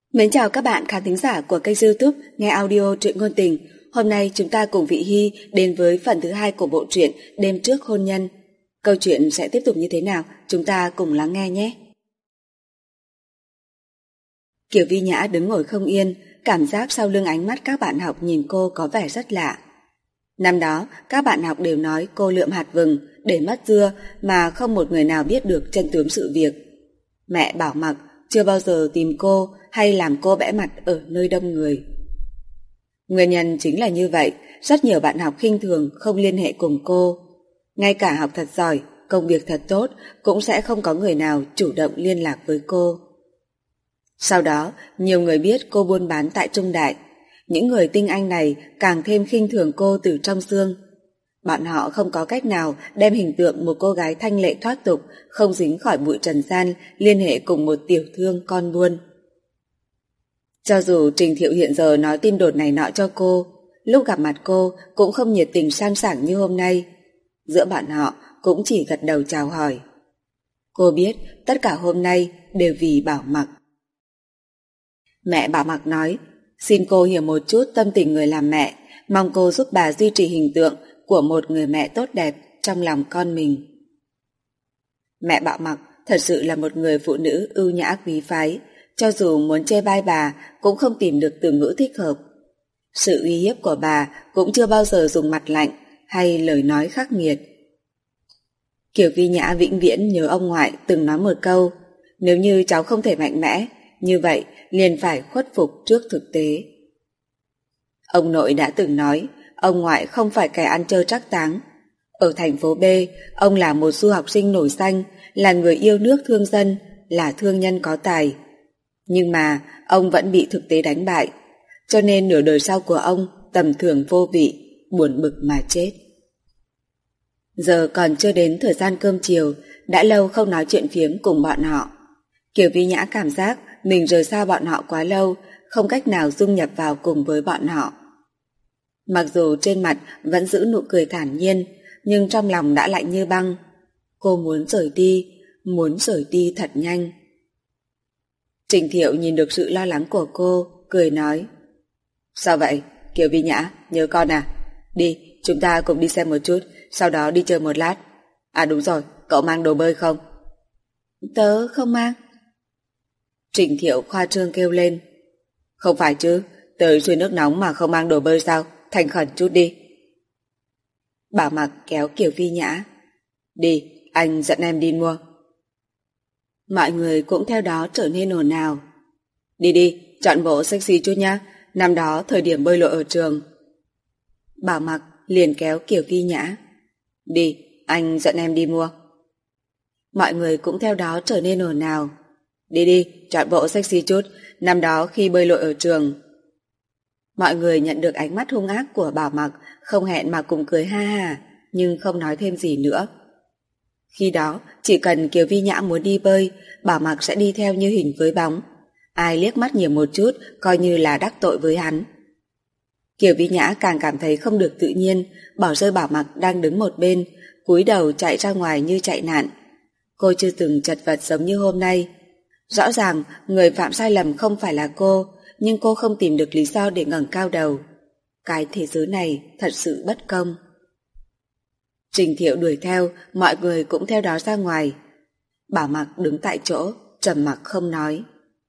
Mến chào các bạn khán thính giả của kênh YouTube nghe audio truyện ngôn tình. Hôm nay chúng ta cùng Vị Hy đến với phần thứ 2 của bộ truyện Đêm trước hôn nhân. Câu chuyện sẽ tiếp tục như thế nào? Chúng ta cùng lắng nghe nhé. Kiều Vi Nhã đứng ngồi không yên, cảm giác sau lưng ánh mắt các bạn học nhìn cô có vẻ rất lạ. Năm đó, các bạn học đều nói cô lượm hạt vừng để mất dưa mà không một người nào biết được chân tướng sự việc. Mẹ Bảo Mặc chưa bao giờ tìm cô hay làm cô bẽ mặt ở nơi đông người. Nguyên nhân chính là như vậy, rất nhiều bạn học khinh thường không liên hệ cùng cô. Ngay cả học thật giỏi, công việc thật tốt cũng sẽ không có người nào chủ động liên lạc với cô. Sau đó, nhiều người biết cô buôn bán tại Trung Đại. Những người tinh anh này càng thêm khinh thường cô từ trong xương. Bọn họ không có cách nào đem hình tượng một cô gái thanh lệ thoát tục, không dính khỏi bụi trần gian liên hệ cùng một tiểu thương con buôn. Cho dù Trình Thiệu hiện giờ nói tin đồn này nọ cho cô, lúc gặp mặt cô cũng không nhiệt tình sang sảng như hôm nay. Giữa bọn họ cũng chỉ gật đầu chào hỏi. Cô biết tất cả hôm nay đều vì Bảo Mặc. Mẹ Bảo Mặc nói, xin cô hiểu một chút tâm tình người làm mẹ, mong cô giúp bà duy trì hình tượng của một người mẹ tốt đẹp trong lòng con mình. Mẹ Bảo Mặc thật sự là một người phụ nữ ưu nhã quý phái, cho dù muốn chê bai bà cũng không tìm được từ ngữ thích hợp. Sự uy hiếp của bà cũng chưa bao giờ dùng mặt lạnh hay lời nói khắc nghiệt. Kiều Vi Nhã vĩnh viễn nhớ ông ngoại từng nói một câu, nếu như cháu không thể mạnh mẽ, như vậy liền phải khuất phục trước thực tế. Ông nội đã từng nói, ông ngoại không phải kẻ ăn chơi trác táng. Ở thành phố B, ông là một du học sinh nổi danh, là người yêu nước thương dân, là thương nhân có tài. Nhưng mà ông vẫn bị thực tế đánh bại, cho nên nửa đời sau của ông tầm thường vô vị, buồn bực mà chết. Giờ còn chưa đến thời gian cơm chiều, đã lâu không nói chuyện phiếm cùng bọn họ. Kiều Vi Nhã cảm giác mình rời xa bọn họ quá lâu, không cách nào dung nhập vào cùng với bọn họ. Mặc dù trên mặt vẫn giữ nụ cười thản nhiên, nhưng trong lòng đã lạnh như băng. Cô muốn rời đi thật nhanh. Trình Thiệu nhìn được sự lo lắng của cô, cười nói, sao vậy, Kiều Vi Nhã, nhớ con à? Đi, chúng ta cùng đi xem một chút, sau đó đi chơi một lát. À đúng rồi, cậu mang đồ bơi không? Tớ không mang. Trình Thiệu khoa trương kêu lên, không phải chứ, tới suối nước nóng mà không mang đồ bơi sao, thành khẩn chút đi. Bảo Mặc kéo Kiều Vi Nhã, đi, anh dẫn em đi mua. Mọi người cũng theo đó trở nên ồn ào. Đi, chọn bộ sexy chút nhá, năm đó thời điểm bơi lội ở trường. Bảo Mặc liền kéo Kiều Vi Nhã, đi, anh dẫn em đi mua. Mọi người cũng theo đó trở nên ồn ào. Đi, chọn bộ sexy chút, năm đó khi bơi lội ở trường. Mọi người nhận được ánh mắt hung ác của Bảo Mặc, không hẹn mà cùng cười ha ha, nhưng không nói thêm gì nữa. Khi đó, chỉ cần Kiều Vi Nhã muốn đi bơi, Bảo Mặc sẽ đi theo như hình với bóng. Ai liếc mắt nhiều một chút, coi như là đắc tội với hắn. Kiều Vi Nhã càng cảm thấy không được tự nhiên, bỏ rơi Bảo Mặc đang đứng một bên, cúi đầu chạy ra ngoài như chạy nạn. Cô chưa từng chật vật giống như hôm nay. Rõ ràng người phạm sai lầm không phải là cô, nhưng cô không tìm được lý do để ngẩng cao đầu. Cái thế giới này thật sự bất công. Trình Thiệu đuổi theo, mọi người cũng theo đó ra ngoài. Bảo Mặc đứng tại chỗ, trầm mặc không nói.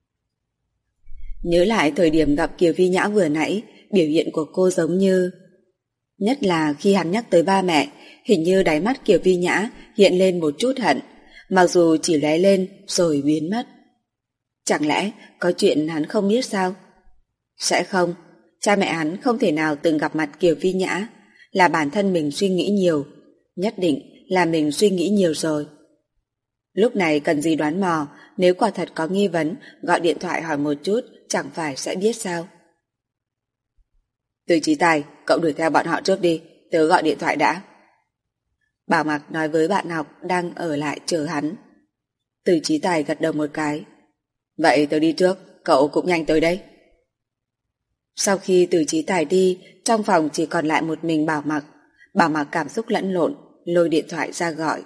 Nhớ lại thời điểm gặp Kiều Vi Nhã vừa nãy, biểu hiện của cô giống như... Nhất là khi hắn nhắc tới ba mẹ, hình như đáy mắt Kiều Vi Nhã hiện lên một chút hận, mặc dù chỉ lóe lên rồi biến mất. Chẳng lẽ có chuyện hắn không biết sao? Sẽ không, cha mẹ hắn không thể nào từng gặp mặt Kiều Vi Nhã, là bản thân mình suy nghĩ nhiều, nhất định là mình suy nghĩ nhiều rồi. Lúc này cần gì đoán mò, nếu quả thật có nghi vấn, gọi điện thoại hỏi một chút, chẳng phải sẽ biết sao? Từ Chí Tài, cậu đuổi theo bọn họ trước đi, tớ gọi điện thoại đã. Bảo Mặc nói với bạn học đang ở lại chờ hắn. Từ Chí Tài gật đầu một cái. Vậy tớ đi trước, cậu cũng nhanh tới đây. Sau khi Từ Chí Tài đi, trong phòng chỉ còn lại một mình Bảo Mặc. Bảo Mặc cảm xúc lẫn lộn, lôi điện thoại ra gọi.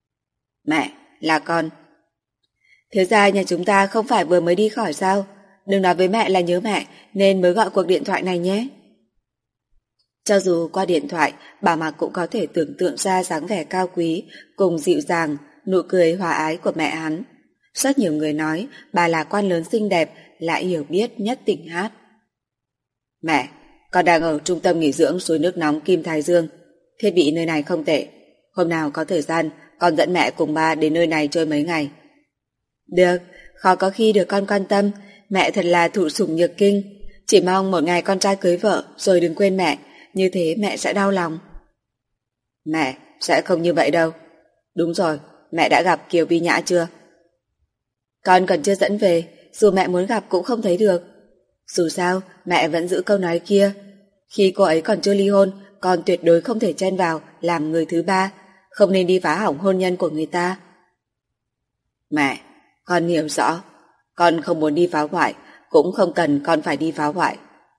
Mẹ, là con. Thiếu gia nhà chúng ta không phải vừa mới đi khỏi sao? đừng nói với mẹ là nhớ mẹ nên mới gọi cuộc điện thoại này nhé. Cho dù qua điện thoại, bà Mặc cũng có thể tưởng tượng ra dáng vẻ cao quý cùng dịu dàng, nụ cười hòa ái của mẹ hắn. Rất nhiều người nói bà là quan lớn xinh đẹp, lại hiểu biết nhất tỉnh hát. Mẹ, con đang ở trung tâm nghỉ dưỡng suối nước nóng Kim Thái Dương. Thiết bị nơi này không tệ. Hôm nào có thời gian, con dẫn mẹ cùng ba đến nơi này chơi mấy ngày. Được, khó có khi được con quan tâm. Mẹ thật là thụ sủng nhược kinh. Chỉ mong một ngày con trai cưới vợ rồi đừng quên mẹ. Như thế mẹ sẽ đau lòng. Mẹ, sẽ không như vậy đâu. Đúng rồi, mẹ đã gặp Kiều Vi Nhã chưa? Con còn chưa dẫn về, dù mẹ muốn gặp cũng không thấy được. Dù sao, mẹ vẫn giữ câu nói kia. Khi cô ấy còn chưa ly hôn, con tuyệt đối không thể chen vào làm người thứ ba, không nên đi phá hỏng hôn nhân của người ta. Mẹ, con hiểu rõ. Con không muốn đi phá hoại, cũng không cần con phải đi phá hoại.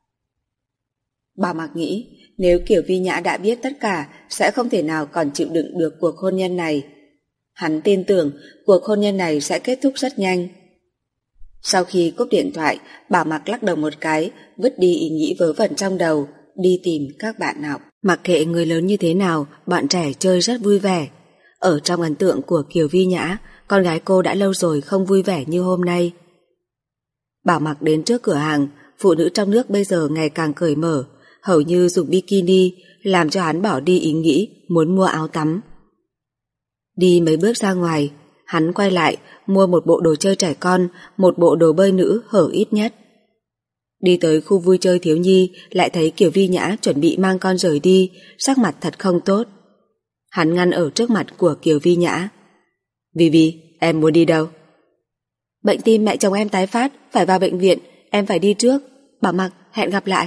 Bà Mặc nghĩ, nếu Kiều Vi Nhã đã biết tất cả, sẽ không thể nào còn chịu đựng được cuộc hôn nhân này. Hắn tin tưởng cuộc hôn nhân này sẽ kết thúc rất nhanh. Sau khi cúp điện thoại, bà Mặc lắc đầu một cái, vứt đi ý nghĩ vớ vẩn trong đầu, đi tìm các bạn học. Mặc kệ người lớn như thế nào, bọn trẻ chơi rất vui vẻ. Ở trong ấn tượng của Kiều Vi Nhã, con gái cô đã lâu rồi không vui vẻ như hôm nay. Bảo Mặc đến trước cửa hàng, phụ nữ trong nước bây giờ ngày càng cởi mở, hầu như dùng bikini, làm cho hắn bỏ đi ý nghĩ muốn mua áo tắm. Đi mấy bước ra ngoài, hắn quay lại mua một bộ đồ chơi trẻ con, một bộ đồ bơi nữ hở ít nhất. Đi tới khu vui chơi thiếu nhi, lại thấy Kiều Vi Nhã chuẩn bị mang con rời đi, sắc mặt thật không tốt. Hắn ngăn ở trước mặt của Kiều Vi Nhã. Vi Vi, em muốn đi đâu? Bệnh tim mẹ chồng em tái phát, phải vào bệnh viện, em phải đi trước. Bảo Mặc, hẹn gặp lại.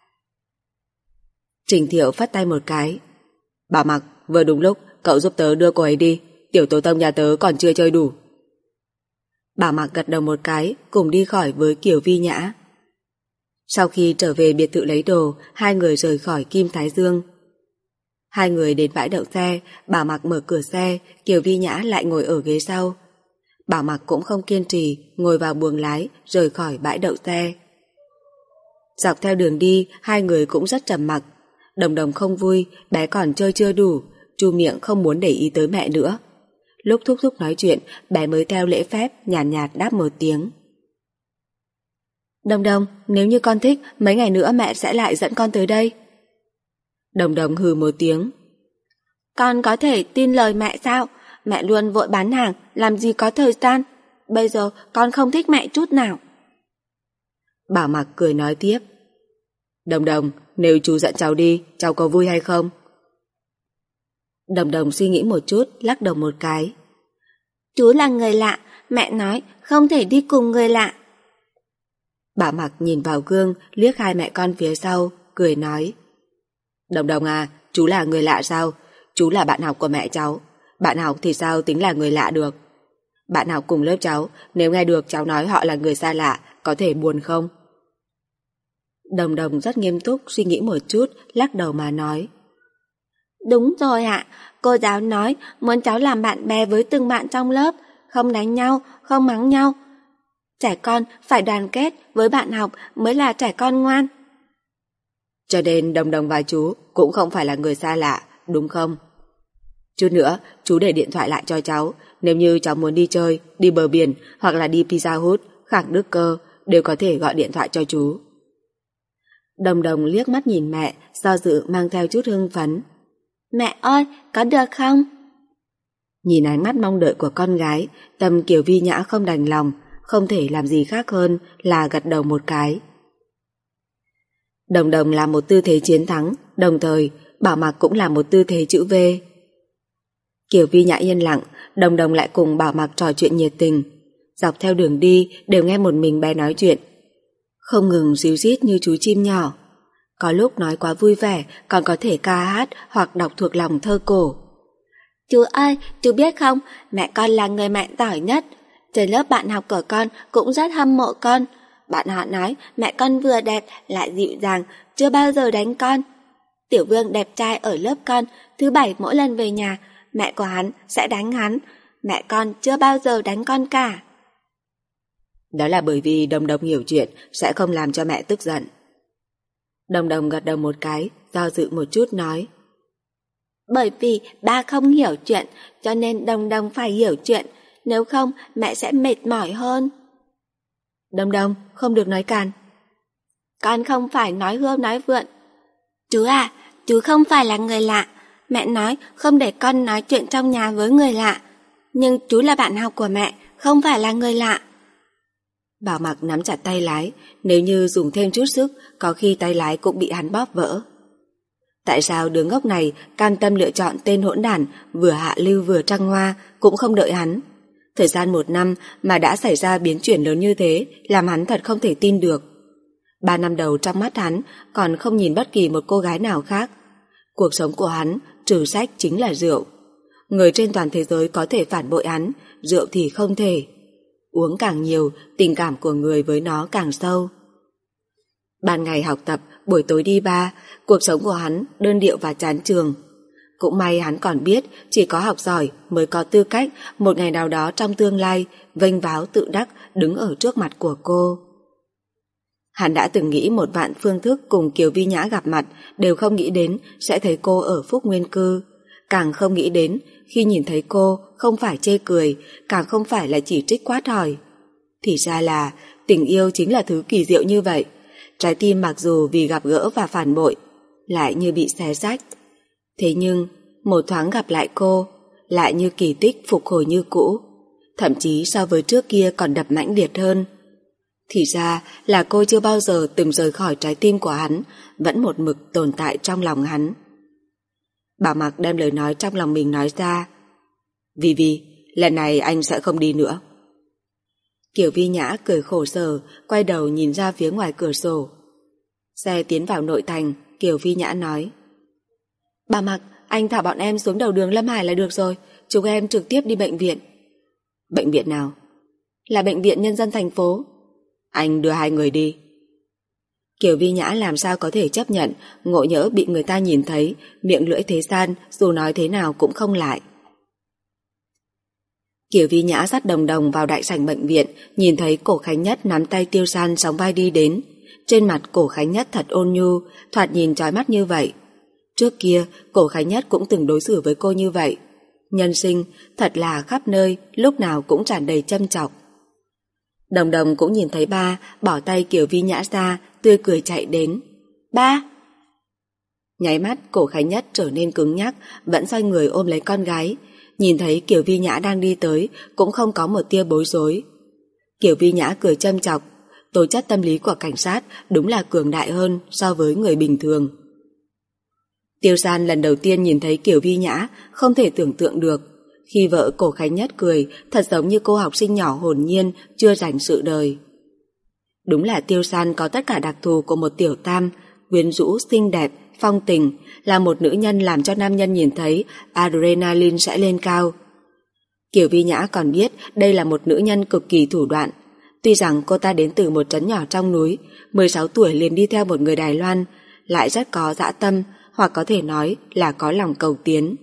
Trình Thiệu phất tay một cái. Bảo Mặc, vừa đúng lúc, cậu giúp tớ đưa cô ấy đi, tiểu tổ tông nhà tớ còn chưa chơi đủ. Bảo Mặc gật đầu một cái, cùng đi khỏi với Kiều Vi Nhã. Sau khi trở về biệt thự lấy đồ, hai người rời khỏi Kim Thái Dương. Hai người đến bãi đậu xe, Bảo Mặc mở cửa xe, Kiều Vi Nhã lại ngồi ở ghế sau. Bảo Mặc cũng không kiên trì, ngồi vào buồng lái, rời khỏi bãi đậu xe. Dọc theo đường đi, hai người cũng rất trầm mặc. Đồng Đồng không vui, bé còn chơi chưa đủ, chu miệng không muốn để ý tới mẹ nữa. Lúc thúc thúc nói chuyện, bé mới theo lễ phép nhàn nhạt đáp một tiếng. Đồng Đồng, nếu như con thích, mấy ngày nữa mẹ sẽ lại dẫn con tới đây. Đồng Đồng hừ một tiếng. Con có thể tin lời mẹ sao? Mẹ luôn vội bán hàng, làm gì có thời gian. Bây giờ con không thích mẹ chút nào. Bảo Mặc cười nói tiếp. Đồng Đồng, nếu chú dẫn cháu đi, cháu có vui hay không? Đồng Đồng suy nghĩ một chút, lắc đầu một cái. Chú là người lạ, mẹ nói không thể đi cùng người lạ. Bảo Mặc nhìn vào gương, liếc hai mẹ con phía sau, cười nói. Đồng Đồng à, chú là người lạ sao? Chú là bạn học của mẹ cháu. Bạn học thì sao tính là người lạ được? Bạn học cùng lớp cháu, nếu nghe được cháu nói họ là người xa lạ, có thể buồn không? Đồng Đồng rất nghiêm túc suy nghĩ một chút, lắc đầu mà nói. Đúng rồi ạ, cô giáo nói muốn cháu làm bạn bè với từng bạn trong lớp, không đánh nhau, không mắng nhau. Trẻ con phải đoàn kết, với bạn học mới là trẻ con ngoan. Cho nên Đồng Đồng và chú cũng không phải là người xa lạ, đúng không? Chút nữa, chú để điện thoại lại cho cháu, nếu như cháu muốn đi chơi, đi bờ biển hoặc là đi Pizza Hut, Khảng Đức Cơ, đều có thể gọi điện thoại cho chú. Đồng Đồng liếc mắt nhìn mẹ, do dự mang theo chút hưng phấn. Mẹ ơi, có được không? Nhìn ánh mắt mong đợi của con gái, tâm Kiều Vi Nhã không đành lòng, không thể làm gì khác hơn là gật đầu một cái. Đồng Đồng là một tư thế chiến thắng, đồng thời Bảo Mặc cũng là một tư thế chữ V. Kiều Vi Nhã yên lặng, Đồng Đồng lại cùng Bảo Mặc trò chuyện nhiệt tình. Dọc theo đường đi đều nghe một mình bé nói chuyện, không ngừng ríu rít như chú chim nhỏ. Có lúc nói quá vui vẻ, còn có thể ca hát hoặc đọc thuộc lòng thơ cổ. Chú ơi, chú biết không, mẹ con là người mẹ giỏi nhất. Trên lớp bạn học của con cũng rất hâm mộ con. Bạn họ nói mẹ con vừa đẹp lại dịu dàng, chưa bao giờ đánh con. Tiểu Vương đẹp trai ở lớp con, thứ bảy mỗi lần về nhà, mẹ của hắn sẽ đánh hắn. Mẹ con chưa bao giờ đánh con cả. Đó là bởi vì Đồng Đồng hiểu chuyện sẽ không làm cho mẹ tức giận. Đồng Đồng gật đầu một cái, do dự một chút nói. Bởi vì ba không hiểu chuyện, cho nên Đồng Đồng phải hiểu chuyện, nếu không mẹ sẽ mệt mỏi hơn. Đồng Đồng, không được nói càn. Con không phải nói hươu nói vượn. Chú à, chú không phải là người lạ. Mẹ nói không để con nói chuyện trong nhà với người lạ. Nhưng chú là bạn học của mẹ, không phải là người lạ. Bảo Mặc nắm chặt tay lái, nếu như dùng thêm chút sức, có khi tay lái cũng bị hắn bóp vỡ. Tại sao đứa ngốc này cam tâm lựa chọn tên hỗn đản vừa hạ lưu vừa trăng hoa, cũng không đợi hắn? Thời gian 1 năm mà đã xảy ra biến chuyển lớn như thế, làm hắn thật không thể tin được. 3 năm đầu trong mắt hắn còn không nhìn bất kỳ một cô gái nào khác. Cuộc sống của hắn trừ sách chính là rượu. Người trên toàn thế giới có thể phản bội hắn, rượu thì không thể. Uống càng nhiều, tình cảm của người với nó càng sâu. Ban ngày học tập, buổi tối đi bar, cuộc sống của hắn đơn điệu và chán chường. Cũng may hắn còn biết chỉ có học giỏi mới có tư cách một ngày nào đó trong tương lai vênh váo tự đắc đứng ở trước mặt của cô. Hắn đã từng nghĩ 1 vạn phương thức cùng Kiều Vi Nhã gặp mặt, đều không nghĩ đến sẽ thấy cô ở Phúc Nguyên Cư. Càng không nghĩ đến khi nhìn thấy cô không phải chê cười, càng không phải là chỉ trích quát hỏi. Thì ra là tình yêu chính là thứ kỳ diệu như vậy. Trái tim mặc dù vì gặp gỡ và phản bội lại như bị xé rách, thế nhưng một thoáng gặp lại cô lại như kỳ tích phục hồi như cũ, thậm chí so với trước kia còn đập mãnh liệt hơn. Thì ra là cô chưa bao giờ từng rời khỏi trái tim của hắn, vẫn một mực tồn tại trong lòng hắn. Bảo Mặc đem lời nói trong lòng mình nói ra. Vi, lần này anh sẽ không đi nữa. Kiều Vi Nhã cười khổ sở, quay đầu nhìn ra phía ngoài cửa sổ. Xe tiến vào nội thành, Kiều Vi Nhã nói. Bảo Mặc, anh thả bọn em xuống đầu đường Lâm Hải là được rồi, chúng em trực tiếp đi bệnh viện. Bệnh viện nào? Là bệnh viện nhân dân thành phố. Anh đưa 2 người đi. Kiều Vi Nhã làm sao có thể chấp nhận, ngộ nhỡ bị người ta nhìn thấy, miệng lưỡi thế gian dù nói thế nào cũng không lại. Kiều Vi Nhã dắt Đồng Đồng vào đại sảnh bệnh viện, nhìn thấy Cổ Khánh Nhất nắm tay Tiêu San sóng vai đi đến. Trên mặt Cổ Khánh Nhất thật ôn nhu, thoạt nhìn chói mắt như vậy. Trước kia, Cổ Khánh Nhất cũng từng đối xử với cô như vậy. Nhân sinh thật là khắp nơi, lúc nào cũng tràn đầy châm chọc. Đồng Đồng cũng nhìn thấy ba, bỏ tay Kiều Vi Nhã ra, tươi cười chạy đến. Ba! Nháy mắt Cổ Khánh Nhất trở nên cứng nhắc, vẫn xoay người ôm lấy con gái. Nhìn thấy Kiều Vi Nhã đang đi tới, cũng không có một tia bối rối. Kiều Vi Nhã cười châm chọc, tố chất tâm lý của cảnh sát đúng là cường đại hơn so với người bình thường. Tiêu San lần đầu tiên nhìn thấy Kiều Vi Nhã, không thể tưởng tượng được. Khi vợ Cổ Khánh Nhất cười, thật giống như cô học sinh nhỏ hồn nhiên, chưa rảnh sự đời. Đúng là Tiêu San có tất cả đặc thù của một tiểu tam, quyến rũ, xinh đẹp, phong tình, là một nữ nhân làm cho nam nhân nhìn thấy adrenaline sẽ lên cao. Kiều Vi Nhã còn biết đây là một nữ nhân cực kỳ thủ đoạn. Tuy rằng cô ta đến từ một trấn nhỏ trong núi, 16 tuổi liền đi theo một người Đài Loan, lại rất có dã tâm, hoặc có thể nói là có lòng cầu tiến.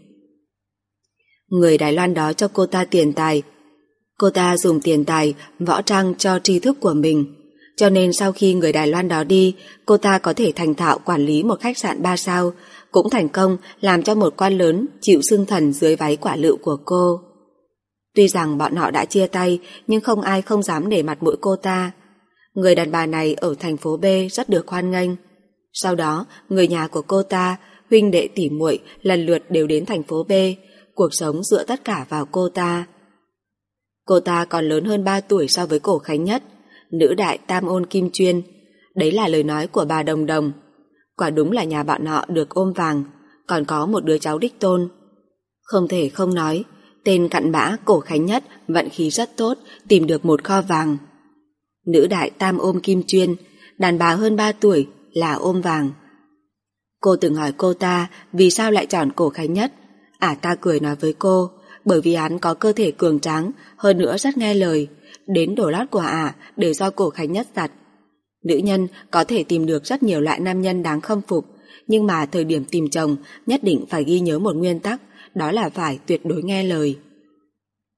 Người Đài Loan đó cho cô ta tiền tài. Cô ta dùng tiền tài, võ trang cho tri thức của mình. Cho nên sau khi người Đài Loan đó đi, cô ta có thể thành thạo quản lý một khách sạn 3 sao, cũng thành công làm cho một quan lớn chịu xưng thần dưới váy quả lựu của cô. Tuy rằng bọn họ đã chia tay, nhưng không ai không dám để mặt mũi cô ta. Người đàn bà này ở thành phố B rất được hoan nghênh. Sau đó, người nhà của cô ta, huynh đệ tỉ muội lần lượt đều đến thành phố B, cuộc sống dựa tất cả vào cô ta. Cô ta còn lớn hơn 3 tuổi so với Cổ Khánh Nhất, nữ đại tam ôn kim chuyên. Đấy là lời nói của bà Đồng Đồng. Quả đúng là nhà bọn họ được ôm vàng, còn có một đứa cháu đích tôn. Không thể không nói, tên cặn bã Cổ Khánh Nhất vận khí rất tốt, tìm được một kho vàng. Nữ đại tam ôm kim chuyên, đàn bà hơn 3 tuổi là ôm vàng. Cô từng hỏi cô ta vì sao lại chọn Cổ Khánh Nhất. Ta cười nói với cô, bởi vì hắn có cơ thể cường tráng, hơn nữa rất nghe lời. Đến đồ lót của đều do Cổ Khánh Nhất giặt. Nữ nhân có thể tìm được rất nhiều loại nam nhân đáng khâm phục, nhưng mà thời điểm tìm chồng nhất định phải ghi nhớ một nguyên tắc, đó là phải tuyệt đối nghe lời.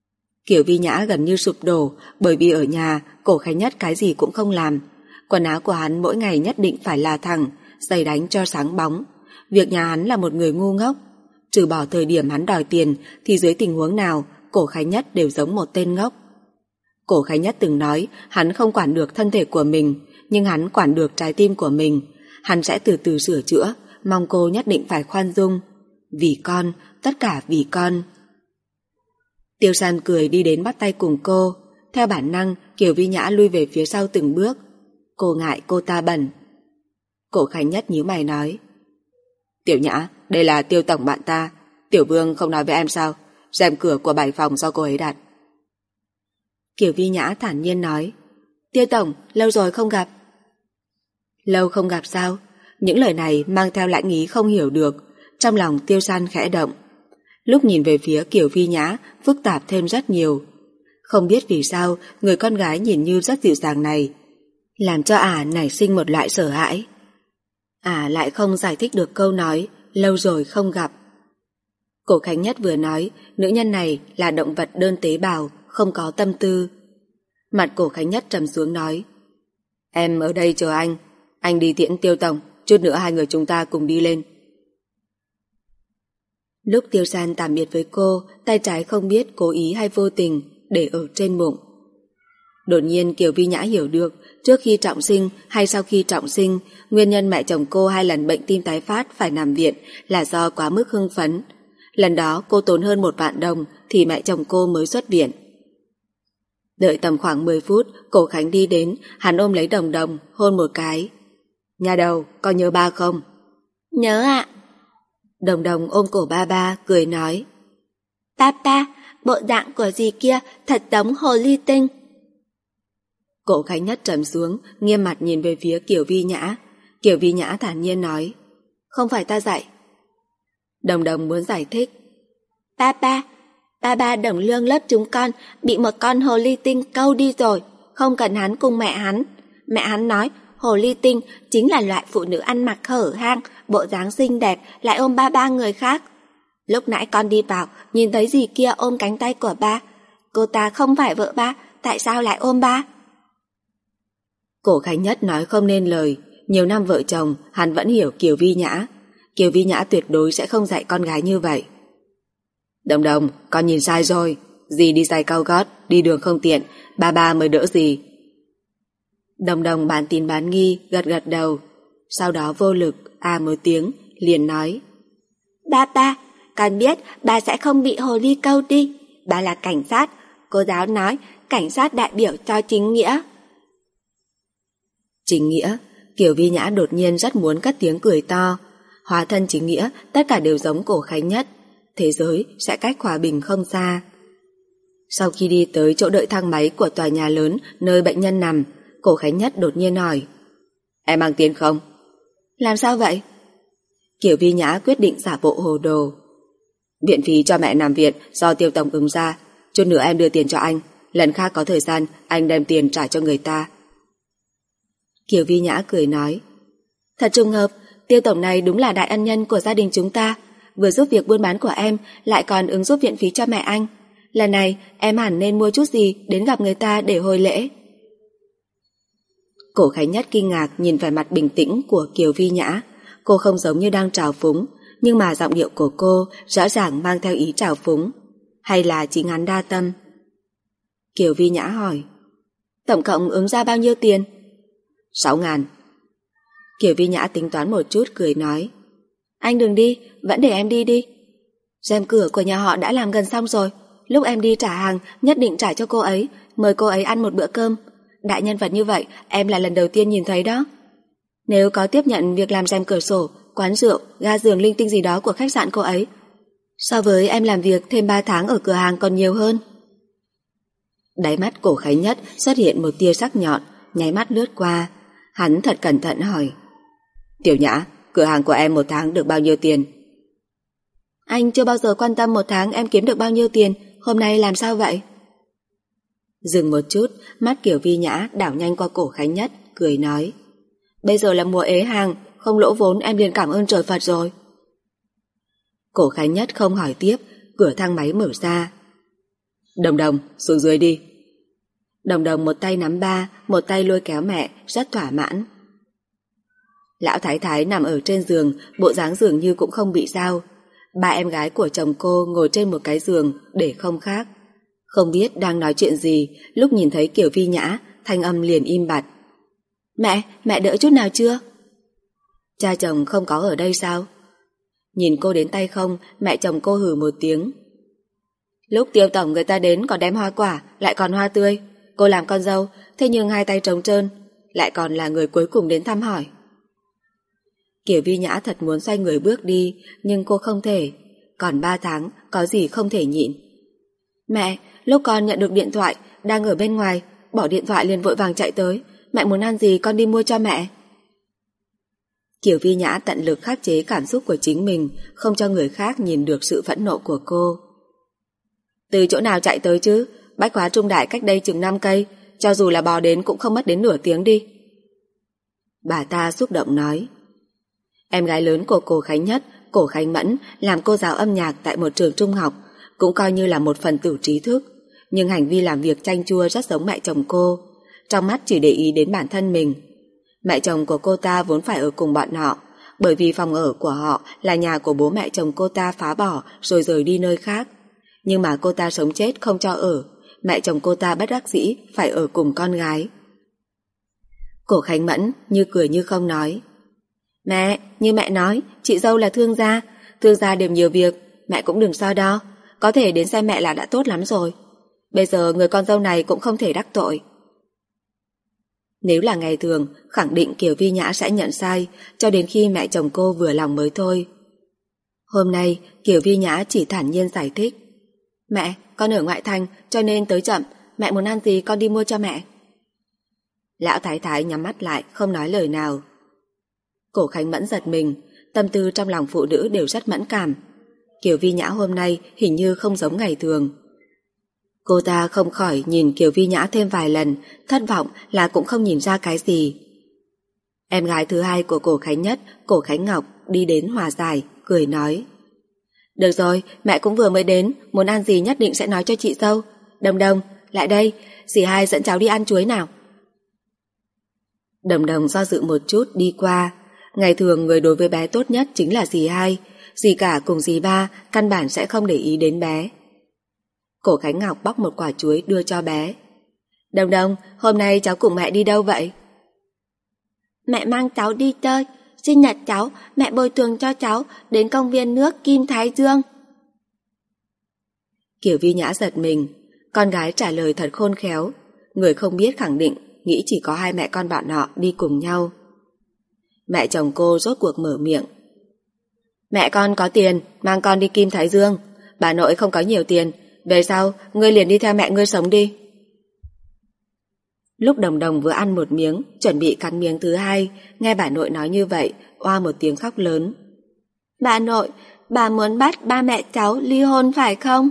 Kiều Vi Nhã gần như sụp đổ, bởi vì ở nhà Cổ Khánh Nhất cái gì cũng không làm. Quần áo của hắn mỗi ngày nhất định phải là thẳng, giày đánh cho sáng bóng. Việc nhà hắn là một người ngu ngốc. Trừ bỏ thời điểm hắn đòi tiền thì dưới tình huống nào Cổ Khánh Nhất đều giống một tên ngốc. Cổ Khánh Nhất từng nói hắn không quản được thân thể của mình, nhưng hắn quản được trái tim của mình. Hắn sẽ từ từ sửa chữa, mong cô nhất định phải khoan dung. Vì con, tất cả vì con. Tiêu San cười đi đến bắt tay cùng cô. Theo bản năng, Kiều Vi Nhã lui về phía sau từng bước. Cô ngại cô ta bẩn. Cổ Khánh Nhất nhíu mày nói: Tiểu Nhã, đây là Tiêu tổng bạn ta. Tiểu Vương không nói với em sao? Rèm cửa của 7 phòng do cô ấy đặt. Kiều Vi Nhã thản nhiên nói: Tiêu tổng, lâu rồi không gặp. Lâu không gặp sao? Những lời này mang theo lãnh ý không hiểu được. Trong lòng Tiêu San khẽ động. Lúc nhìn về phía Kiều Vi Nhã, phức tạp thêm rất nhiều. Không biết vì sao người con gái nhìn như rất dịu dàng này làm cho nảy sinh một loại sợ hãi. Lại không giải thích được câu nói lâu rồi không gặp. Cổ Khánh Nhất vừa nói nữ nhân này là động vật đơn tế bào, không có tâm tư. Mặt Cổ Khánh Nhất trầm xuống nói: Em ở đây chờ anh đi tiễn Tiêu tổng, chút nữa hai người chúng ta cùng đi lên. Lúc Tiêu San tạm biệt với cô, tay trái không biết cố ý hay vô tình để ở trên bụng. Đột nhiên Kiều Vi Nhã hiểu được trước khi trọng sinh hay sau khi trọng sinh, nguyên nhân mẹ chồng cô 2 lần bệnh tim tái phát phải nằm viện là do quá mức hưng phấn. Lần đó cô tốn hơn 1 vạn đồng thì mẹ chồng cô mới xuất viện. Đợi tầm khoảng 10 phút, Cổ Khánh đi đến, hắn ôm lấy Đồng Đồng, hôn một cái. Nhà đầu, con nhớ ba không? Nhớ ạ. Đồng Đồng ôm cổ ba, cười nói: Papa, bộ dạng của dì kia thật giống hồ ly tinh. Cổ Khánh Nhất trầm xuống, nghiêm mặt nhìn về phía Kiều Vi Nhã. Kiều Vi Nhã thản nhiên nói: Không phải ta dạy. Đồng Đồng muốn giải thích: Papa, Đồng Lương lớp chúng con bị một con hồ ly tinh câu đi rồi, không cần hắn cùng mẹ hắn. Mẹ hắn nói hồ ly tinh chính là loại phụ nữ ăn mặc hở hang, bộ dáng xinh đẹp, lại ôm ba người khác. Lúc nãy con đi vào, nhìn thấy dì kia ôm cánh tay của ba. Cô ta không phải vợ ba, tại sao lại ôm ba? Cổ Khánh Nhất nói không nên lời. Nhiều năm vợ chồng, hắn vẫn hiểu Kiều Vi Nhã. Kiều Vi Nhã tuyệt đối sẽ không dạy con gái như vậy. Đồng Đồng, con nhìn sai rồi. Dì đi giày cao gót, đi đường không tiện, ba mới đỡ dì. Đồng Đồng bán tín bán nghi, gật đầu. Sau đó vô lực, một tiếng, liền nói: Ba, con biết ba sẽ không bị hồ ly câu đi. Ba là cảnh sát. Cô giáo nói cảnh sát đại biểu cho chính nghĩa. Chính nghĩa? Kiều Vi Nhã đột nhiên rất muốn cất tiếng cười to. Hóa thân chính nghĩa, tất cả đều giống Cổ Khánh Nhất. Thế giới sẽ cách hòa bình không xa. Sau khi đi tới chỗ đợi thang máy của tòa nhà lớn nơi bệnh nhân nằm, Cổ Khánh Nhất đột nhiên hỏi: Em mang tiền không? Làm sao vậy? Kiều Vi Nhã quyết định giả bộ hồ đồ. Viện phí cho mẹ nằm viện do Tiêu tổng ứng ra. Chút nữa em đưa tiền cho anh. Lần khác có thời gian anh đem tiền trả cho người ta. Kiều Vi Nhã cười nói: Thật trùng hợp, Tiêu tổng này đúng là đại ân nhân của gia đình chúng ta. Vừa giúp việc buôn bán của em, lại còn ứng giúp viện phí cho mẹ anh. Lần này em hẳn nên mua chút gì đến gặp người ta để hồi lễ. Cổ Khánh Nhất kinh ngạc nhìn vẻ mặt bình tĩnh của Kiều Vi Nhã. Cô không giống như đang trào phúng, nhưng mà giọng điệu của cô rõ ràng mang theo ý trào phúng. Hay là chính hắn đa tâm? Kiều Vi Nhã hỏi: Tổng cộng ứng ra bao nhiêu tiền? 6.000. Kiều Vi Nhã tính toán một chút cười nói: Anh đừng đi, vẫn để em đi đi. Rèm cửa của nhà họ đã làm gần xong rồi. Lúc em đi trả hàng nhất định trả cho cô ấy, mời cô ấy ăn một bữa cơm. Đại nhân vật như vậy em là lần đầu tiên nhìn thấy đó. Nếu có tiếp nhận việc làm rèm cửa sổ, quán rượu, ga giường linh tinh gì đó của khách sạn cô ấy, so với em làm việc thêm 3 tháng ở cửa hàng còn nhiều hơn. Đáy mắt Cổ Khánh Nhất xuất hiện một tia sắc nhọn, nháy mắt lướt qua. Hắn thật cẩn thận hỏi: Tiểu Nhã, cửa hàng của em 1 tháng được bao nhiêu tiền? Anh chưa bao giờ quan tâm 1 tháng em kiếm được bao nhiêu tiền, hôm nay làm sao vậy? Dừng một chút, mắt Kiều Vi Nhã đảo nhanh qua Cổ Khánh Nhất, cười nói: Bây giờ là mùa ế hàng, không lỗ vốn em liền cảm ơn trời Phật rồi. Cổ Khánh Nhất không hỏi tiếp, cửa thang máy mở ra. Đồng Đồng, xuống dưới đi. Đồng Đồng một tay nắm ba, một tay lôi kéo mẹ, rất thỏa mãn. Lão Thái Thái nằm ở trên giường, bộ dáng dường như cũng không bị sao. Ba em gái của chồng cô ngồi trên một cái giường để không khác. Không biết đang nói chuyện gì, lúc nhìn thấy Kiều Vi Nhã, thanh âm liền im bặt. Mẹ đỡ chút nào chưa? Cha chồng không có ở đây sao? Nhìn cô đến tay không, mẹ chồng cô hừ một tiếng. Lúc Tiêu tổng người ta đến còn đem hoa quả, lại còn hoa tươi. Cô làm con dâu, thế nhưng hai tay trống trơn, lại còn là người cuối cùng đến thăm hỏi. Kiều Vi Nhã thật muốn xoay người bước đi, nhưng cô không thể. Còn 3 tháng, có gì không thể nhịn. Mẹ, lúc con nhận được điện thoại, đang ở bên ngoài, bỏ điện thoại liền vội vàng chạy tới. Mẹ muốn ăn gì con đi mua cho mẹ. Kiều Vi Nhã tận lực khắc chế cảm xúc của chính mình, không cho người khác nhìn được sự phẫn nộ của cô. Từ chỗ nào chạy tới chứ? Bách Hóa Trung Đại cách đây chừng 5 cây, cho dù là bò đến cũng không mất đến nửa tiếng đi. Bà ta xúc động nói. Em gái lớn của Cổ Khánh Nhất, Cổ Khánh Mẫn, làm cô giáo âm nhạc tại một trường trung học, cũng coi như là một phần tử trí thức, nhưng hành vi làm việc chanh chua rất giống mẹ chồng cô, trong mắt chỉ để ý đến bản thân mình. Mẹ chồng của cô ta vốn phải ở cùng bọn họ, bởi vì phòng ở của họ là nhà của bố mẹ chồng cô ta phá bỏ rồi rời đi nơi khác. Nhưng mà cô ta sống chết không cho ở, mẹ chồng cô ta bất đắc dĩ phải ở cùng con gái. Cổ Khánh Mẫn như cười như không nói. Mẹ, như mẹ nói, chị dâu là thương gia đều nhiều việc, mẹ cũng đừng so đo, có thể đến xem mẹ là đã tốt lắm rồi. Bây giờ người con dâu này cũng không thể đắc tội. Nếu là ngày thường, khẳng định Kiều Vi Nhã sẽ nhận sai, cho đến khi mẹ chồng cô vừa lòng mới thôi. Hôm nay, Kiều Vi Nhã chỉ thản nhiên giải thích. Mẹ, con ở ngoại thành, cho nên tới chậm, mẹ muốn ăn gì con đi mua cho mẹ. Lão Thái Thái nhắm mắt lại, không nói lời nào. Cổ Khánh Mẫn giật mình, tâm tư trong lòng phụ nữ đều rất mẫn cảm. Kiều Vi Nhã hôm nay hình như không giống ngày thường. Cô ta không khỏi nhìn Kiều Vi Nhã thêm vài lần, thất vọng là cũng không nhìn ra cái gì. Em gái thứ hai của Cổ Khánh Nhất, Cổ Khánh Ngọc, đi đến hòa giải, cười nói. Được rồi, mẹ cũng vừa mới đến, muốn ăn gì nhất định sẽ nói cho chị dâu. Đồng Đồng, lại đây, dì hai dẫn cháu đi ăn chuối nào. Đồng Đồng do dự một chút đi qua. Ngày thường người đối với bé tốt nhất chính là dì hai, dì cả cùng dì ba căn bản sẽ không để ý đến bé. Cổ Khánh Ngọc bóc một quả chuối đưa cho bé. Đồng Đồng, hôm nay cháu cùng mẹ đi đâu vậy? Mẹ mang cháu đi chơi, sinh nhật cháu, mẹ bồi thường cho cháu đến công viên nước Kim Thái Dương. Kiều Vi Nhã giật mình, con gái trả lời thật khôn khéo, người không biết khẳng định nghĩ chỉ có hai mẹ con bọn họ đi cùng nhau. Mẹ chồng cô rốt cuộc mở miệng. Mẹ con có tiền, mang con đi Kim Thái Dương, bà nội không có nhiều tiền, về sau ngươi liền đi theo mẹ ngươi sống đi. Lúc Đồng Đồng vừa ăn một miếng, chuẩn bị cắn miếng thứ hai, nghe bà nội nói như vậy, oa một tiếng khóc lớn. Bà nội, bà muốn bắt ba mẹ cháu ly hôn phải không?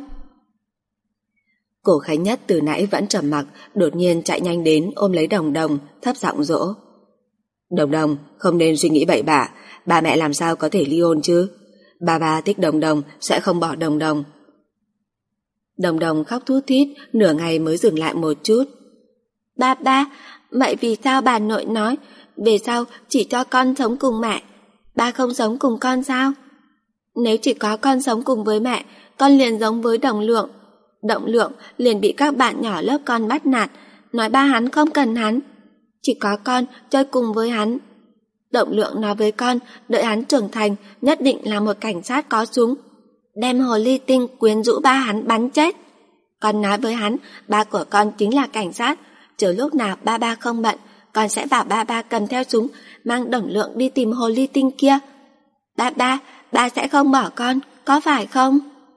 Cổ Khánh Nhất từ nãy vẫn trầm mặc, đột nhiên chạy nhanh đến ôm lấy Đồng Đồng, thấp giọng dỗ. Đồng Đồng, không nên suy nghĩ bậy bạ, ba mẹ làm sao có thể ly hôn chứ? Ba thích Đồng Đồng, sẽ không bỏ Đồng Đồng. Đồng Đồng khóc thút thít, nửa ngày mới dừng lại một chút. Ba, vậy vì sao bà nội nói về sau chỉ cho con sống cùng mẹ, ba không sống cùng con sao? Nếu chỉ có con sống cùng với mẹ, con liền giống với Đồng Lượng. Đồng Lượng liền bị các bạn nhỏ lớp con bắt nạt, nói ba hắn không cần hắn, chỉ có con chơi cùng với hắn. Đồng Lượng nói với con, đợi hắn trưởng thành nhất định là một cảnh sát có súng, đem hồ ly tinh quyến rũ ba hắn bắn chết. Con nói với hắn, ba của con chính là cảnh sát, chờ lúc nào ba không bận, con sẽ bảo ba cầm theo súng, mang Đồng Lượng đi tìm hồ ly tinh kia. Ba sẽ không bỏ con, có phải không?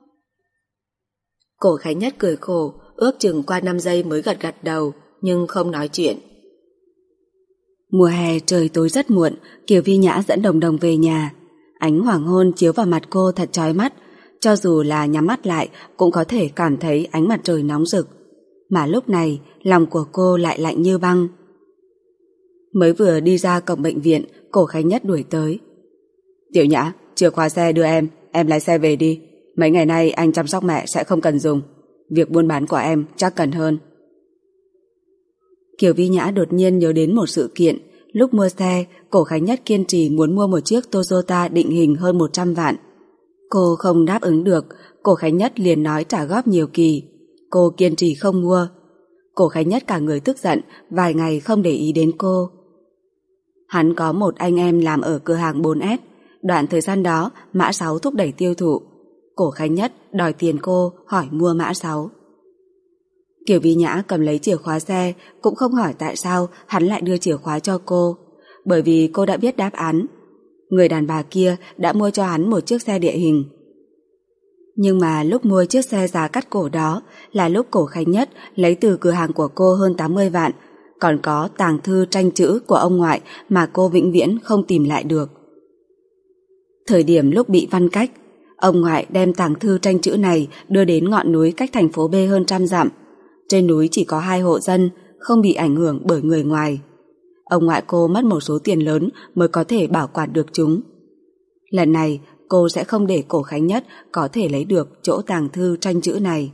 Cổ Khánh Nhất cười khổ, ước chừng qua 5 giây mới gật đầu, nhưng không nói chuyện. Mùa hè trời tối rất muộn, Kiều Vi Nhã dẫn Đồng Đồng về nhà. Ánh hoàng hôn chiếu vào mặt cô thật chói mắt, cho dù là nhắm mắt lại cũng có thể cảm thấy ánh mặt trời nóng rực. Mà lúc này, lòng của cô lại lạnh như băng. Mới vừa đi ra cổng bệnh viện, Cổ Khánh Nhất đuổi tới. Tiểu Nhã, chìa khóa xe đưa em lái xe về đi. Mấy ngày nay anh chăm sóc mẹ sẽ không cần dùng. việc buôn bán của em chắc cần hơn. Kiều Vi Nhã đột nhiên nhớ đến một sự kiện. Lúc mua xe, Cổ Khánh Nhất kiên trì muốn mua một chiếc Toyota định hình hơn 100 vạn. Cô không đáp ứng được, Cổ Khánh Nhất liền nói trả góp nhiều kỳ. Cô kiên trì không mua. Cổ Khánh Nhất cả người tức giận, vài ngày không để ý đến cô. Hắn có một anh em làm ở cửa hàng 4S. Đoạn thời gian đó, Mã 6 thúc đẩy tiêu thụ. Cổ Khánh Nhất đòi tiền cô, hỏi mua Mã 6. Kiều Vi Nhã cầm lấy chìa khóa xe, cũng không hỏi tại sao hắn lại đưa chìa khóa cho cô. Bởi vì cô đã biết đáp án. Người đàn bà kia đã mua cho hắn một chiếc xe địa hình. Nhưng mà lúc mua chiếc xe giá cắt cổ đó là lúc Cổ Khánh Nhất lấy từ cửa hàng của cô hơn 80 vạn, còn có tàng thư tranh chữ của ông ngoại mà cô vĩnh viễn không tìm lại được. Thời điểm lúc bị Văn Cách, ông ngoại đem tàng thư tranh chữ này đưa đến ngọn núi cách thành phố B hơn 100 dặm. Trên núi chỉ có 2 hộ dân, không bị ảnh hưởng bởi người ngoài. Ông ngoại cô mất một số tiền lớn mới có thể bảo quản được chúng. Lần này, cô sẽ không để Cổ Khánh Nhất có thể lấy được chỗ tàng thư tranh chữ này.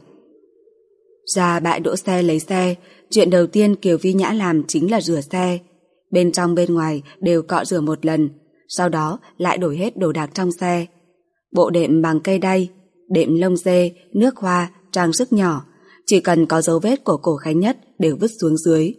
Ra bãi đỗ xe lấy xe, chuyện đầu tiên Kiều Vi Nhã làm chính là rửa xe. Bên trong bên ngoài đều cọ rửa một lần, sau đó lại đổi hết đồ đạc trong xe. Bộ đệm bằng cây đay, đệm lông dê, nước hoa, trang sức nhỏ, chỉ cần có dấu vết của Cổ Khánh Nhất đều vứt xuống dưới.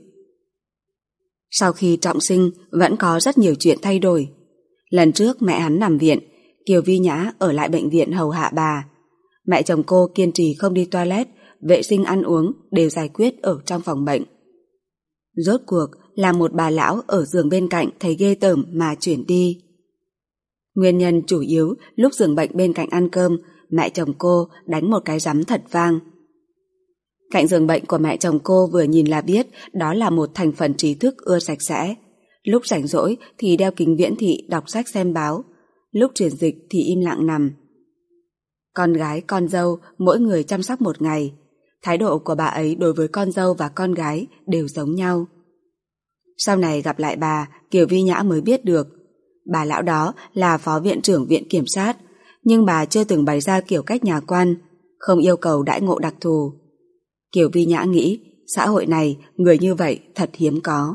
Sau khi trọng sinh vẫn có rất nhiều chuyện thay đổi. Lần trước mẹ hắn nằm viện, Kiều Vi Nhã ở lại bệnh viện hầu hạ bà. Mẹ chồng cô kiên trì không đi toilet, vệ sinh ăn uống đều giải quyết ở trong phòng bệnh. Rốt cuộc là một bà lão ở giường bên cạnh thấy ghê tởm mà chuyển đi. Nguyên nhân chủ yếu lúc giường bệnh bên cạnh ăn cơm, mẹ chồng cô đánh một cái rắm thật vang. Cạnh giường bệnh của mẹ chồng cô vừa nhìn là biết đó là một thành phần trí thức ưa sạch sẽ. Lúc rảnh rỗi thì đeo kính viễn thị đọc sách xem báo, lúc truyền dịch thì im lặng nằm. Con gái, con dâu mỗi người chăm sóc một ngày. Thái độ của bà ấy đối với con dâu và con gái đều giống nhau. Sau này gặp lại bà, Kiều Vi Nhã mới biết được bà lão đó là phó viện trưởng viện kiểm sát, nhưng bà chưa từng bày ra kiểu cách nhà quan, không yêu cầu đãi ngộ đặc thù. Kiều Vi Nhã nghĩ xã hội này người như vậy thật hiếm có.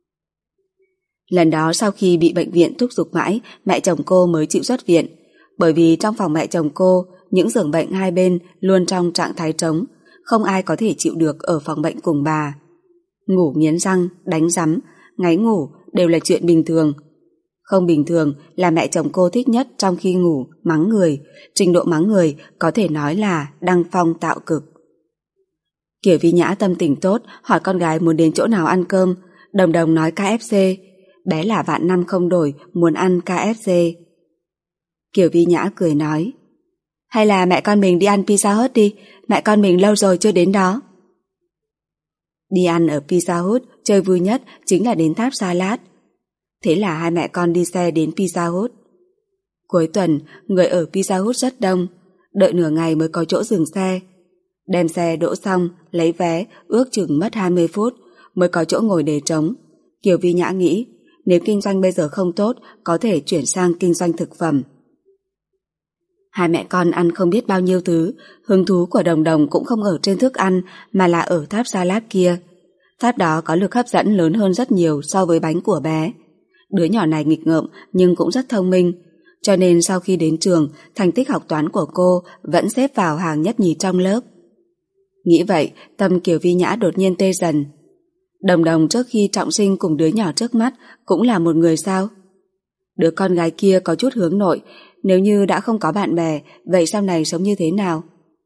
Lần đó sau khi bị bệnh viện thúc giục mãi, mẹ chồng cô mới chịu xuất viện, bởi vì trong phòng mẹ chồng cô, những giường bệnh hai bên luôn trong trạng thái trống, không ai có thể chịu được ở phòng bệnh cùng bà. Ngủ nghiến răng, đánh rắm, ngáy ngủ đều là chuyện bình thường. Không bình thường là mẹ chồng cô thích nhất trong khi ngủ mắng người, trình độ mắng người có thể nói là đăng phong tạo cực. Kiều Vi Nhã tâm tình tốt, hỏi con gái muốn đến chỗ nào ăn cơm. Đồng Đồng nói KFC, bé là vạn năm không đổi, muốn ăn KFC. Kiều Vi Nhã cười nói, hay là mẹ con mình đi ăn Pizza Hut đi, mẹ con mình lâu rồi chưa đến đó. Đi ăn ở Pizza Hut, chơi vui nhất chính là đến tháp salad. Thế là hai mẹ con đi xe đến Pizza Hut. Cuối tuần, người ở Pizza Hut rất đông, đợi nửa ngày mới có chỗ dừng xe. Đem xe đỗ xong, lấy vé, ước chừng mất 20 phút mới có chỗ ngồi để trống. Kiều Vi Nhã nghĩ, nếu kinh doanh bây giờ không tốt, có thể chuyển sang kinh doanh thực phẩm. Hai mẹ con ăn không biết bao nhiêu thứ, hứng thú của Đồng Đồng cũng không ở trên thức ăn mà là ở tháp salad kia. Tháp đó có lực hấp dẫn lớn hơn rất nhiều so với bánh của bé. Đứa nhỏ này nghịch ngợm nhưng cũng rất thông minh, cho nên sau khi đến trường, thành tích học toán của cô vẫn xếp vào hàng nhất nhì trong lớp. Nghĩ vậy, tâm Kiều Vi Nhã đột nhiên tê dần. Đồng Đồng trước khi trọng sinh cùng đứa nhỏ trước mắt cũng là một người sao? Đứa con gái kia có chút hướng nội, nếu như đã không có bạn bè, vậy sau này sống như thế nào?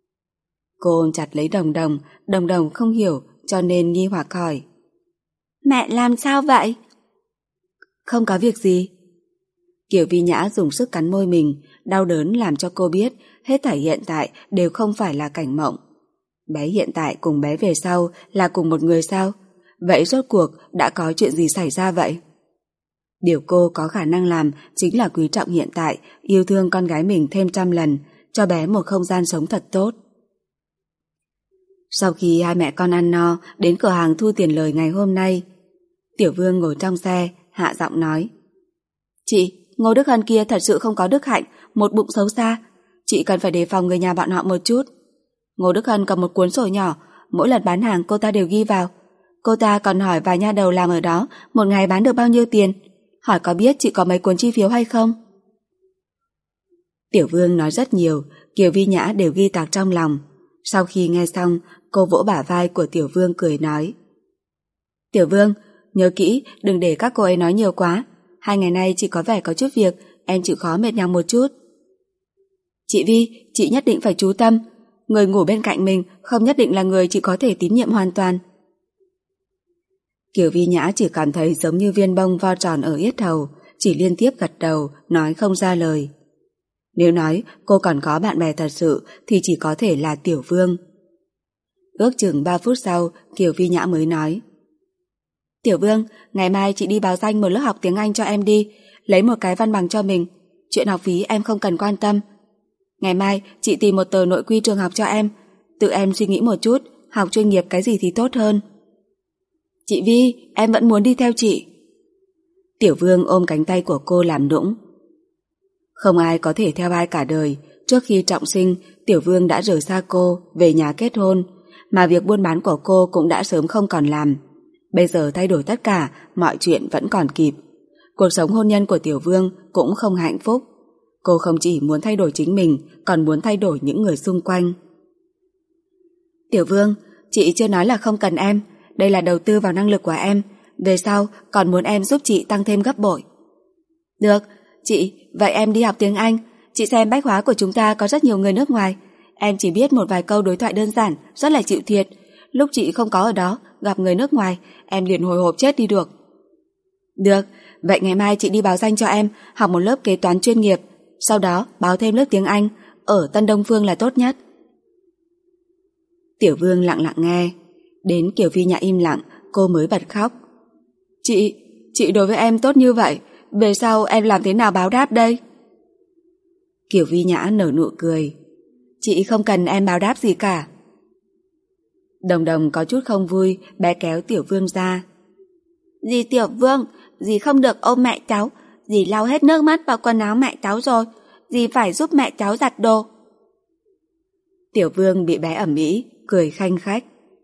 Cô ôm chặt lấy Đồng Đồng, Đồng Đồng không hiểu cho nên nghi hoặc hỏi. Mẹ làm sao vậy? Không có việc gì. Kiều Vi Nhã dùng sức cắn môi mình, đau đớn làm cho cô biết hết thảy hiện tại đều không phải là cảnh mộng. Bé hiện tại cùng bé về sau là cùng một người sao? Vậy rốt cuộc đã có chuyện gì xảy ra vậy? Điều cô có khả năng làm chính là quý trọng hiện tại, yêu thương con gái mình thêm 100 lần, cho bé một không gian sống thật tốt. Sau khi hai mẹ con ăn no, đến cửa hàng thu tiền lời ngày hôm nay, Tiểu Vương ngồi trong xe, hạ giọng nói. Chị, Ngô Đức Hân kia thật sự không có đức hạnh, một bụng xấu xa. Chị cần phải đề phòng người nhà bọn họ một chút. Ngô Đức Hân cầm một cuốn sổ nhỏ, mỗi lần bán hàng cô ta đều ghi vào. Cô ta còn hỏi vài nha đầu làm ở đó một ngày bán được bao nhiêu tiền, hỏi có biết chị có mấy cuốn chi phiếu hay không. Tiểu Vương nói rất nhiều, Kiều Vi Nhã đều ghi tạc trong lòng. Sau khi nghe xong, cô vỗ bả vai của Tiểu Vương cười nói: Tiểu Vương, nhớ kỹ đừng để các cô ấy nói nhiều quá. 2 ngày nay chị có vẻ có chút việc, em chịu khó mệt nhọc một chút. Chị Vi, chị nhất định phải chú tâm. Người ngủ bên cạnh mình không nhất định là người chị có thể tín nhiệm hoàn toàn. Kiều Vi Nhã chỉ cảm thấy giống như viên bông vo tròn ở yết hầu, chỉ liên tiếp gật đầu, nói không ra lời. Nếu nói cô còn có bạn bè thật sự thì chỉ có thể là Tiểu Vương. Ước chừng 3 phút sau, Kiều Vi Nhã mới nói: Tiểu Vương, ngày mai chị đi báo danh một lớp học tiếng Anh cho em đi, lấy một cái văn bằng cho mình. Chuyện học phí em không cần quan tâm. Ngày mai chị tìm một tờ nội quy trường học cho em, tự em suy nghĩ một chút, học chuyên nghiệp cái gì thì tốt hơn. Chị Vi, em vẫn muốn đi theo chị. Tiểu Vương ôm cánh tay của cô làm nũng. Không ai có thể theo ai cả đời. Trước khi trọng sinh, Tiểu Vương đã rời xa cô, về nhà kết hôn, mà việc buôn bán của cô cũng đã sớm không còn làm. Bây giờ thay đổi tất cả, mọi chuyện vẫn còn kịp. Cuộc sống hôn nhân của Tiểu Vương cũng không hạnh phúc. Cô không chỉ muốn thay đổi chính mình, còn muốn thay đổi những người xung quanh. Tiểu Vương, chị chưa nói là không cần em. Đây là đầu tư vào năng lực của em. Về sau còn muốn em giúp chị tăng thêm gấp bội. Được, chị, vậy em đi học tiếng Anh. Chị xem bách hóa của chúng ta có rất nhiều người nước ngoài. Em chỉ biết một vài câu đối thoại đơn giản, rất là chịu thiệt. Lúc chị không có ở đó, gặp người nước ngoài, em liền hồi hộp chết đi được. Được, vậy ngày mai chị đi báo danh cho em, học một lớp kế toán chuyên nghiệp. Sau đó báo thêm lớp tiếng Anh, ở Tân Đông Phương là tốt nhất. Tiểu Vương lặng lặng nghe. Đến Kiều Vi Nhã im lặng, cô mới bật khóc. Chị đối với em tốt như vậy, về sau em làm thế nào báo đáp đây? Kiều Vi Nhã nở nụ cười. Chị không cần em báo đáp gì cả. Đồng Đồng có chút không vui, bé kéo Tiểu Vương ra. Dì Tiểu Vương, dì không được ôm mẹ cháu, dì lau hết nước mắt vào quần áo mẹ cháu rồi, dì phải giúp mẹ cháu giặt đồ. Tiểu Vương bị bé ẩm ĩ, cười khanh khách.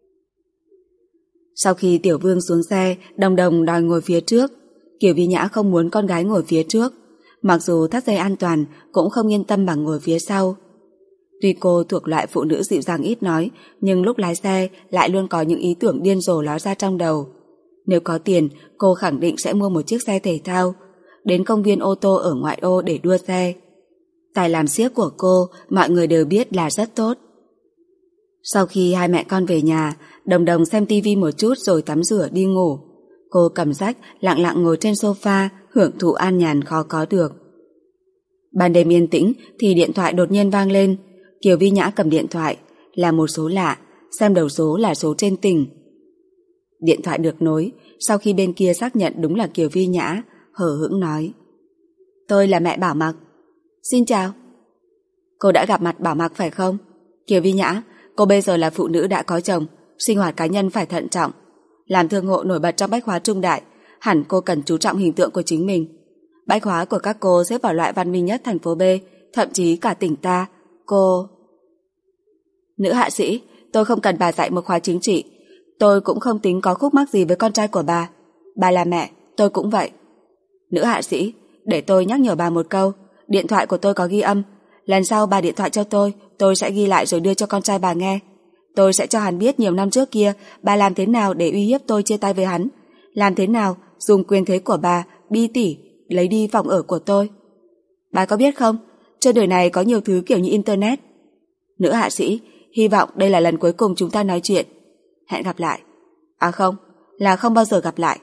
Sau khi Tiểu Vương xuống xe, Đồng Đồng đòi ngồi phía trước. Kiều Vi Nhã không muốn con gái ngồi phía trước, mặc dù thắt dây an toàn cũng không yên tâm bằng ngồi phía sau. Tuy cô thuộc loại phụ nữ dịu dàng ít nói, nhưng lúc lái xe lại luôn có những ý tưởng điên rồ ló ra trong đầu. Nếu có tiền, cô khẳng định sẽ mua một chiếc xe thể thao, đến công viên ô tô ở ngoại ô để đua xe. Tài làm xiếc của cô, mọi người đều biết là rất tốt. Sau khi hai mẹ con về nhà, Đồng Đồng xem tivi một chút rồi tắm rửa đi ngủ. Cô cầm sách, lặng lặng ngồi trên sofa, hưởng thụ an nhàn khó có được. Ban đêm yên tĩnh thì điện thoại đột nhiên vang lên. Kiều Vi Nhã cầm điện thoại, là một số lạ, xem đầu số là số trên tỉnh. Điện thoại được nối, sau khi bên kia xác nhận đúng là Kiều Vi Nhã, hờ hững nói: Tôi là mẹ Bảo Mặc. Xin chào. Cô đã gặp mặt Bảo Mặc phải không? Kiều Vi Nhã, cô bây giờ là phụ nữ đã có chồng, sinh hoạt cá nhân phải thận trọng. Làm thương hộ nổi bật trong bách hóa trung đại, hẳn cô cần chú trọng hình tượng của chính mình. Bách hóa của các cô xếp vào loại văn minh nhất thành phố B, thậm chí cả tỉnh ta. Cô... Nữ hạ sĩ, tôi không cần bà dạy một khóa chính trị. Tôi cũng không tính có khúc mắc gì với con trai của bà. Bà là mẹ, tôi cũng vậy. Nữ hạ sĩ, để tôi nhắc nhở bà một câu. Điện thoại của tôi có ghi âm. Lần sau bà điện thoại cho tôi sẽ ghi lại rồi đưa cho con trai bà nghe. Tôi sẽ cho hắn biết nhiều năm trước kia bà làm thế nào để uy hiếp tôi chia tay với hắn. Làm thế nào dùng quyền thế của bà bi tỉ lấy đi phòng ở của tôi. Bà có biết không, trên đời này có nhiều thứ kiểu như internet. Nữ hạ sĩ, hy vọng đây là lần cuối cùng chúng ta nói chuyện. Hẹn gặp lại. À không, là không bao giờ gặp lại.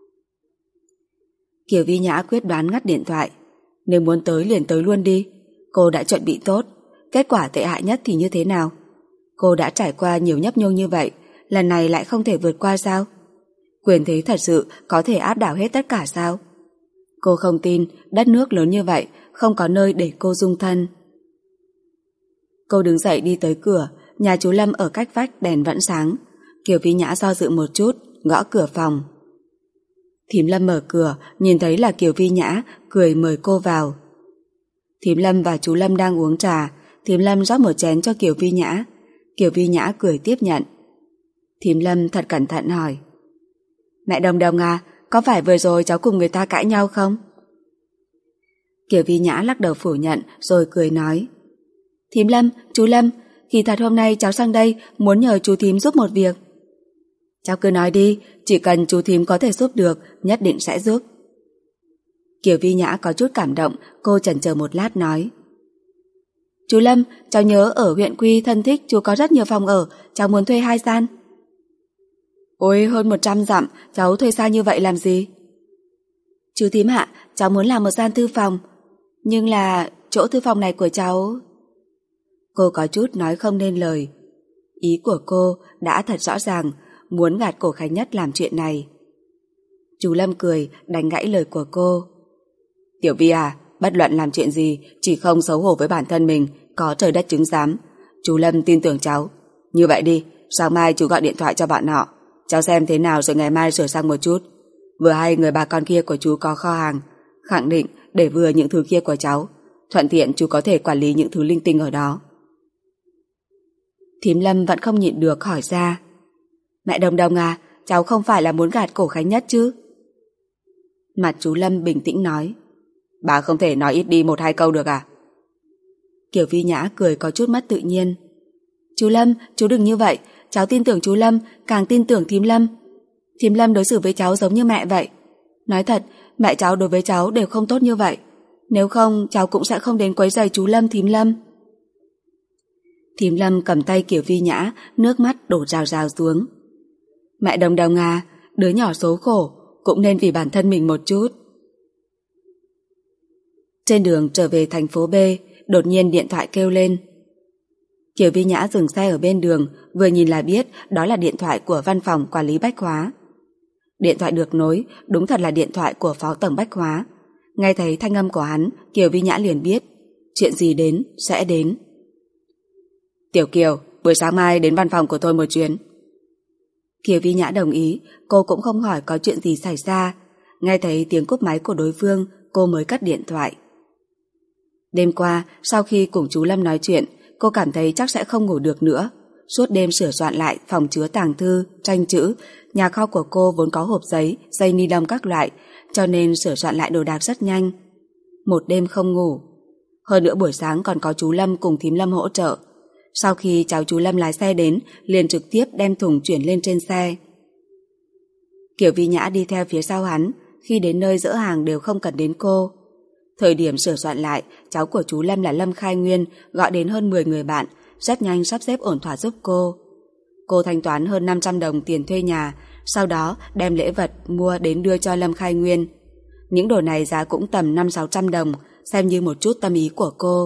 Kiều Vi Nhã quyết đoán ngắt điện thoại. Nếu muốn tới liền tới luôn đi. Cô đã chuẩn bị tốt. Kết quả tệ hại nhất thì như thế nào? Cô đã trải qua nhiều nhấp nhô như vậy, lần này lại không thể vượt qua sao? Quyền thế thật sự có thể áp đảo hết tất cả sao? Cô không tin đất nước lớn như vậy không có nơi để cô dung thân. Cô đứng dậy đi tới cửa. Nhà chú Lâm ở cách vách đèn vẫn sáng. Kiều Vi Nhã do dự một chút, gõ cửa phòng. Thím Lâm mở cửa, nhìn thấy là Kiều Vi Nhã, cười mời cô vào. Thím Lâm và chú Lâm đang uống trà. Thím Lâm rót một chén cho Kiều Vi Nhã. Kiều Vi Nhã cười tiếp nhận. Thím Lâm thật cẩn thận hỏi. Mẹ Đồng Đồng à, có phải vừa rồi cháu cùng người ta cãi nhau không? Kiều Vi Nhã lắc đầu phủ nhận rồi cười nói. Thím Lâm, chú Lâm, kỳ thật hôm nay cháu sang đây muốn nhờ chú thím giúp một việc. Cháu cứ nói đi, chỉ cần chú thím có thể giúp được, nhất định sẽ giúp. Kiều Vi Nhã có chút cảm động, cô chần chờ một lát nói. Chú Lâm, cháu nhớ ở huyện Quy Thân Thích chú có rất nhiều phòng ở, cháu muốn thuê 2 gian. Ôi, hơn 100 dặm, cháu thuê xa như vậy làm gì? Chú thím ạ, cháu muốn làm một gian thư phòng, nhưng là chỗ thư phòng này của cháu... Cô có chút nói không nên lời. Ý của cô đã thật rõ ràng, muốn gạt Cổ Khánh Nhất làm chuyện này. Chú Lâm cười, đánh gãy lời của cô. Tiểu Vi à, bất luận làm chuyện gì, chỉ không xấu hổ với bản thân mình, có trời đất chứng giám. Chú Lâm tin tưởng cháu. Như vậy đi, sáng mai chú gọi điện thoại cho bọn họ. Cháu xem thế nào rồi ngày mai sửa sang một chút. Vừa hay người bà con kia của chú có kho hàng, khẳng định để vừa những thứ kia của cháu. Thuận tiện chú có thể quản lý những thứ linh tinh ở đó. Thím Lâm vẫn không nhịn được hỏi ra. Mẹ Đồng Đồng à, cháu không phải là muốn gạt Cổ Khánh Nhất chứ? Mặt chú Lâm bình tĩnh nói. Bà không thể nói ít đi 1-2 câu được à? Kiều Vi Nhã cười có chút mất tự nhiên. Chú Lâm, chú đừng như vậy, cháu tin tưởng chú Lâm, càng tin tưởng thím Lâm. Thím Lâm đối xử với cháu giống như mẹ vậy. Nói thật, mẹ cháu đối với cháu đều không tốt như vậy. Nếu không, cháu cũng sẽ không đến quấy rầy chú Lâm, thím Lâm. Thím Lâm cầm tay Kiều Vi Nhã, nước mắt đổ rào rào xuống. Mẹ Đồng Đồng à, đứa nhỏ số khổ, cũng nên vì bản thân mình một chút. Trên đường trở về thành phố B, đột nhiên điện thoại kêu lên. Kiều Vi Nhã dừng xe ở bên đường, vừa nhìn là biết đó là điện thoại của văn phòng quản lý bách hóa. Điện thoại được nối, đúng thật là điện thoại của phó tổng bách hóa. Nghe thấy thanh âm của hắn, Kiều Vi Nhã liền biết, chuyện gì đến, sẽ đến. Tiểu Kiều, buổi sáng mai đến văn phòng của tôi một chuyến. Kiều Vi Nhã đồng ý, cô cũng không hỏi có chuyện gì xảy ra. Nghe thấy tiếng cúp máy của đối phương, cô mới cất điện thoại. Đêm qua, sau khi cùng chú Lâm nói chuyện, cô cảm thấy chắc sẽ không ngủ được nữa. Suốt đêm sửa soạn lại phòng chứa tàng thư, tranh chữ. Nhà kho của cô vốn có hộp giấy, dây ni lông các loại, cho nên sửa soạn lại đồ đạc rất nhanh. Một đêm không ngủ. Hơn nữa buổi sáng còn có chú Lâm cùng thím Lâm hỗ trợ. Sau khi cháu chú Lâm lái xe đến, liền trực tiếp đem thùng chuyển lên trên xe. Kiều Vi Nhã đi theo phía sau hắn, khi đến nơi dỡ hàng đều không cần đến cô. Thời điểm sửa soạn lại, cháu của chú Lâm là Lâm Khai Nguyên gọi đến hơn 10 người bạn, rất nhanh sắp xếp ổn thỏa giúp cô. Cô thanh toán hơn 500 đồng tiền thuê nhà, sau đó đem lễ vật mua đến đưa cho Lâm Khai Nguyên. Những đồ này giá cũng tầm 500-600 đồng, xem như một chút tâm ý của cô.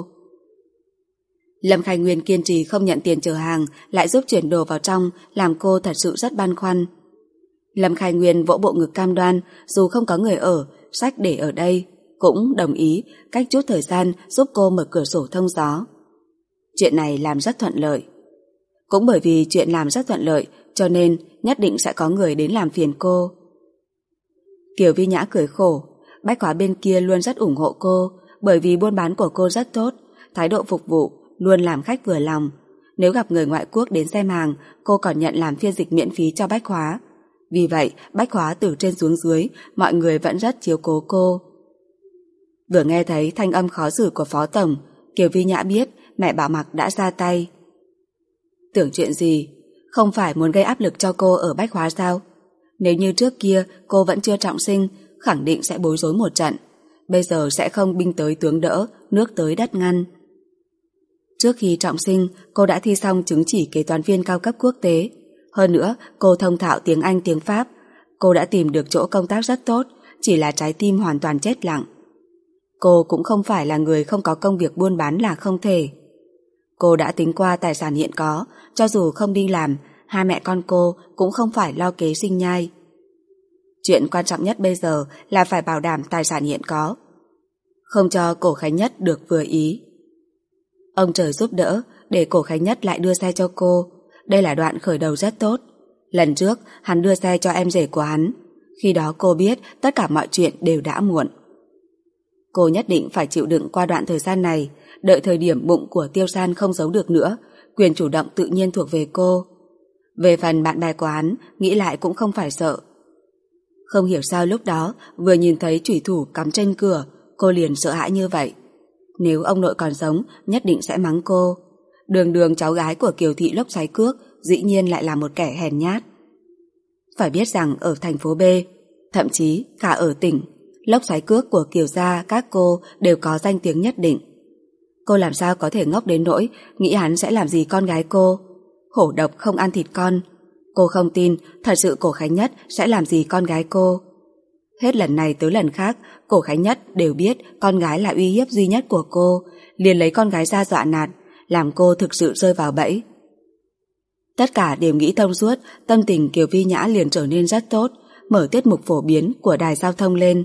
Lâm Khai Nguyên kiên trì không nhận tiền chở hàng, lại giúp chuyển đồ vào trong, làm cô thật sự rất băn khoăn. Lâm Khai Nguyên vỗ bộ ngực cam đoan, dù không có người ở, sách để ở đây, cũng đồng ý cách chút thời gian giúp cô mở cửa sổ thông gió. Chuyện này làm rất thuận lợi. Cũng bởi vì chuyện làm rất thuận lợi, cho nên nhất định sẽ có người đến làm phiền cô. Kiều Vi Nhã cười khổ, bách hóa bên kia luôn rất ủng hộ cô, bởi vì buôn bán của cô rất tốt, thái độ phục vụ luôn làm khách vừa lòng. Nếu gặp người ngoại quốc đến xem hàng, cô còn nhận làm phiên dịch miễn phí cho bách hóa. Vì vậy, bách hóa từ trên xuống dưới, mọi người vẫn rất chiếu cố cô. Vừa nghe thấy thanh âm khó xử của phó tổng, Kiều Vi Nhã biết mẹ Bảo Mặc đã ra tay. Tưởng chuyện gì? Không phải muốn gây áp lực cho cô ở bách hóa sao? Nếu như trước kia cô vẫn chưa trọng sinh, khẳng định sẽ bối rối một trận. Bây giờ sẽ không binh tới tướng đỡ, nước tới đất ngăn. Trước khi trọng sinh, cô đã thi xong chứng chỉ kế toán viên cao cấp quốc tế. Hơn nữa, cô thông thạo tiếng Anh, tiếng Pháp. Cô đã tìm được chỗ công tác rất tốt, chỉ là trái tim hoàn toàn chết lặng. Cô cũng không phải là người không có công việc buôn bán là không thể. Cô đã tính qua tài sản hiện có, cho dù không đi làm, hai mẹ con cô cũng không phải lo kế sinh nhai. Chuyện quan trọng nhất bây giờ là phải bảo đảm tài sản hiện có, không cho Cổ Khánh Nhất được vừa ý. Ông trời giúp đỡ để Cổ Khánh Nhất lại đưa xe cho cô. Đây là đoạn khởi đầu rất tốt. Lần trước hắn đưa xe cho em rể của hắn. Khi đó cô biết tất cả mọi chuyện đều đã muộn. Cô nhất định phải chịu đựng qua đoạn thời gian này, đợi thời điểm bụng của Tiêu San không giấu được nữa, quyền chủ động tự nhiên thuộc về cô. Về phần bạn bè của hắn, nghĩ lại cũng không phải sợ. Không hiểu sao lúc đó, vừa nhìn thấy chủy thủ cắm trên cửa, cô liền sợ hãi như vậy. Nếu ông nội còn sống, nhất định sẽ mắng cô. Đường Đường cháu gái của Kiều thị lốc xoáy cước, dĩ nhiên lại là một kẻ hèn nhát. Phải biết rằng ở thành phố B, thậm chí cả ở tỉnh, lốc xoáy cước của Kiều gia các cô đều có danh tiếng nhất định. Cô làm sao có thể ngốc đến nỗi nghĩ hắn sẽ làm gì con gái cô? Hổ độc không ăn thịt con. Cô không tin thật sự Cổ Khánh Nhất sẽ làm gì con gái cô. Hết lần này tới lần khác, Cổ Khánh Nhất đều biết con gái là uy hiếp duy nhất của cô, liền lấy con gái ra dọa nạt, làm cô thực sự rơi vào bẫy. Tất cả đều nghĩ thông suốt, tâm tình Kiều Vi Nhã liền trở nên rất tốt, mở tiết mục phổ biến của đài giao thông lên.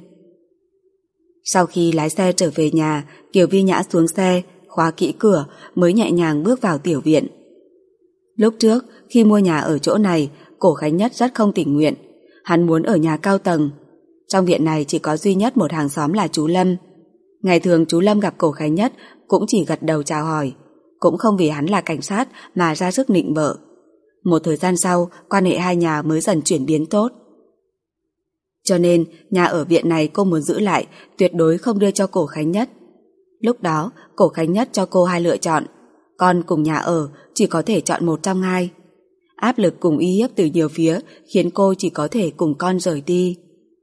Sau khi lái xe trở về nhà, Kiều Vi Nhã xuống xe, khóa kỹ cửa mới nhẹ nhàng bước vào tiểu viện. Lúc trước, khi mua nhà ở chỗ này, Cổ Khánh Nhất rất không tình nguyện. Hắn muốn ở nhà cao tầng. Trong viện này chỉ có duy nhất một hàng xóm là chú Lâm. Ngày thường chú Lâm gặp Cổ Khánh Nhất cũng chỉ gật đầu chào hỏi, cũng không vì hắn là cảnh sát mà ra sức nịnh bợ. Một thời gian sau, quan hệ hai nhà mới dần chuyển biến tốt. Cho nên, nhà ở viện này cô muốn giữ lại, tuyệt đối không đưa cho Cổ Khánh Nhất. Lúc đó, Cổ Khánh Nhất cho cô hai lựa chọn. Con cùng nhà ở, chỉ có thể chọn một trong hai. Áp lực cùng uy hiếp từ nhiều phía khiến cô chỉ có thể cùng con rời đi.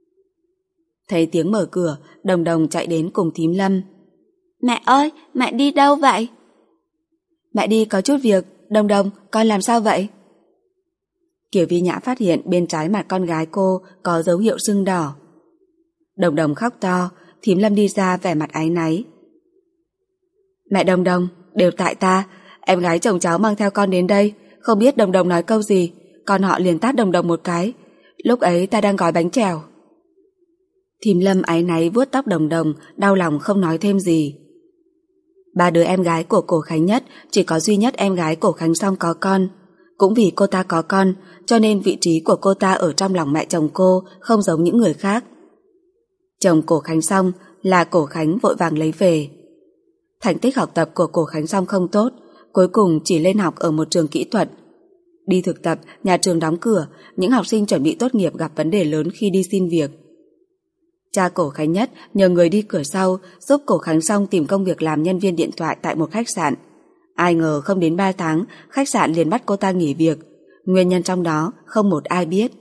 Thấy tiếng mở cửa, Đồng Đồng chạy đến cùng thím Lâm. Mẹ ơi, mẹ đi đâu vậy? Mẹ đi có chút việc. Đồng Đồng, con làm sao vậy? Kiều Vi Nhã phát hiện bên trái mặt con gái cô có dấu hiệu sưng đỏ. Đồng Đồng khóc to, thím Lâm đi ra vẻ mặt áy náy. Mẹ Đồng Đồng, đều tại ta, em gái chồng cháu mang theo con đến đây, không biết Đồng Đồng nói câu gì, con họ liền tát Đồng Đồng một cái. Lúc ấy ta đang gói bánh trèo. Thím Lâm áy náy vuốt tóc Đồng Đồng, đau lòng không nói thêm gì. Ba đứa em gái của Cổ Khánh Nhất, chỉ có duy nhất em gái Cổ Khánh Song có con. Cũng vì cô ta có con, cho nên vị trí của cô ta ở trong lòng mẹ chồng cô không giống những người khác. Chồng Cổ Khánh Song là Cổ Khánh vội vàng lấy về. Thành tích học tập của Cổ Khánh Song không tốt, cuối cùng chỉ lên học ở một trường kỹ thuật. Đi thực tập, nhà trường đóng cửa, những học sinh chuẩn bị tốt nghiệp gặp vấn đề lớn khi đi xin việc. Cha Cổ Khánh Nhất nhờ người đi cửa sau giúp Cổ Khánh Song tìm công việc làm nhân viên điện thoại tại một khách sạn. Ai ngờ không đến 3 tháng, khách sạn liền bắt cô ta nghỉ việc. Nguyên nhân trong đó không một ai biết.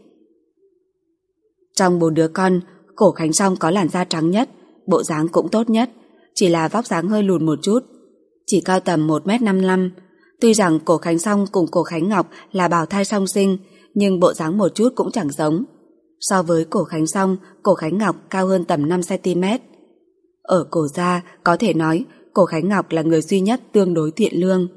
Trong 4 đứa con, Cổ Khánh Song có làn da trắng nhất, bộ dáng cũng tốt nhất, chỉ là vóc dáng hơi lùn một chút, chỉ cao tầm 1m55. Tuy rằng Cổ Khánh Song cùng Cổ Khánh Ngọc là bào thai song sinh, nhưng bộ dáng một chút cũng chẳng giống. So với Cổ Khánh Song, Cổ Khánh Ngọc cao hơn tầm 5cm. Ở Cổ gia, có thể nói Cổ Khánh Ngọc là người duy nhất tương đối thiện lương.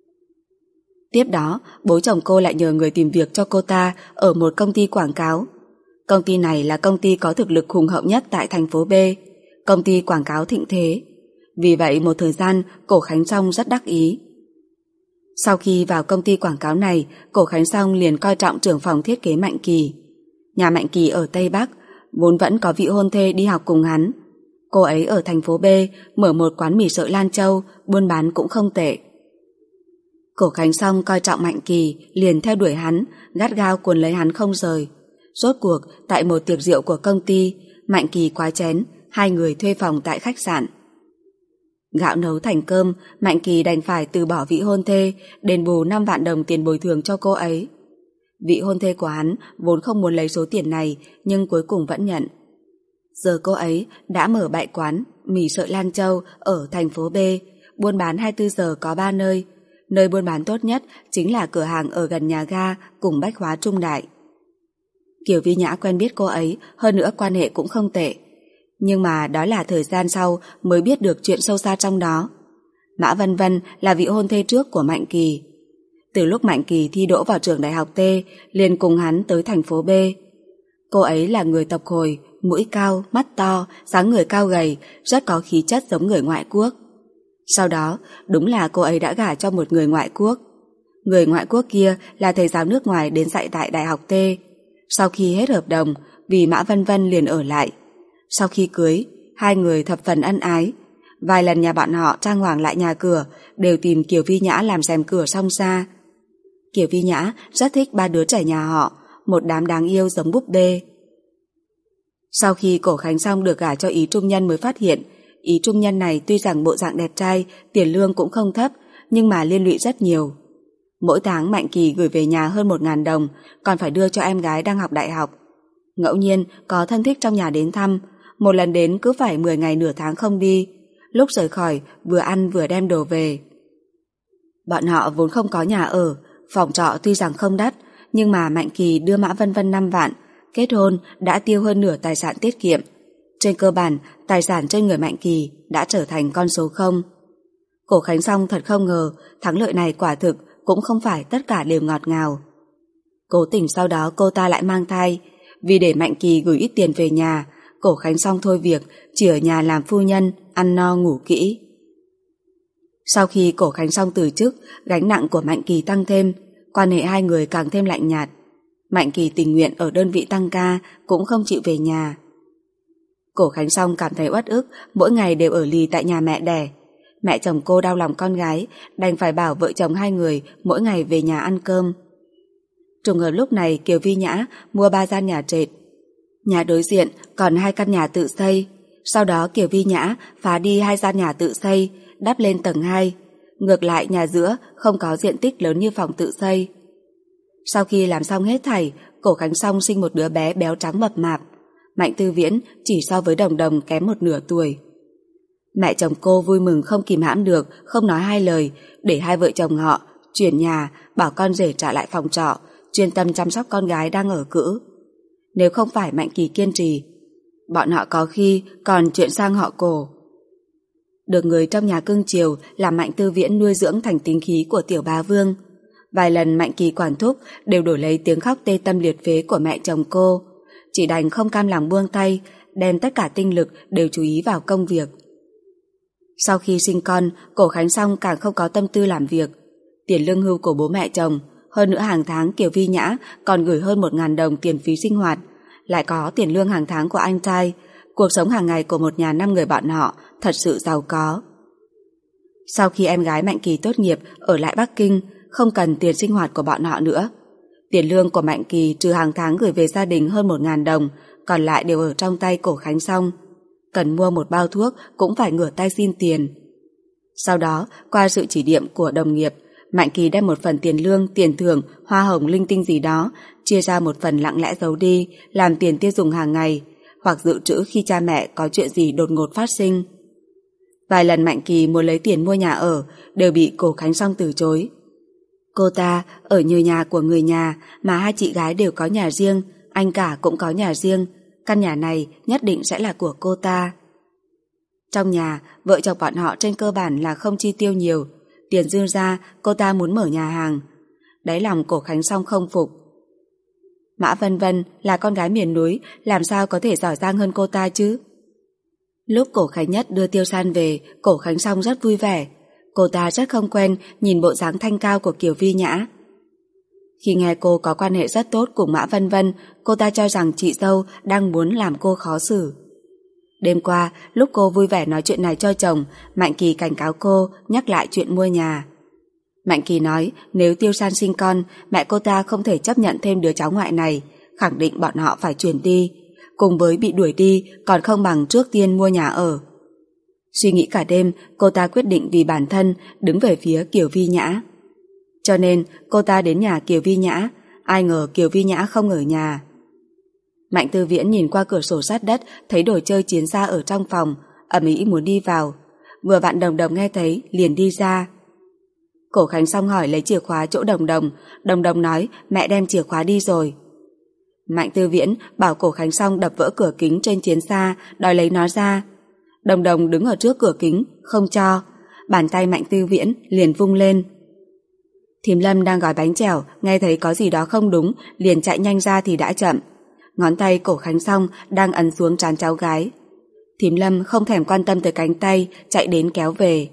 Tiếp đó, bố chồng cô lại nhờ người tìm việc cho cô ta ở một công ty quảng cáo. Công ty này là công ty có thực lực hùng hậu nhất tại thành phố B, công ty quảng cáo thịnh thế. Vì vậy một thời gian, Cổ Khánh Song rất đắc ý. Sau khi vào công ty quảng cáo này, Cổ Khánh Song liền coi trọng trưởng phòng thiết kế Mạnh Kỳ. Nhà Mạnh Kỳ ở Tây Bắc, vốn vẫn có vị hôn thê đi học cùng hắn. Cô ấy ở thành phố B mở một quán mì sợi Lan Châu, buôn bán cũng không tệ. Cổ Khánh Song coi trọng Mạnh Kỳ, liền theo đuổi hắn, gắt gao cuốn lấy hắn không rời. Rốt cuộc, tại một tiệc rượu của công ty, Mạnh Kỳ quá chén, hai người thuê phòng tại khách sạn. Gạo nấu thành cơm, Mạnh Kỳ đành phải từ bỏ vị hôn thê, đền bù 5 vạn đồng tiền bồi thường cho cô ấy. Vị hôn thê của hắn vốn không muốn lấy số tiền này, nhưng cuối cùng vẫn nhận. Giờ cô ấy đã mở bại quán mì sợi Lan Châu ở thành phố B, buôn bán 24 giờ có 3 nơi. Nơi buôn bán tốt nhất chính là cửa hàng ở gần nhà ga cùng bách hóa Trung Đại. Kiều Vi Nhã quen biết cô ấy, hơn nữa quan hệ cũng không tệ. Nhưng mà đó là thời gian sau mới biết được chuyện sâu xa trong đó. Mã Vân Vân là vị hôn thê trước của Mạnh Kỳ. Từ lúc Mạnh Kỳ thi đỗ vào trường đại học T, liền cùng hắn tới thành phố B. Cô ấy là người tộc Hồi, mũi cao, mắt to, dáng người cao gầy, rất có khí chất giống người ngoại quốc. Sau đó, đúng là cô ấy đã gả cho một người ngoại quốc. Người ngoại quốc kia là thầy giáo nước ngoài đến dạy tại đại học T. Sau khi hết hợp đồng, vì Mã Vân Vân liền ở lại. Sau khi cưới, hai người thập phần ân ái. Vài lần nhà bọn họ trang hoàng lại nhà cửa đều tìm Kiều Vi Nhã làm rèm cửa song xa. Kiều Vi Nhã rất thích ba đứa trẻ nhà họ, một đám đáng yêu giống búp bê. Sau khi Cổ Khánh Song được gả cho Ý Trung Nhân mới phát hiện, Ý Trung Nhân này tuy rằng bộ dạng đẹp trai, tiền lương cũng không thấp, nhưng mà liên lụy rất nhiều. Mỗi tháng Mạnh Kỳ gửi về nhà hơn 1.000 đồng, còn phải đưa cho em gái đang học đại học. Ngẫu nhiên có thân thích trong nhà đến thăm, một lần đến cứ phải 10 ngày nửa tháng không đi, lúc rời khỏi vừa ăn vừa đem đồ về. Bọn họ vốn không có nhà ở, phòng trọ tuy rằng không đắt, nhưng mà Mạnh Kỳ đưa Mã Vân Vân 5 vạn, kết hôn đã tiêu hơn nửa tài sản tiết kiệm. Trên cơ bản, tài sản trên người Mạnh Kỳ đã trở thành con số 0. Cổ Khánh Song thật không ngờ thắng lợi này quả thực cũng không phải tất cả đều ngọt ngào. Cố tình sau đó cô ta lại mang thai, vì để Mạnh Kỳ gửi ít tiền về nhà, Cổ Khánh Song thôi việc chỉ ở nhà làm phu nhân, ăn no ngủ kỹ. Sau khi Cổ Khánh Song từ chức, gánh nặng của Mạnh Kỳ tăng thêm, quan hệ hai người càng thêm lạnh nhạt. Mạnh Kỳ tình nguyện ở đơn vị tăng ca cũng không chịu về nhà. Cổ Khánh Song cảm thấy uất ức, mỗi ngày đều ở lì tại nhà mẹ đẻ. Mẹ chồng cô đau lòng con gái, đành phải bảo vợ chồng hai người mỗi ngày về nhà ăn cơm. Trùng hợp lúc này Kiều Vi Nhã mua 3 gian nhà trệt. Nhà đối diện còn 2 căn nhà tự xây. Sau đó Kiều Vi Nhã phá đi 2 gian nhà tự xây, đắp lên tầng 2. Ngược lại nhà giữa không có diện tích lớn như phòng tự xây. Sau khi làm xong hết thảy, Cổ Khánh Song sinh một đứa bé béo trắng mập mạp. Mạnh Tư Viễn chỉ so với Đồng Đồng kém một nửa tuổi. Mẹ chồng cô vui mừng không kìm hãm được, không nói hai lời, để hai vợ chồng họ chuyển nhà, bảo con rể trả lại phòng trọ, chuyên tâm chăm sóc con gái đang ở cữ. Nếu không phải Mạnh Kỳ kiên trì, bọn họ có khi còn chuyện sang họ Cổ. Được người trong nhà cưng chiều làm Mạnh Tư Viễn nuôi dưỡng thành tính khí của tiểu bá vương. Vài lần Mạnh Kỳ quản thúc đều đổi lấy tiếng khóc tê tâm liệt phế của mẹ chồng cô, chỉ đành không cam lòng buông tay, đem tất cả tinh lực đều chú ý vào công việc. Sau khi sinh con, Cổ Khánh Song càng không có tâm tư làm việc. Tiền lương hưu của bố mẹ chồng, hơn nữa hàng tháng Kiều Vi Nhã còn gửi hơn 1.000 đồng tiền phí sinh hoạt, lại có tiền lương hàng tháng của anh trai. Cuộc sống hàng ngày của một nhà 5 người bọn họ thật sự giàu có. Sau khi em gái Mạnh Kỳ tốt nghiệp ở lại Bắc Kinh, không cần tiền sinh hoạt của bọn họ nữa. Tiền lương của Mạnh Kỳ trừ hàng tháng gửi về gia đình hơn 1.000 đồng, còn lại đều ở trong tay Cổ Khánh Song. Cần mua một bao thuốc cũng phải ngửa tay xin tiền. Sau đó, qua sự chỉ điểm của đồng nghiệp, Mạnh Kỳ đem một phần tiền lương, tiền thưởng, hoa hồng linh tinh gì đó, chia ra một phần lặng lẽ giấu đi, làm tiền tiêu dùng hàng ngày, hoặc dự trữ khi cha mẹ có chuyện gì đột ngột phát sinh. Vài lần Mạnh Kỳ muốn lấy tiền mua nhà ở, đều bị Cổ Khánh Song từ chối. Cô ta ở như nhà của người nhà, mà hai chị gái đều có nhà riêng, anh cả cũng có nhà riêng, căn nhà này nhất định sẽ là của cô ta. Trong nhà, vợ chồng bọn họ trên cơ bản là không chi tiêu nhiều, tiền dư ra cô ta muốn mở nhà hàng. Đáy lòng Cổ Khánh Song không phục. Mã Vân Vân là con gái miền núi, làm sao có thể giỏi giang hơn cô ta chứ? Lúc Cổ Khánh Nhất đưa Tiêu San về, Cổ Khánh Song rất vui vẻ. Cô ta rất không quen nhìn bộ dáng thanh cao của Kiều Vi Nhã. Khi nghe cô có quan hệ rất tốt cùng Mã Vân Vân, cô ta cho rằng chị dâu đang muốn làm cô khó xử. Đêm qua, lúc cô vui vẻ nói chuyện này cho chồng, Mạnh Kỳ cảnh cáo cô nhắc lại chuyện mua nhà. Mạnh Kỳ nói nếu Tiêu San sinh con, mẹ cô ta không thể chấp nhận thêm đứa cháu ngoại này, khẳng định bọn họ phải chuyển đi, cùng với bị đuổi đi còn không bằng trước tiên mua nhà ở. Suy nghĩ cả đêm, cô ta quyết định vì bản thân đứng về phía Kiều Vi Nhã. Cho nên cô ta đến nhà Kiều Vi Nhã, ai ngờ Kiều Vi Nhã không ở nhà. Mạnh Tư Viễn nhìn qua cửa sổ sát đất, thấy đồ chơi chiến xa ở trong phòng, ầm ĩ muốn đi vào. Vừa vặn Đồng Đồng nghe thấy, liền đi ra. Cổ Khánh Song hỏi lấy chìa khóa chỗ Đồng Đồng, Đồng Đồng nói mẹ đem chìa khóa đi rồi. Mạnh Tư Viễn bảo Cổ Khánh Song đập vỡ cửa kính trên chiến xa, đòi lấy nó ra. Đồng Đồng đứng ở trước cửa kính, không cho. Bàn tay Mạnh Tư Viễn liền vung lên. Thím Lâm đang gói bánh chèo, nghe thấy có gì đó không đúng, liền chạy nhanh ra thì đã chậm. Ngón tay Cổ Khánh Song đang ấn xuống trán cháu gái. Thím Lâm không thèm quan tâm tới cánh tay, chạy đến kéo về.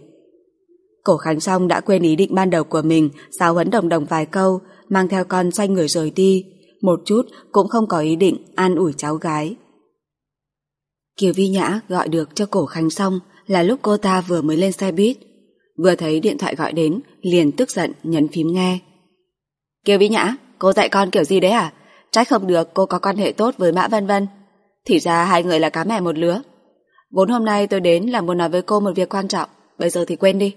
Cổ Khánh Song đã quên ý định ban đầu của mình, giáo huấn Đồng Đồng vài câu, mang theo con xoay người rời đi, một chút cũng không có ý định an ủi cháu gái. Kiều Vi Nhã gọi được cho Cổ Khánh Song, là lúc cô ta vừa mới lên xe buýt. Vừa thấy điện thoại gọi đến, liền tức giận nhấn phím nghe. Kiều Vĩ Nhã, cô dạy con kiểu gì đấy à? Trách không được cô có quan hệ tốt với Mã Vân Vân. Thì ra hai người là cá mẹ một lứa. Vốn hôm nay tôi đến là muốn nói với cô một việc quan trọng, bây giờ thì quên đi.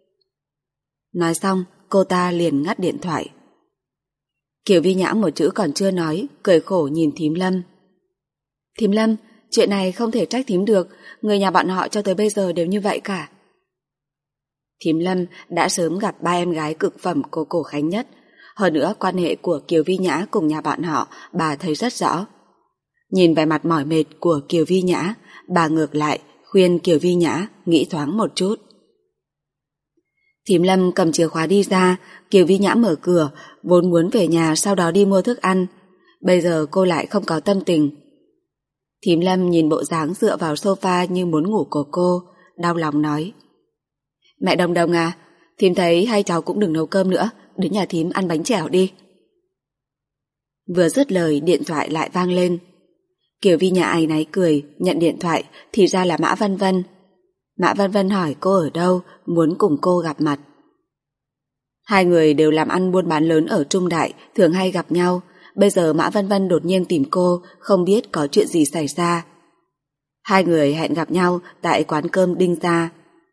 Nói xong, cô ta liền ngắt điện thoại. Kiều Vi Nhã một chữ còn chưa nói, cười khổ nhìn thím Lâm. Thím Lâm, chuyện này không thể trách thím được, người nhà bọn họ cho tới bây giờ đều như vậy cả. Thím Lâm đã sớm gặp ba em gái cực phẩm của Cổ Khánh Nhất. Hơn nữa quan hệ của Kiều Vi Nhã cùng nhà bọn họ bà thấy rất rõ. Nhìn vẻ mặt mỏi mệt của Kiều Vi Nhã, bà ngược lại khuyên Kiều Vi Nhã nghĩ thoáng một chút. Thím Lâm cầm chìa khóa đi ra, Kiều Vi Nhã mở cửa, vốn muốn về nhà sau đó đi mua thức ăn. Bây giờ cô lại không có tâm tình. Thím Lâm nhìn bộ dáng dựa vào sofa như muốn ngủ của cô, đau lòng nói. Mẹ Đồng Đồng à, thím thấy hai cháu cũng đừng nấu cơm nữa, đến nhà thím ăn bánh chèo đi. Vừa dứt lời điện thoại lại vang lên. Kiều Vi Nhã áy náy cười, nhận điện thoại, thì ra là Mã Vân Vân. Mã Vân Vân hỏi cô ở đâu, muốn cùng cô gặp mặt. Hai người đều làm ăn buôn bán lớn ở Trung Đại, thường hay gặp nhau. Bây giờ Mã Vân Vân đột nhiên tìm cô, không biết có chuyện gì xảy ra. Hai người hẹn gặp nhau tại quán cơm Đinh Gia.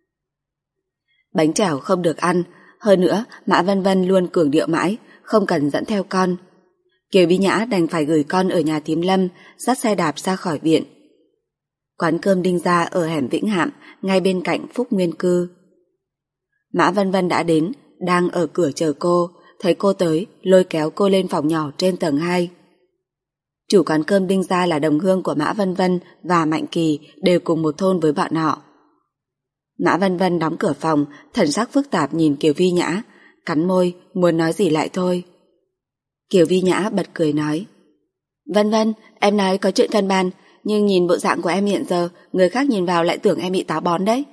Bánh chèo không được ăn, hơn nữa Mã Vân Vân luôn cường điệu mãi, không cần dẫn theo con. Kiều Vi Nhã đành phải gửi con ở nhà thím Lâm, dắt xe đạp ra khỏi viện. Quán cơm Đinh Gia ở hẻm Vĩnh Hạm, ngay bên cạnh Phúc Nguyên Cư. Mã Vân Vân đã đến, đang ở cửa chờ cô, thấy cô tới, lôi kéo cô lên phòng nhỏ trên tầng 2. Chủ quán cơm Đinh Gia là đồng hương của Mã Vân Vân và Mạnh Kỳ, đều cùng một thôn với bọn họ. Mã Vân Vân đóng cửa phòng, thần sắc phức tạp nhìn Kiều Vi Nhã, cắn môi, muốn nói gì lại thôi. Kiều Vi Nhã bật cười nói. Vân Vân, em nói có chuyện cần bàn, nhưng nhìn bộ dạng của em hiện giờ, người khác nhìn vào lại tưởng em bị táo bón đấy.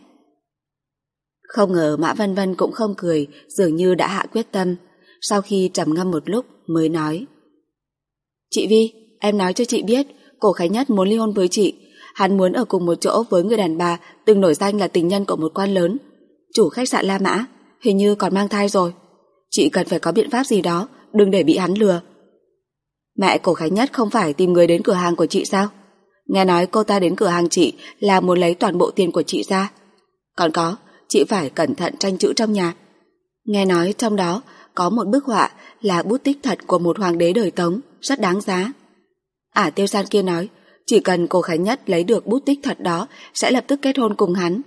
Không ngờ Mã Vân Vân cũng không cười, dường như đã hạ quyết tâm. Sau khi trầm ngâm một lúc mới nói. Chị Vi, em nói cho chị biết, Cổ Khánh Nhất muốn ly hôn với chị. Hắn muốn ở cùng một chỗ với người đàn bà từng nổi danh là tình nhân của một quan lớn, chủ khách sạn La Mã, hình như còn mang thai rồi. Chị cần phải có biện pháp gì đó, đừng để bị hắn lừa. Mẹ Cổ Khánh Nhất không phải tìm người đến cửa hàng của chị sao? Nghe nói cô ta đến cửa hàng chị là muốn lấy toàn bộ tiền của chị ra. Còn có, chị phải cẩn thận tranh chữ trong nhà. Nghe nói trong đó có một bức họa là bút tích thật của một hoàng đế đời Tống, rất đáng giá. Tiêu San kia nói, chỉ cần Cổ Khánh Nhất lấy được bút tích thật đó sẽ lập tức kết hôn cùng hắn.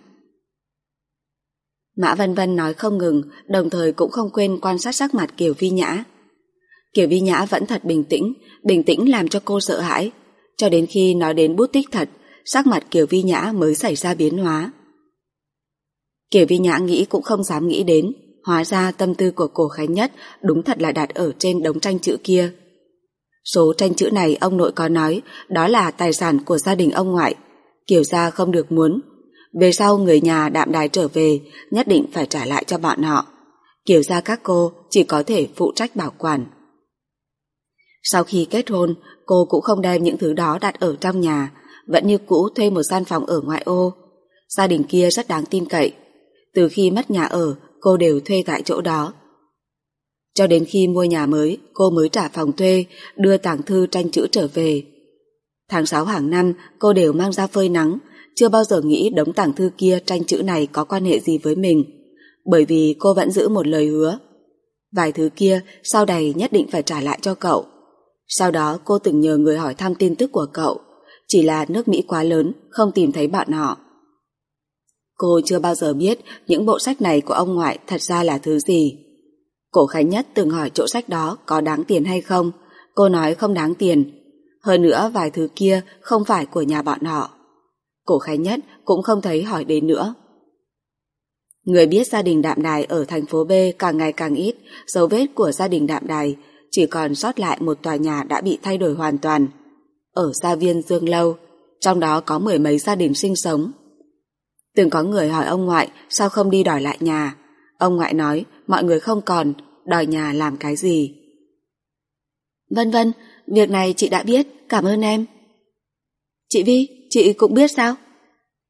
Mã Vân Vân nói không ngừng, đồng thời cũng không quên quan sát sắc mặt Kiều Vi Nhã. Kiều Vi Nhã vẫn thật bình tĩnh làm cho cô sợ hãi. Cho đến khi nói đến bút tích thật, sắc mặt Kiều Vi Nhã mới xảy ra biến hóa. Kiều Vi Nhã nghĩ cũng không dám nghĩ đến, hóa ra tâm tư của Cổ Khánh Nhất đúng thật là đặt ở trên đống tranh chữ kia. Số tranh chữ này ông nội có nói đó là tài sản của gia đình ông ngoại, Kiều gia không được muốn. Về sau người nhà Đạm Đài trở về nhất định phải trả lại cho bọn họ. Kiều gia các cô chỉ có thể phụ trách bảo quản. Sau khi kết hôn, cô cũng không đem những thứ đó đặt ở trong nhà, vẫn như cũ thuê một gian phòng ở ngoại ô. Gia đình kia rất đáng tin cậy. Từ khi mất nhà ở, cô đều thuê tại chỗ đó. Cho đến khi mua nhà mới, cô mới trả phòng thuê, đưa tàng thư tranh chữ trở về. Tháng 6 hàng năm, cô đều mang ra phơi nắng, chưa bao giờ nghĩ đống tàng thư kia tranh chữ này có quan hệ gì với mình, bởi vì cô vẫn giữ một lời hứa. Vài thứ kia sau này nhất định phải trả lại cho cậu. Sau đó cô từng nhờ người hỏi thăm tin tức của cậu, chỉ là nước Mỹ quá lớn, không tìm thấy bọn họ. Cô chưa bao giờ biết những bộ sách này của ông ngoại thật ra là thứ gì. Cổ Khánh Nhất từng hỏi chỗ sách đó có đáng tiền hay không, cô nói không đáng tiền. Hơn nữa vài thứ kia không phải của nhà bọn họ. Cổ Khánh Nhất cũng không thấy hỏi đến nữa. Người biết gia đình Đạm Đài ở thành phố B càng ngày càng ít, dấu vết của gia đình Đạm Đài chỉ còn sót lại một tòa nhà đã bị thay đổi hoàn toàn. Ở gia viên Dương Lâu, trong đó có 10 mấy gia đình sinh sống. Từng có người hỏi ông ngoại sao không đi đòi lại nhà. Ông ngoại nói mọi người không còn, đòi nhà làm cái gì. Vân Vân, việc này chị đã biết, cảm ơn em. Chị Vi, chị cũng biết sao?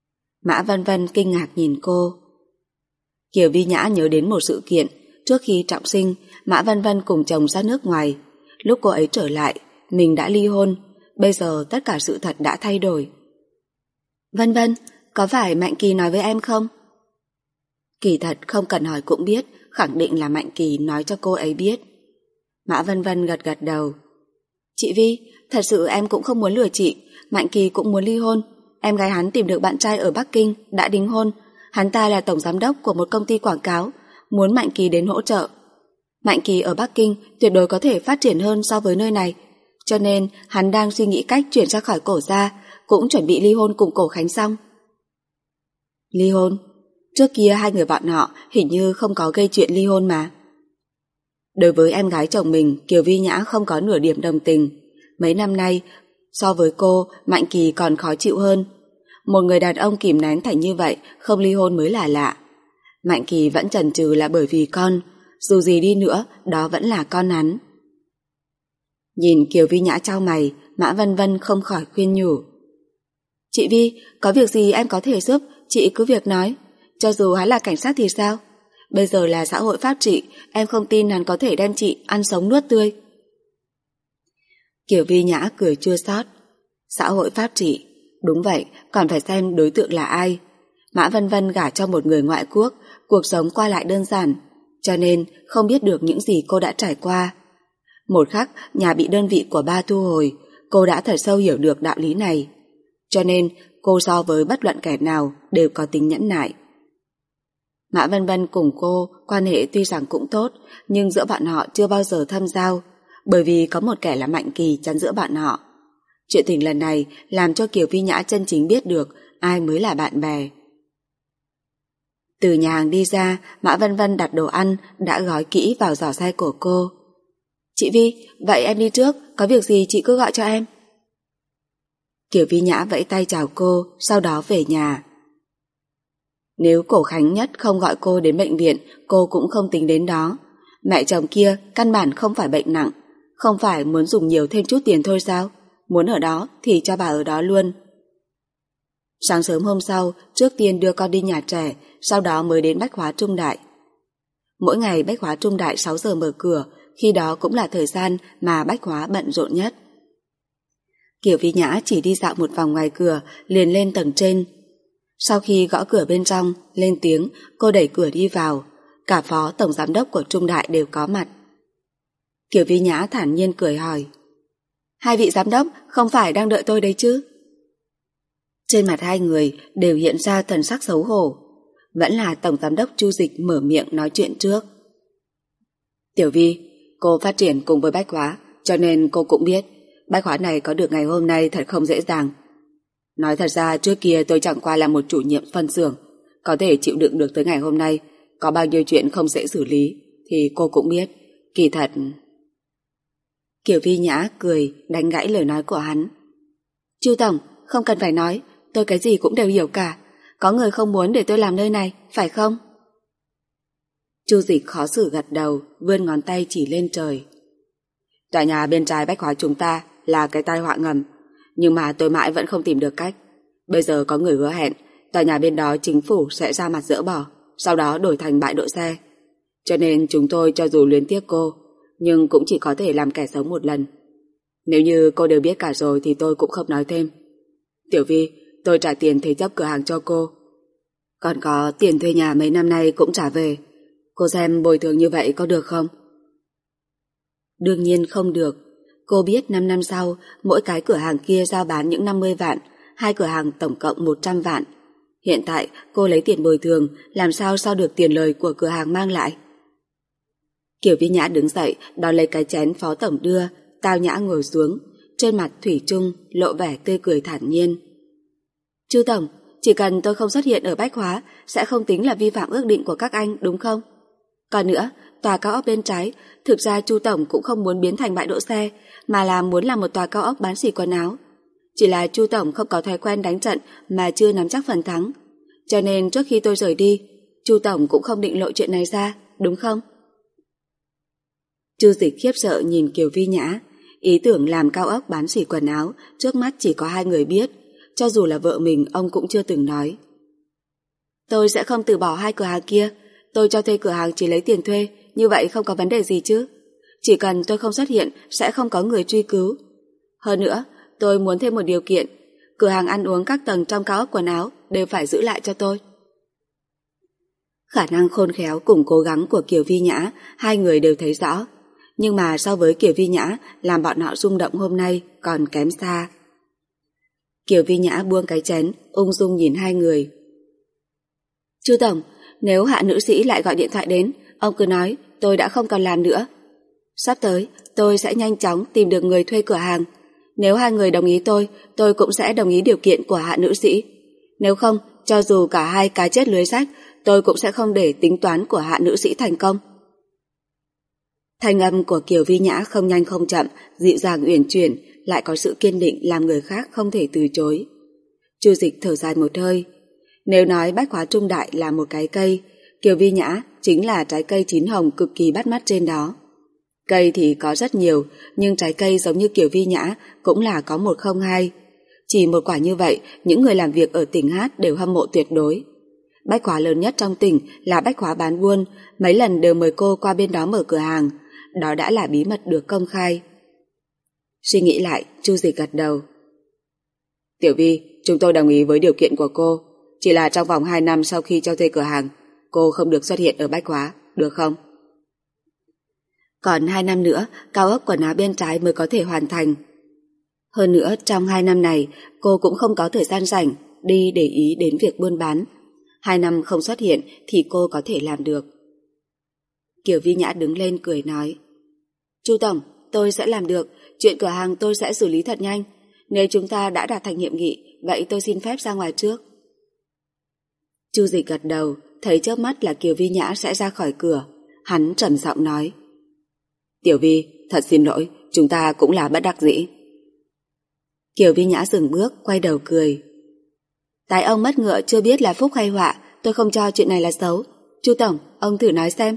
Mã Vân Vân kinh ngạc nhìn cô. Kiều Vi Nhã nhớ đến một sự kiện. Trước khi trọng sinh, Mã Vân Vân cùng chồng ra nước ngoài. Lúc cô ấy trở lại, mình đã ly hôn. Bây giờ tất cả sự thật đã thay đổi. Vân Vân, có phải Mạnh Kỳ nói với em không? Kỳ thật không cần hỏi cũng biết, khẳng định là Mạnh Kỳ nói cho cô ấy biết. Mã Vân Vân gật gật đầu. Chị Vi, thật sự em cũng không muốn lừa chị. Mạnh Kỳ cũng muốn ly hôn. Em gái hắn tìm được bạn trai ở Bắc Kinh, đã đính hôn. Hắn ta là tổng giám đốc của một công ty quảng cáo, muốn Mạnh Kỳ đến hỗ trợ. Mạnh Kỳ ở Bắc Kinh tuyệt đối có thể phát triển hơn so với nơi này, cho nên hắn đang suy nghĩ cách chuyển ra khỏi Cổ gia, cũng chuẩn bị ly hôn cùng Cổ Khánh xong. Ly hôn? Trước kia hai người bọn họ hình như không có gây chuyện ly hôn mà. Đối với em gái chồng mình, Kiều Vi Nhã không có nửa điểm đồng tình. Mấy năm nay, so với cô, Mạnh Kỳ còn khó chịu hơn. Một người đàn ông kìm nén thành như vậy, không ly hôn mới là lạ. Mạnh Kỳ vẫn chần chừ là bởi vì con, dù gì đi nữa, đó vẫn là con hắn. Nhìn Kiều Vi Nhã chau mày, Mã Vân Vân không khỏi khuyên nhủ. Chị Vi, có việc gì em có thể giúp, chị cứ việc nói. Cho dù hắn là cảnh sát thì sao? Bây giờ là xã hội pháp trị, em không tin hắn có thể đem chị ăn sống nuốt tươi. Kiều Vi Nhã cười chua xót. Xã hội pháp trị? Đúng vậy, còn phải xem đối tượng là ai. Mã Vân Vân gả cho một người ngoại quốc, cuộc sống qua lại đơn giản, cho nên không biết được những gì cô đã trải qua. Một khắc nhà bị đơn vị của ba thu hồi, cô đã thật sâu hiểu được đạo lý này. Cho nên cô so với bất luận kẻ nào đều có tính nhẫn nại. Mã Vân Vân cùng cô quan hệ tuy rằng cũng tốt, nhưng giữa bọn họ chưa bao giờ thâm giao, bởi vì có một kẻ là Mạnh Kỳ chắn giữa bọn họ. Chuyện tình lần này làm cho Kiều Vi Nhã chân chính biết được ai mới là bạn bè. Từ nhà hàng đi ra, Mã Vân Vân đặt đồ ăn đã gói kỹ vào giỏ xe của cô. Chị Vi, vậy em đi trước, có việc gì chị cứ gọi cho em. Kiều Vi Nhã vẫy tay chào cô, sau đó về nhà. Nếu Cổ Khánh Nhất không gọi cô đến bệnh viện, cô cũng không tính đến đó. Mẹ chồng kia căn bản không phải bệnh nặng, không phải muốn dùng nhiều thêm chút tiền thôi sao? Muốn ở đó thì cho bà ở đó luôn. Sáng sớm hôm sau, trước tiên đưa con đi nhà trẻ, sau đó mới đến Bách Hóa Trung Đại. Mỗi ngày Bách Hóa Trung Đại 6 giờ mở cửa, khi đó cũng là thời gian mà Bách Hóa bận rộn nhất. Kiều Vi Nhã chỉ đi dạo một vòng ngoài cửa, liền lên tầng trên. Sau khi gõ cửa bên trong, lên tiếng, cô đẩy cửa đi vào. Cả phó tổng giám đốc của Trung Đại đều có mặt. Kiều Vi Nhã thản nhiên cười hỏi. Hai vị giám đốc không phải đang đợi tôi đấy chứ? Trên mặt hai người đều hiện ra thần sắc xấu hổ. Vẫn là tổng giám đốc Chu Dịch mở miệng nói chuyện trước. Tiểu Vi, cô phát triển cùng với Bách Hóa, cho nên cô cũng biết Bách Hóa này có được ngày hôm nay thật không dễ dàng. Nói thật ra trước kia tôi chẳng qua là một chủ nhiệm phân xưởng, có thể chịu đựng được tới ngày hôm nay, có bao nhiêu chuyện không dễ xử lý thì cô cũng biết. Kỳ thật... Kiều Vi Nhã cười đánh gãy lời nói của hắn. Chu tổng, không cần phải nói, tôi cái gì cũng đều hiểu cả. Có người không muốn để tôi làm nơi này, phải không? Chu Dịch khó xử gật đầu, vươn ngón tay chỉ lên trời. Tòa nhà bên trái Bách Hóa chúng ta là cái tai họa ngầm, nhưng mà tôi mãi vẫn không tìm được cách. Bây giờ có người hứa hẹn tòa nhà bên đó chính phủ sẽ ra mặt dỡ bỏ, sau đó đổi thành bãi đỗ xe. Cho nên chúng tôi cho dù luyến tiếc cô, nhưng cũng chỉ có thể làm kẻ sống một lần. Nếu như cô đều biết cả rồi thì tôi cũng không nói thêm. Tiểu Vi, tôi trả tiền thế chấp cửa hàng cho cô. Còn có tiền thuê nhà mấy năm nay cũng trả về. Cô xem bồi thường như vậy có được không? Đương nhiên không được. Cô biết 5 năm sau, mỗi cái cửa hàng kia giao bán những 50 vạn, hai cửa hàng tổng cộng 100 vạn. Hiện tại cô lấy tiền bồi thường, làm sao so được tiền lời của cửa hàng mang lại? Kiều Vi Nhã đứng dậy, đón lấy cái chén phó tổng đưa, tao nhã ngồi xuống, trên mặt thủy chung lộ vẻ tươi cười thản nhiên. Chu tổng, chỉ cần tôi không xuất hiện ở Bách Hóa sẽ không tính là vi phạm ước định của các anh, đúng không? Còn nữa, tòa cao ốc bên trái, thực ra Chu tổng cũng không muốn biến thành bãi đỗ xe, mà là muốn làm một tòa cao ốc bán xỉ quần áo. Chỉ là Chu tổng không có thói quen đánh trận mà chưa nắm chắc phần thắng. Cho nên trước khi tôi rời đi, Chu tổng cũng không định lộ chuyện này ra, đúng không? Chu Dịch khiếp sợ nhìn Kiều Vi Nhã. Ý tưởng làm cao ốc bán xỉ quần áo trước mắt chỉ có hai người biết, cho dù là vợ mình ông cũng chưa từng nói. Tôi sẽ không từ bỏ hai cửa hàng kia. Tôi cho thuê cửa hàng chỉ lấy tiền thuê, như vậy không có vấn đề gì chứ. Chỉ cần tôi không xuất hiện sẽ không có người truy cứu. Hơn nữa, tôi muốn thêm một điều kiện. Cửa hàng ăn uống các tầng trong cao ốc quần áo đều phải giữ lại cho tôi. Khả năng khôn khéo cùng cố gắng của Kiều Vi Nhã hai người đều thấy rõ. Nhưng mà so với Kiều Vi Nhã làm bọn họ rung động hôm nay còn kém xa. Kiều Vi Nhã buông cái chén, ung dung nhìn hai người. Chu tổng, nếu Hạ nữ sĩ lại gọi điện thoại đến, ông cứ nói tôi đã không còn làm nữa. Sắp tới, tôi sẽ nhanh chóng tìm được người thuê cửa hàng. Nếu hai người đồng ý tôi cũng sẽ đồng ý điều kiện của Hạ nữ sĩ. Nếu không, cho dù cả hai cá chết lưới rách, tôi cũng sẽ không để tính toán của Hạ nữ sĩ thành công. Thanh âm của Kiều Vi Nhã không nhanh không chậm, dịu dàng uyển chuyển, lại có sự kiên định làm người khác không thể từ chối. Chu Dịch thở dài một hơi. Nếu nói Bách Hóa Trung Đại là một cái cây, Kiều Vi Nhã chính là trái cây chín hồng cực kỳ bắt mắt trên đó. Cây thì có rất nhiều, nhưng trái cây giống như Kiều Vi Nhã cũng là có một không hai. Chỉ một quả như vậy, những người làm việc ở tỉnh Hát đều hâm mộ tuyệt đối. Bách Hóa lớn nhất trong tỉnh là Bách Hóa bán buôn, mấy lần đều mời cô qua bên đó mở cửa hàng. Đó đã là bí mật được công khai. Suy nghĩ lại, Chu Dịch gật đầu. Tiểu Vi, chúng tôi đồng ý với điều kiện của cô. Chỉ là trong vòng 2 năm sau khi cho thuê cửa hàng, cô không được xuất hiện ở Bách Hóa, được không? Còn 2 năm nữa, cao ốc quần áo bên trái mới có thể hoàn thành. Hơn nữa, trong 2 năm này, cô cũng không có thời gian rảnh đi để ý đến việc buôn bán. 2 năm không xuất hiện thì cô có thể làm được. Kiều Vi Nhã đứng lên cười nói. Chu tổng, tôi sẽ làm được. Chuyện cửa hàng tôi sẽ xử lý thật nhanh. Nếu chúng ta đã đạt thành hiệp nghị, vậy tôi xin phép ra ngoài trước. Chu Dịch gật đầu, thấy chớp mắt là Kiều Vi Nhã sẽ ra khỏi cửa. Hắn trầm giọng nói. Tiểu Vi, thật xin lỗi, chúng ta cũng là bất đắc dĩ. Kiều Vi Nhã dừng bước, quay đầu cười. Tái ông mất ngựa chưa biết là phúc hay họa, tôi không cho chuyện này là xấu. Chu tổng, ông thử nói xem.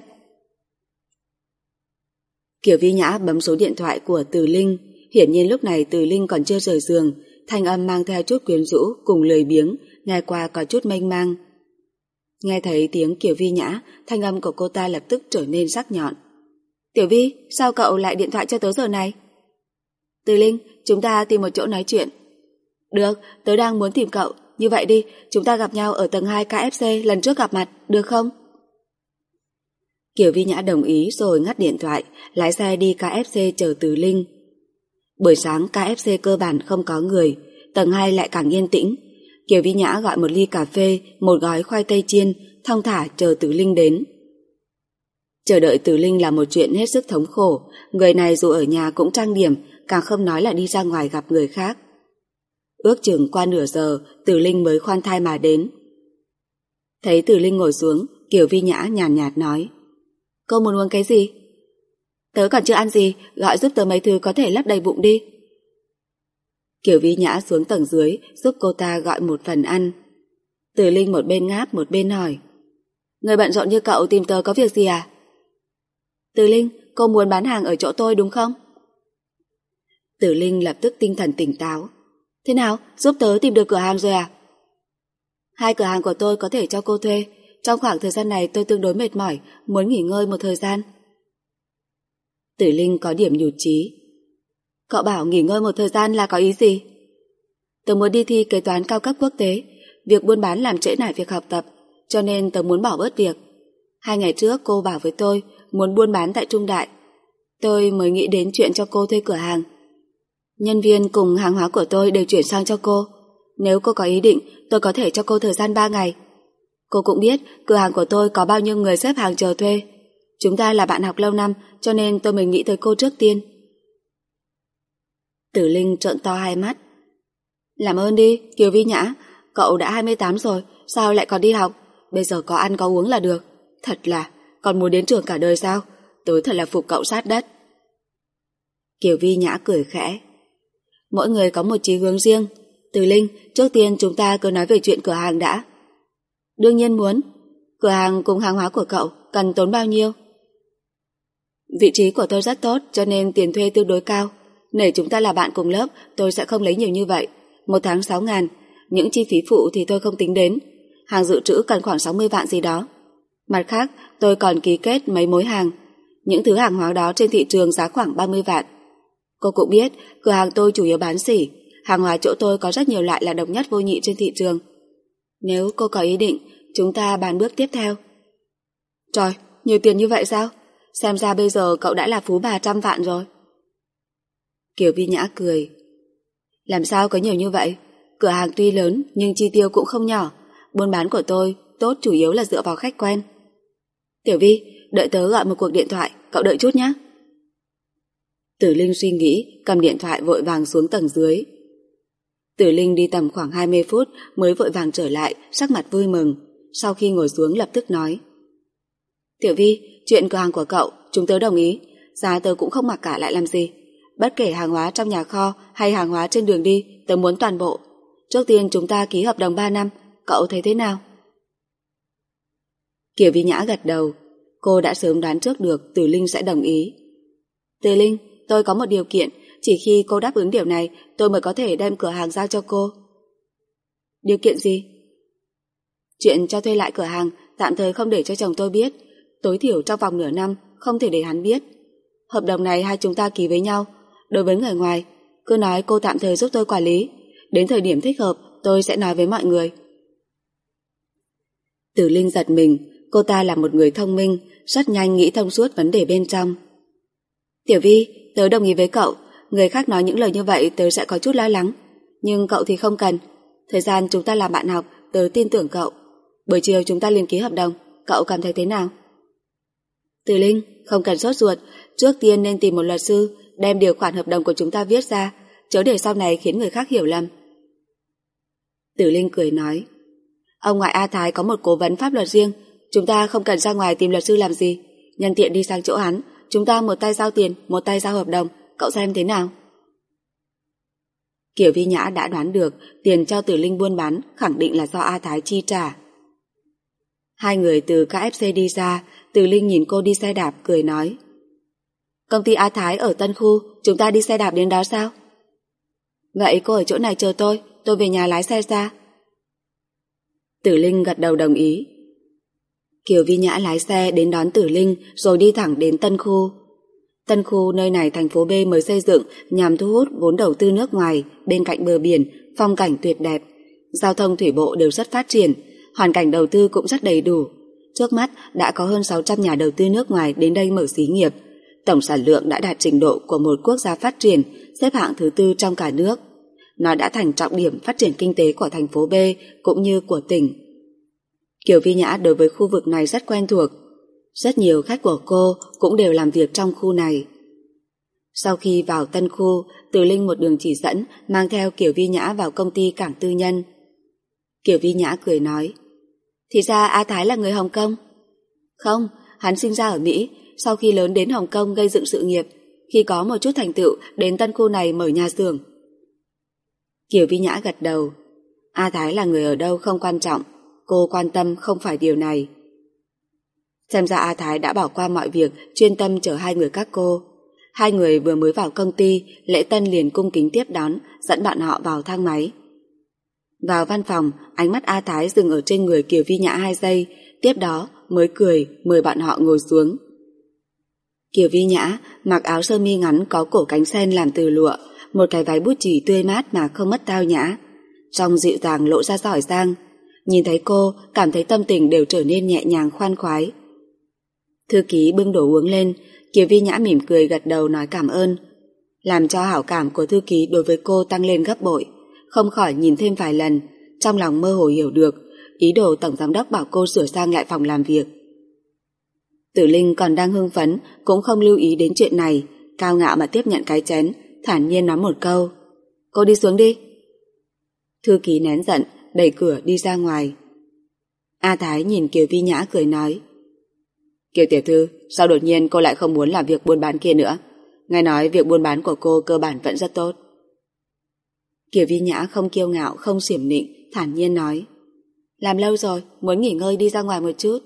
Kiều Vi Nhã bấm số điện thoại của Từ Linh. Hiển nhiên lúc này Từ Linh còn chưa rời giường, thanh âm mang theo chút quyến rũ cùng lười biếng, nghe qua có chút mênh mang. Nghe thấy tiếng Kiều Vi Nhã, thanh âm của cô ta lập tức trở nên sắc nhọn. Tiểu Vi, sao cậu lại điện thoại cho tớ giờ này? Từ Linh, chúng ta tìm một chỗ nói chuyện. Được, tớ đang muốn tìm cậu. Như vậy đi, chúng ta gặp nhau ở tầng 2 KFC lần trước gặp mặt, được không? Kiều Vi Nhã đồng ý rồi ngắt điện thoại, lái xe đi KFC chờ Từ Linh. Buổi sáng KFC cơ bản không có người, tầng 2 lại càng yên tĩnh. Kiều Vi Nhã gọi một ly cà phê, một gói khoai tây chiên, thong thả chờ Từ Linh đến. Chờ đợi Từ Linh là một chuyện hết sức thống khổ, người này dù ở nhà cũng trang điểm, càng không nói là đi ra ngoài gặp người khác. Ước chừng qua nửa giờ, Từ Linh mới khoan thai mà đến. Thấy Từ Linh ngồi xuống, Kiều Vi Nhã nhàn nhạt nói. Cô muốn uống cái gì? Tớ còn chưa ăn gì, gọi giúp tớ mấy thứ có thể lấp đầy bụng đi. Kiều Vi Nhã xuống tầng dưới, giúp cô ta gọi một phần ăn. Từ Linh một bên ngáp một bên hỏi. Người bận rộn như cậu tìm tớ có việc gì à? Từ Linh, cô muốn bán hàng ở chỗ tôi đúng không? Từ Linh lập tức tinh thần tỉnh táo. Thế nào, giúp tớ tìm được cửa hàng rồi à? 2 cửa hàng của tôi có thể cho cô thuê. Trong khoảng thời gian này tôi tương đối mệt mỏi, muốn nghỉ ngơi một thời gian. Từ Linh có điểm nhụt chí. Cậu bảo nghỉ ngơi một thời gian là có ý gì? Tớ muốn đi thi kế toán cao cấp quốc tế. Việc buôn bán làm trễ nải việc học tập, cho nên tớ muốn bỏ bớt việc. 2 ngày trước cô bảo với tôi muốn buôn bán tại Trung Đại. Tôi mới nghĩ đến chuyện cho cô thuê cửa hàng. Nhân viên cùng hàng hóa của tôi đều chuyển sang cho cô. Nếu cô có ý định, tôi có thể cho cô thời gian 3 ngày. Cô cũng biết cửa hàng của tôi có bao nhiêu người xếp hàng chờ thuê. Chúng ta là bạn học lâu năm, cho nên tôi mới nghĩ tới cô trước tiên. Tử Linh trợn to hai mắt. Làm ơn đi, Kiều Vi Nhã, cậu đã 28 rồi, sao lại còn đi học? Bây giờ có ăn có uống là được. Thật là, còn muốn đến trường cả đời sao? Tôi thật là phục cậu sát đất. Kiều Vi Nhã cười khẽ. Mỗi người có một chí hướng riêng. Từ Linh, trước tiên chúng ta cứ nói về chuyện cửa hàng đã. Đương nhiên muốn. Cửa hàng cùng hàng hóa của cậu cần tốn bao nhiêu? Vị trí của tôi rất tốt, cho nên tiền thuê tương đối cao. Nếu chúng ta là bạn cùng lớp, tôi sẽ không lấy nhiều như vậy. 1 tháng 6.000. Những chi phí phụ thì tôi không tính đến. hàng dự trữ cần khoảng 60 vạn gì đó. Mặt khác, tôi còn ký kết mấy mối hàng. Những thứ hàng hóa đó trên thị trường giá khoảng 30 vạn. Cô cũng biết, cửa hàng tôi chủ yếu bán sỉ, hàng hóa chỗ tôi có rất nhiều loại là độc nhất vô nhị trên thị trường. Nếu cô có ý định, chúng ta bàn bước tiếp theo. Trời, nhiều tiền như vậy sao? Xem ra bây giờ cậu đã là phú bà trăm vạn rồi. Kiều Vi Nhã cười. Làm sao có nhiều như vậy? Cửa hàng tuy lớn nhưng chi tiêu cũng không nhỏ. Buôn bán của tôi tốt chủ yếu là dựa vào khách quen. Tiểu Vi, đợi tớ gọi một cuộc điện thoại, cậu đợi chút nhé. Tử Linh suy nghĩ, cầm điện thoại vội vàng xuống tầng dưới. Tử Linh đi tầm khoảng 20 phút mới vội vàng trở lại, sắc mặt vui mừng. Sau khi ngồi xuống lập tức nói. Tiểu Vi, chuyện cửa hàng của cậu, chúng tớ đồng ý. Giá tớ cũng không mặc cả lại làm gì. Bất kể hàng hóa trong nhà kho hay hàng hóa trên đường đi, tớ muốn toàn bộ. Trước tiên chúng ta ký hợp đồng 3 năm, cậu thấy thế nào? Kiều Vi Nhã gật đầu. Cô đã sớm đoán trước được Tử Linh sẽ đồng ý. Tử Linh, tôi có một điều kiện, chỉ khi cô đáp ứng điều này tôi mới có thể đem cửa hàng giao cho cô. Điều kiện gì? Chuyện cho thuê lại cửa hàng tạm thời không để cho chồng tôi biết, tối thiểu trong vòng nửa năm không thể để hắn biết. Hợp đồng này hai chúng ta ký với nhau. Đối với người ngoài, cứ nói cô tạm thời giúp tôi quản lý, đến thời điểm thích hợp tôi sẽ nói với mọi người. Tử Linh giật mình, cô ta là một người thông minh, rất nhanh nghĩ thông suốt vấn đề bên trong. Tiểu Vi, tớ đồng ý với cậu, người khác nói những lời như vậy tớ sẽ có chút lo lắng, nhưng cậu thì không cần. Thời gian chúng ta làm bạn học, tớ tin tưởng cậu. Buổi chiều chúng ta liền ký hợp đồng, cậu cảm thấy thế nào? Tử Linh, không cần sốt ruột, trước tiên nên tìm một luật sư đem điều khoản hợp đồng của chúng ta viết ra, chớ để sau này khiến người khác hiểu lầm. Tử Linh cười nói. Ông ngoại A Thái có một cố vấn pháp luật riêng, chúng ta không cần ra ngoài tìm luật sư làm gì. Nhân tiện đi sang chỗ hắn, chúng ta một tay giao tiền, một tay giao hợp đồng, cậu xem thế nào? Kiều Vi Nhã đã đoán được tiền cho Tử Linh buôn bán khẳng định là do A Thái chi trả. Hai người từ KFC đi ra, Tử Linh nhìn cô đi xe đạp cười nói. Công ty A Thái ở Tân Khu, chúng ta đi xe đạp đến đó sao? Vậy cô ở chỗ này chờ tôi về nhà lái xe ra. Tử Linh gật đầu đồng ý. Kiều Vi Nhã lái xe đến đón Tử Linh rồi đi thẳng đến Tân Khu. Tân Khu nơi này thành phố B mới xây dựng nhằm thu hút vốn đầu tư nước ngoài, bên cạnh bờ biển, phong cảnh tuyệt đẹp. Giao thông thủy bộ đều rất phát triển, hoàn cảnh đầu tư cũng rất đầy đủ. Trước mắt đã có hơn 600 nhà đầu tư nước ngoài đến đây mở xí nghiệp. Tổng sản lượng đã đạt trình độ của một quốc gia phát triển, xếp hạng thứ 4 trong cả nước. Nó đã thành trọng điểm phát triển kinh tế của thành phố B cũng như của tỉnh. Kiều Vi Nhã đối với khu vực này rất quen thuộc. Rất nhiều khách của cô cũng đều làm việc trong khu này. Sau khi vào Tân Khu, Tử Linh một đường chỉ dẫn mang theo Kiều Vi Nhã vào công ty cảng tư nhân. Kiều Vi Nhã cười nói. Thì ra A Thái là người Hồng Kông? Không, hắn sinh ra ở Mỹ, sau khi lớn đến Hồng Kông gây dựng sự nghiệp, khi có một chút thành tựu đến Tân Khu này mở nhà xưởng. Kiều Vi Nhã gật đầu. A Thái là người ở đâu không quan trọng, cô quan tâm không phải điều này. Xem ra A Thái đã bỏ qua mọi việc, chuyên tâm chở hai người các cô. Hai người vừa mới vào công ty, Lễ Tân liền cung kính tiếp đón, dẫn bọn họ vào thang máy. Vào văn phòng, ánh mắt A Thái dừng ở trên người Kiều Vi Nhã 2 giây, tiếp đó mới cười mời bọn họ ngồi xuống. Kiều Vi Nhã mặc áo sơ mi ngắn có cổ cánh sen làm từ lụa, một cái váy bút chì tươi mát mà không mất tao nhã, trong dịu dàng lộ ra giỏi giang. Nhìn thấy cô, cảm thấy tâm tình đều trở nên nhẹ nhàng khoan khoái. Thư ký bưng đồ uống lên, Kiều Vi Nhã mỉm cười gật đầu nói cảm ơn, làm cho hảo cảm của thư ký đối với cô tăng lên gấp bội. Không khỏi nhìn thêm vài lần, trong lòng mơ hồ hiểu được ý đồ tổng giám đốc bảo cô sửa sang lại phòng làm việc. Tử Linh còn đang hưng phấn, cũng không lưu ý đến chuyện này, cao ngạo mà tiếp nhận cái chén, thản nhiên nói một câu. Cô đi xuống đi. Thư ký nén giận, đẩy cửa đi ra ngoài. A Thái nhìn Kiều Vi Nhã cười nói. Kiều tiểu thư, sao đột nhiên cô lại không muốn làm việc buôn bán kia nữa? Nghe nói việc buôn bán của cô cơ bản vẫn rất tốt. Kiều Vi Nhã không kiêu ngạo, không xiểm nịnh, thản nhiên nói. Làm lâu rồi, muốn nghỉ ngơi đi ra ngoài một chút.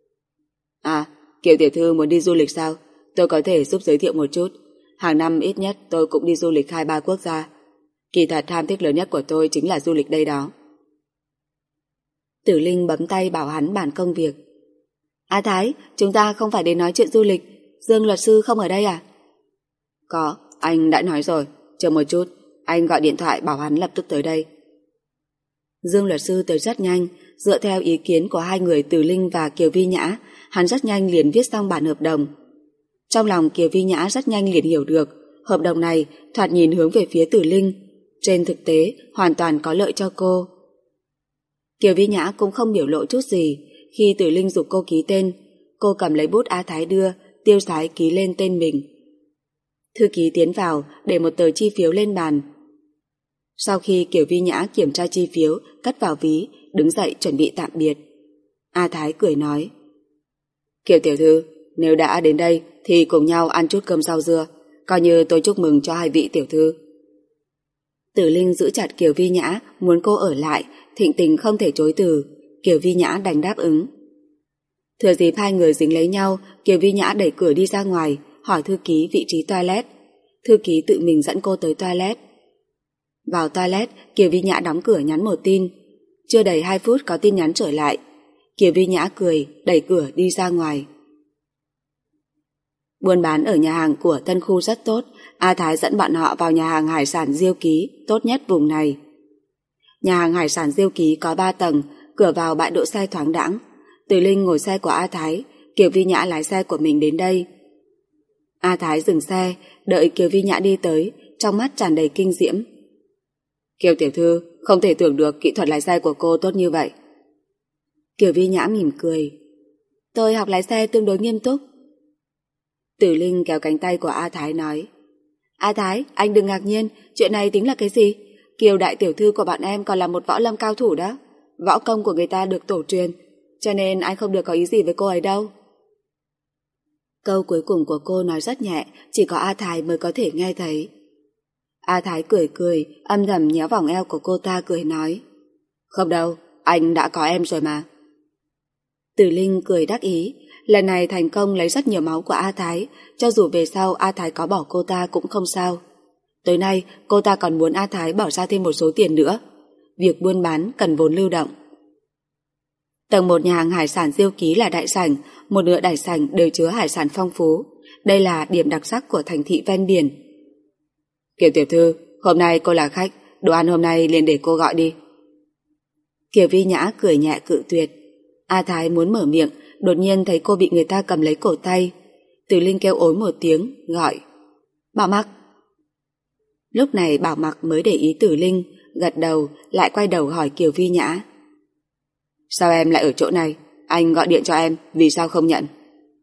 À, Kiều tiểu thư muốn đi du lịch sao? Tôi có thể giúp giới thiệu một chút. Hàng năm ít nhất tôi cũng đi du lịch 2-3 quốc gia. Kỳ thật tham thích lớn nhất của tôi chính là du lịch đây đó. Tử Linh bấm tay bảo hắn bàn công việc. A Thái, chúng ta không phải đến nói chuyện du lịch, Dương luật sư không ở đây à? Có, anh đã nói rồi, chờ một chút, anh gọi điện thoại bảo hắn lập tức tới đây. Dương luật sư tới rất nhanh, dựa theo ý kiến của hai người Tử Linh và Kiều Vi Nhã, hắn rất nhanh liền viết xong bản hợp đồng. Trong lòng Kiều Vi Nhã rất nhanh liền hiểu được, hợp đồng này thoạt nhìn hướng về phía Tử Linh, trên thực tế hoàn toàn có lợi cho cô. Kiều Vi Nhã cũng không biểu lộ chút gì, khi Tử Linh giục cô ký tên, cô cầm lấy bút A Thái đưa, tiêu sái ký lên tên mình. Thư ký tiến vào để một tờ chi phiếu lên bàn. Sau khi Kiều Vi Nhã kiểm tra chi phiếu, cất vào ví, đứng dậy chuẩn bị tạm biệt. A Thái cười nói: Kiều tiểu thư, nếu đã đến đây thì cùng nhau ăn chút cơm rau dưa, coi như tôi chúc mừng cho hai vị tiểu thư. Tử Linh giữ chặt Kiều Vi Nhã, muốn cô ở lại, thịnh tình không thể chối từ. Kiều Vi Nhã đành đáp ứng. Thừa dịp hai người dính lấy nhau, Kiều Vi Nhã đẩy cửa đi ra ngoài, hỏi thư ký vị trí toilet. Thư ký tự mình dẫn cô tới toilet. Vào toilet, Kiều Vi Nhã đóng cửa nhắn một tin. Chưa đầy 2 phút có tin nhắn trở lại. Kiều Vi Nhã cười, đẩy cửa đi ra ngoài. Buôn bán ở nhà hàng của Tân Khu rất tốt. A Thái dẫn bọn họ vào nhà hàng hải sản Diêu Ký, tốt nhất vùng này. Nhà hàng hải sản Diêu Ký có 3 tầng, cửa vào bãi đỗ xe thoáng đãng. Tử Linh ngồi xe của A Thái, Kiều Vi Nhã lái xe của mình đến đây. A Thái dừng xe, đợi Kiều Vi Nhã đi tới, trong mắt tràn đầy kinh diễm. Kiều tiểu thư, không thể tưởng được kỹ thuật lái xe của cô tốt như vậy. Kiều Vi Nhã mỉm cười. Tôi học lái xe tương đối nghiêm túc. Tử Linh kéo cánh tay của A Thái nói: A Thái, anh đừng ngạc nhiên, chuyện này tính là cái gì? Kiều đại tiểu thư của bọn em còn là một võ lâm cao thủ đó. Võ công của người ta được tổ truyền, cho nên anh không được có ý gì với cô ấy đâu. Câu cuối cùng của cô nói rất nhẹ, chỉ có A Thái mới có thể nghe thấy. A Thái cười cười, âm thầm nhéo vòng eo của cô ta cười nói: Không đâu, anh đã có em rồi mà. Tử Linh cười đắc ý, lần này thành công lấy rất nhiều máu của A Thái, cho dù về sau A Thái có bỏ cô ta cũng không sao. Tối nay cô ta còn muốn A Thái bỏ ra thêm một số tiền nữa. Việc buôn bán cần vốn lưu động. Tầng 1 nhà hàng hải sản Diêu Ký là đại sảnh, một nửa đại sảnh đều chứa hải sản phong phú. Đây là điểm đặc sắc của thành thị ven biển. Kiều tiểu thư, hôm nay cô là khách, đồ ăn hôm nay liền để cô gọi đi. Kiều Vi Nhã cười nhẹ cự tuyệt. A Thái muốn mở miệng, đột nhiên thấy cô bị người ta cầm lấy cổ tay. Tử Linh kêu ối một tiếng, gọi: Bảo Mặc. Lúc này Bảo Mặc mới để ý Tử Linh, gật đầu, lại quay đầu hỏi Kiều Vi Nhã: Sao em lại ở chỗ này? Anh gọi điện cho em, vì sao không nhận?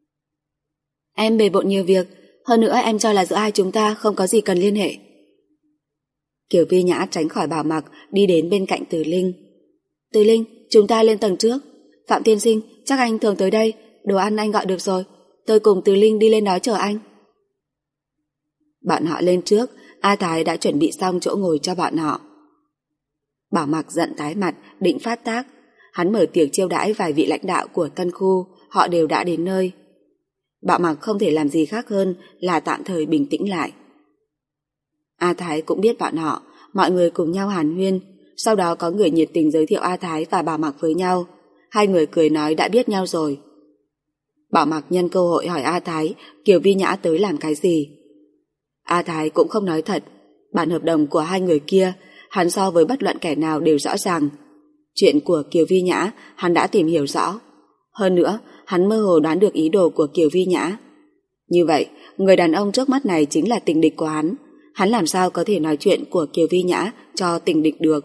Em bề bộn nhiều việc, hơn nữa em cho là giữa hai chúng ta không có gì cần liên hệ. Kiều Vi Nhã tránh khỏi Bảo Mặc, đi đến bên cạnh Tử Linh. Tử Linh, chúng ta lên tầng trước. Phạm tiên sinh, chắc anh thường tới đây, đồ ăn anh gọi được rồi. Tôi cùng Tử Linh đi lên đó chờ anh. Bọn họ lên trước, A Thái đã chuẩn bị xong chỗ ngồi cho bọn họ. Bảo Mặc giận tái mặt, định phát tác. Hắn mở tiệc chiêu đãi vài vị lãnh đạo của Tân Khu, họ đều đã đến nơi. Bảo Mặc không thể làm gì khác hơn là tạm thời bình tĩnh lại. A Thái cũng biết bọn họ, mọi người cùng nhau hàn huyên, sau đó có người nhiệt tình giới thiệu A Thái và Bảo Mặc với nhau. Hai người cười nói đã biết nhau rồi. Bảo Mặc nhân cơ hội hỏi A Thái Kiều Vi Nhã tới làm cái gì. A Thái cũng không nói thật. Bản hợp đồng của hai người kia hắn so với bất luận kẻ nào đều rõ ràng. Chuyện của Kiều Vi Nhã hắn đã tìm hiểu rõ. Hơn nữa hắn mơ hồ đoán được ý đồ của Kiều Vi Nhã. Như vậy người đàn ông trước mắt này chính là tình địch của hắn. Hắn làm sao có thể nói chuyện của Kiều Vi Nhã cho tình địch được.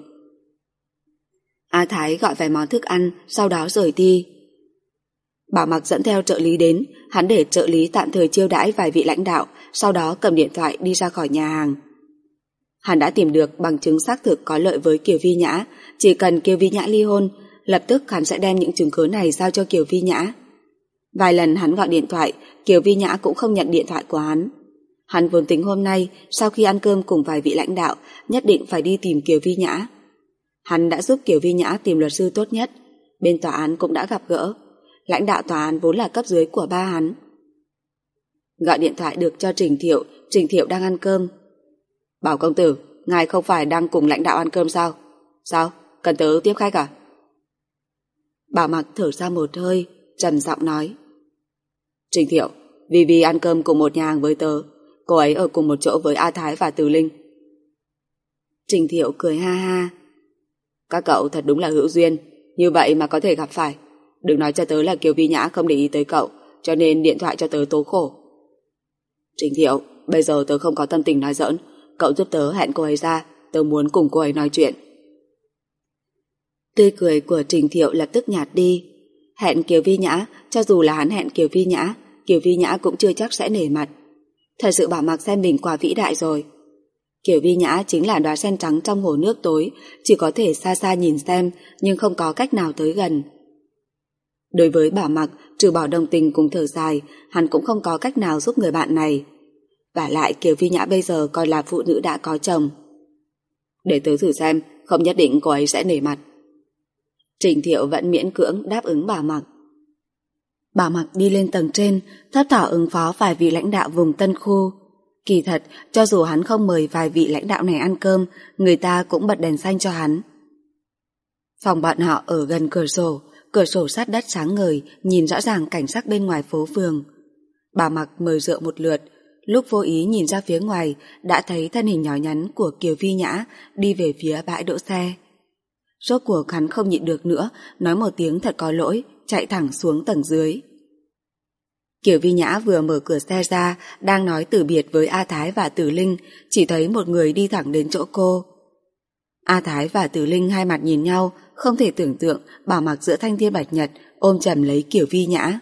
A Thái gọi vài món thức ăn, sau đó rời đi. Bảo Mặc dẫn theo trợ lý đến, hắn để trợ lý tạm thời chiêu đãi vài vị lãnh đạo, sau đó cầm điện thoại đi ra khỏi nhà hàng. Hắn đã tìm được bằng chứng xác thực có lợi với Kiều Vi Nhã, chỉ cần Kiều Vi Nhã ly hôn, lập tức hắn sẽ đem những chứng cứ này giao cho Kiều Vi Nhã. Vài lần hắn gọi điện thoại, Kiều Vi Nhã cũng không nhận điện thoại của hắn. Hắn vốn tính hôm nay, sau khi ăn cơm cùng vài vị lãnh đạo, nhất định phải đi tìm Kiều Vi Nhã. Hắn đã giúp Kiều Vi Nhã tìm luật sư tốt nhất, bên tòa án cũng đã gặp gỡ. Lãnh đạo tòa án vốn là cấp dưới của ba hắn. Gọi điện thoại được cho Trình Thiệu đang ăn cơm. Bảo công tử, ngài không phải đang cùng lãnh đạo ăn cơm sao? Sao? Cần tớ tiếp khách à? Bảo Mặc thở ra một hơi, trầm giọng nói. Trình Thiệu, Vì ăn cơm cùng một nhà hàng với tớ. Cô ấy ở cùng một chỗ với A Thái và Từ Linh. Trình Thiệu cười ha ha. Các cậu thật đúng là hữu duyên, như vậy mà có thể gặp phải. Đừng nói cho tớ là Kiều Vi Nhã không để ý tới cậu, cho nên điện thoại cho tớ tố khổ. Trình Thiệu, bây giờ tớ không có tâm tình nói giỡn. Cậu giúp tớ hẹn cô ấy ra, tớ muốn cùng cô ấy nói chuyện. Tươi cười của Trình Thiệu lập tức nhạt đi. Hẹn Kiều Vi Nhã, cho dù là hắn hẹn Kiều Vi Nhã cũng chưa chắc sẽ nể mặt. Thật sự Bảo Mặc xem mình quá vĩ đại rồi. Kiều Vi Nhã chính là đóa sen trắng trong hồ nước tối, chỉ có thể xa xa nhìn xem, nhưng không có cách nào tới gần. Đối với Bảo Mặc, trừ bỏ đồng tình cùng thở dài, hắn cũng không có cách nào giúp người bạn này. Vả lại Kiều Vi Nhã bây giờ còn là phụ nữ đã có chồng. Để tớ thử xem, không nhất định cô ấy sẽ nể mặt. Trình Thiệu vẫn miễn cưỡng đáp ứng Bảo Mặc. Bảo Mặc đi lên tầng trên, thấp thỏm ứng phó vài vị lãnh đạo vùng Tân Khu. Kỳ thật, cho dù hắn không mời vài vị lãnh đạo này ăn cơm, người ta cũng bật đèn xanh cho hắn. Phòng bọn họ ở gần cửa sổ sát đất sáng ngời, nhìn rõ ràng cảnh sắc bên ngoài phố phường. Bảo Mặc mời rượu một lượt, lúc vô ý nhìn ra phía ngoài, đã thấy thân hình nhỏ nhắn của Kiều Vi Nhã đi về phía bãi đỗ xe. Rốt cuộc hắn không nhịn được nữa, nói một tiếng thật có lỗi, chạy thẳng xuống tầng dưới. Kiều Vi Nhã vừa mở cửa xe ra, đang nói từ biệt với A Thái và Tử Linh, chỉ thấy một người đi thẳng đến chỗ cô. A Thái và Tử Linh hai mặt nhìn nhau, không thể tưởng tượng Bảo Mặc giữa thanh thiên bạch nhật ôm chầm lấy Kiều Vi Nhã.